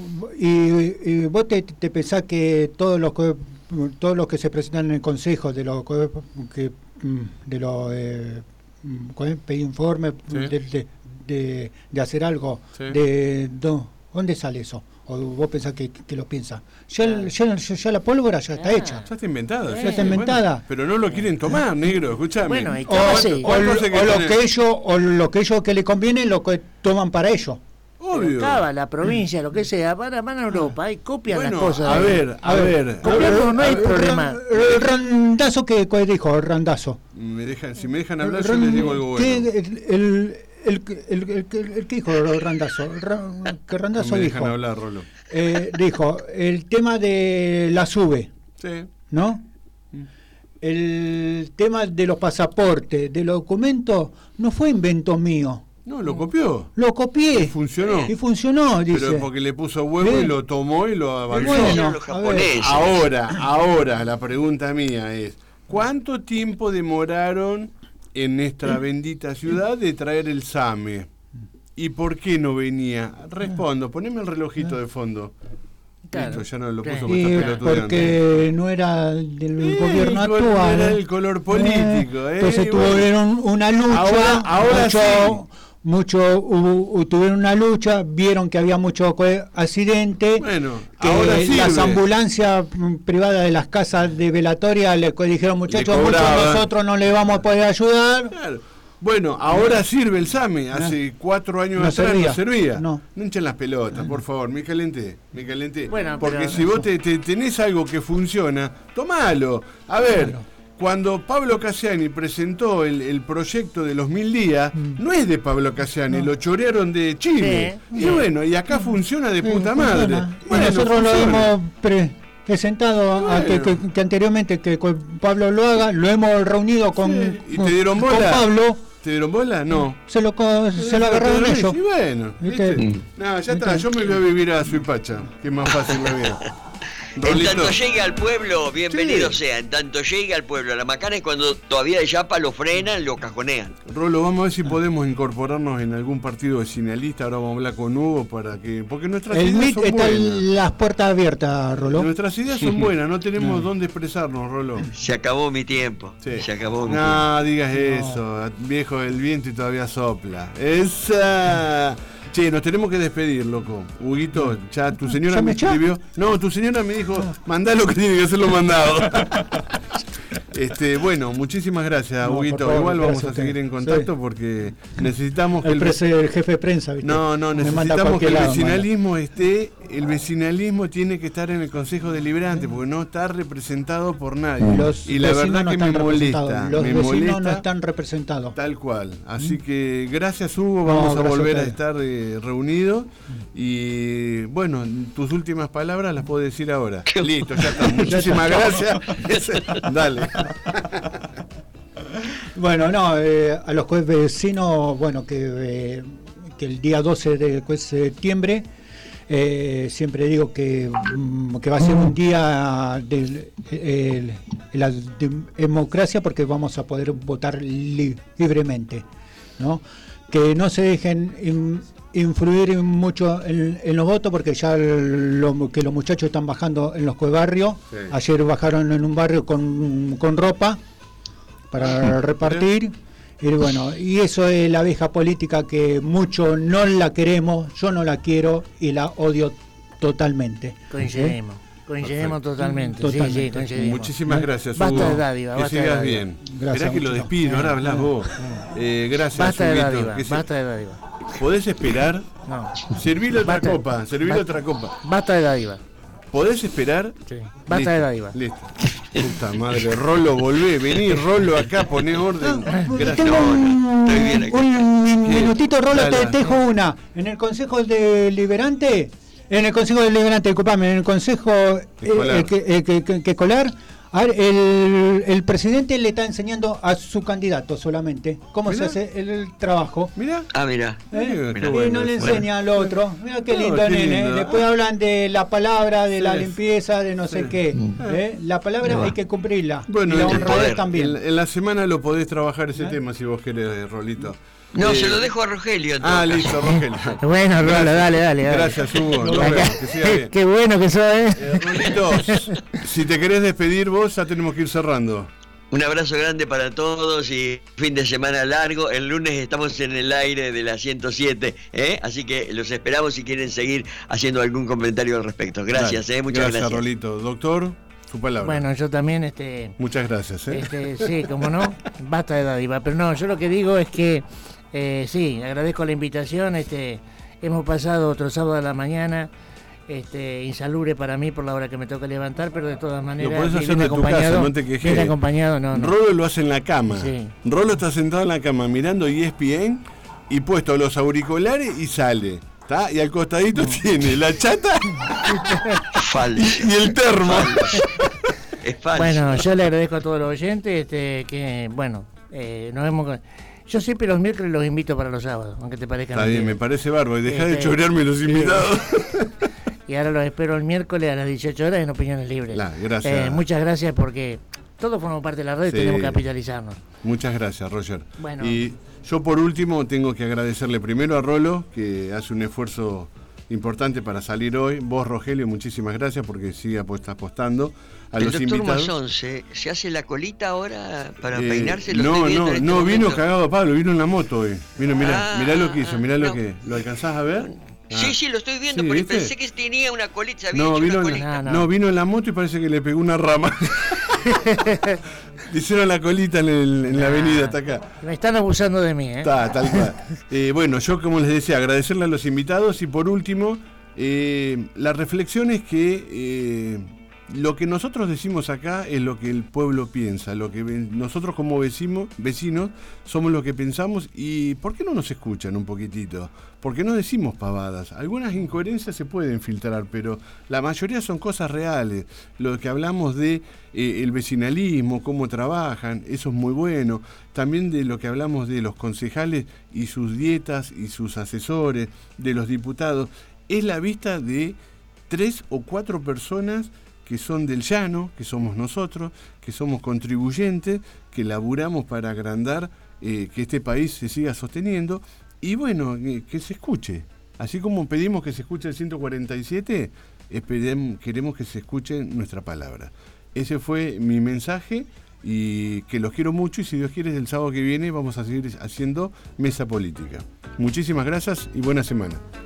y, y vos te, te pensás que todos los todos los que se presentan en el consejo de los que de los eh, pedir informe sí. de, de, de, de hacer algo sí. de, de ¿dónde sale eso? O vos pensás que, que lo piensas. Ya, ah. ya, ya, ya la pólvora ya está ah. hecha. Ya está inventada. Ya está inventada. Bueno, pero no lo quieren tomar, negro, escúchame. Bueno, o, o, o, lo, que o lo que ellos o lo que ellos que le conviene lo que toman para ellos. Obvio. Cava, la provincia, lo que sea, van a, van a Europa y copian bueno, las cosas. A ver, a ver. Copiando no hay problema. El Randazo, ¿qué dijo el Randazo? Me dejan, si me dejan hablar, yo les digo algo bueno. El, el, el, el, el, el que dijo el Randazo, el, que Randazo no me dijo. Dejan hablar, Rolo. Eh, dijo el tema de la SUBE, sí. ¿no? El tema de los pasaportes, de los documentos, no fue invento mío. No, lo copió. Lo copié. Y funcionó. Y funcionó, dice. Pero porque le puso huevo ¿Eh? y lo tomó y lo avanzó. Bueno, ahora, ahora, la pregunta mía es, ¿cuánto tiempo demoraron en nuestra bendita ciudad de traer el SAME? ¿Y por qué no venía? Respondo, poneme el relojito de fondo. Claro. Listo, ya no lo puso sí, porque no era del eh, gobierno el actual. Era el color político. Eh, entonces eh, tuvieron bueno. una lucha. Ahora, ahora mucho, sí. mucho hubo, tuvieron una lucha, vieron que había mucho accidente, bueno, que ahora las ambulancias privadas de las casas de velatoria le dijeron, muchachos, muchos nosotros no le vamos a poder ayudar. Claro. Bueno, ahora sirve el SAME, hace cuatro años no atrás servía. no servía. No, no hinchen las pelotas, por favor, me calenté, me calenté. Bueno, porque pero, si vos te, te tenés algo que funciona, tomalo. A ver, claro. cuando Pablo Cassiani presentó el, el proyecto de los mil días, mm. no es de Pablo Cassiani, no. lo chorearon de Chile. Sí, y sí. bueno, y acá funciona de puta sí, madre. Bueno, bueno, nosotros funciona. lo hemos pre presentado bueno. a que, que, que anteriormente que Pablo lo haga, lo hemos reunido con, sí. ¿Y te dieron bola? con Pablo. ¿Te dieron bola? No. Se lo, se lo agarraron ellos. Y bueno, ¿viste? ¿viste? No, ya está, yo me voy a vivir a Suipacha, que es más fácil la vida. En tanto llegue al pueblo, bienvenido sí. sea. En tanto llegue al pueblo. La macana es cuando todavía de Yapa lo frenan, lo cajonean. Rolo, vamos a ver si podemos incorporarnos en algún partido vecinalista. Ahora vamos a hablar con Hugo para que. Porque nuestras el ideas son buenas. Están las puertas abiertas, Rolo. Nuestras ideas son buenas, no tenemos no. dónde expresarnos, Rolo. Se acabó mi tiempo. Sí. Se acabó mi no, tiempo. No digas eso. Viejo del viento y todavía sopla. Esa. Che, nos tenemos que despedir, loco. Huguito, ya tu señora ¿Ya me, me escribió. No, tu señora me dijo, mandá lo que tiene que hacer lo mandado. Este, bueno, muchísimas gracias, no, Huguito. Favor, Igual vamos a seguir en contacto sí. porque necesitamos que el, el, el jefe de prensa, ¿viste? No, no, necesitamos que el lado, vecinalismo manda. esté, el vecinalismo tiene que estar en el Consejo Deliberante, porque no está representado por nadie. Los y la verdad no que me molesta. Los me vecinos molesta, no están representados. Tal cual. Así que gracias, Hugo, vamos no, a volver a, a estar eh, reunidos. Y bueno, tus últimas palabras las puedo decir ahora. Listo, ya está. Muchísimas gracias. Dale. Bueno, no, eh, a los vecinos, bueno, que, eh, que el día doce de septiembre, eh, siempre digo que, que va a ser un día de, de, de la democracia porque vamos a poder votar li libremente, ¿no? Que no se dejen in, influir mucho en, en los votos porque ya lo, que los muchachos están bajando en los barrios. Sí. Ayer bajaron en un barrio con, con ropa para repartir. Y bueno, y eso es la vieja política que muchos no la queremos, yo no la quiero y la odio totalmente. Coincidimos. ¿Eh? Coincidimos totalmente. totalmente. Sí, sí, coincidimos. Muchísimas gracias, Hugo. Basta de dádiva. Que sigas dádiva. bien. Esperá que lo despido, ahora hablas vos. Eh, gracias, basta de Huguito, dádiva, que se... basta de dádiva. ¿Podés esperar? No. Servile otra basta, copa, servile basta, otra copa. Basta de dádiva. ¿Podés esperar? Sí. Basta Listo. de dádiva. Listo. Puta madre, Rolo, volvé, vení, Rolo, acá, poné orden. Gracias. Tengo un, Estoy bien acá. un minutito, Rolo, te dejo una. En el Consejo Deliberante, en el Consejo Deliberante, disculpame, en el Consejo eh, que, eh, que, que, que Colar, a ver, el, el presidente le está enseñando a su candidato solamente cómo mirá. se hace el, el trabajo. Mira. Ah, mira. ¿Eh? Mirá. Y bueno, no le enseña al otro. Mira qué lindo, no, qué nene. Lindo. Después hablan de la palabra, de sí. la limpieza, de no sí. sé qué. ¿Eh? La palabra no. hay que cumplirla. Bueno, y la honradez también. En, en la semana lo podés trabajar ese ¿Eh? tema si vos querés, Rolito. No, eh, se lo dejo a Rogelio. Ah, listo, Rogelio. Bueno, Rolo, dale, dale, dale. Gracias, Hugo. Nos vemos, que siga bien. Qué bueno que sos, ¿eh? eh Rolito, si te querés despedir vos, ya tenemos que ir cerrando. Un abrazo grande para todos y fin de semana largo. El lunes estamos en el aire de la ciento siete, ¿eh? Así que los esperamos si quieren seguir haciendo algún comentario al respecto. Gracias, ¿eh? Muchas gracias. Gracias, Rolito. Doctor, su palabra. Bueno, yo también, este... Muchas gracias, ¿eh? Este, sí, como no, basta de dádiva. Pero no, yo lo que digo es que Eh, sí, agradezco la invitación. Este, hemos pasado otro sábado a la mañana, este, insalubre para mí por la hora que me toca levantar, pero de todas maneras. Lo podés hacer de tu casa, no te quejes. Bien acompañado, no, no. Rolo lo hace en la cama. Sí. Rolo está sentado en la cama mirando E S P N y puesto los auriculares y sale. ¿Tá? Y al costadito no. tiene la chata falso. Y, y el termo. Es falso. Bueno, yo le agradezco a todos los oyentes este, que, bueno, eh, nos vemos. Yo siempre los miércoles los invito para los sábados, aunque te parezca. Está bien, me parece bárbaro. Y dejá este, de chorearme los invitados. Y ahora los espero el miércoles a las dieciocho horas en Opiniones Libres. La, gracias. Eh, muchas gracias porque todos formamos parte de la red y sí. tenemos que capitalizarnos. Muchas gracias, Roger. Bueno. Y yo por último tengo que agradecerle primero a Rolo, que hace un esfuerzo importante para salir hoy. Vos, Rogelio, muchísimas gracias porque sigue apostando a el los doctor invitados. Mazón, ¿se, ¿se hace la colita ahora para eh, peinarse? ¿Lo no, no, este no, momento? vino cagado Pablo, vino en la moto hoy. Vino, mirá, ah, mirá lo que hizo, mirá no. lo que... ¿Lo alcanzás a ver? Sí, ah. sí, lo estoy viendo, sí, porque ¿viste? pensé que tenía una colita. Había No, hecho vino, una en, colita. no, no, vino en la moto y parece que le pegó una rama. Le hicieron la colita en, el, en la avenida, hasta acá. Me están abusando de mí, ¿eh? Está, tal cual. eh, bueno, yo como les decía, agradecerle a los invitados y por último, eh, la reflexión es que eh, lo que nosotros decimos acá es lo que el pueblo piensa, lo que nosotros como vecino, vecinos somos lo que pensamos. ¿Y por qué no nos escuchan un poquitito? ¿Por qué no decimos pavadas? Algunas incoherencias se pueden filtrar, pero la mayoría son cosas reales. Lo que hablamos de eh, el vecinalismo, cómo trabajan, eso es muy bueno. También de lo que hablamos de los concejales y sus dietas y sus asesores, de los diputados. Es la vista de tres o cuatro personas que son del llano, que somos nosotros, que somos contribuyentes, que laburamos para agrandar, eh, que este país se siga sosteniendo, y bueno, eh, que se escuche. Así como pedimos que se escuche el ciento cuarenta y siete, esperemos, queremos que se escuche nuestra palabra. Ese fue mi mensaje, y que los quiero mucho, y si Dios quiere, el sábado que viene vamos a seguir haciendo Mesa Política. Muchísimas gracias y buena semana.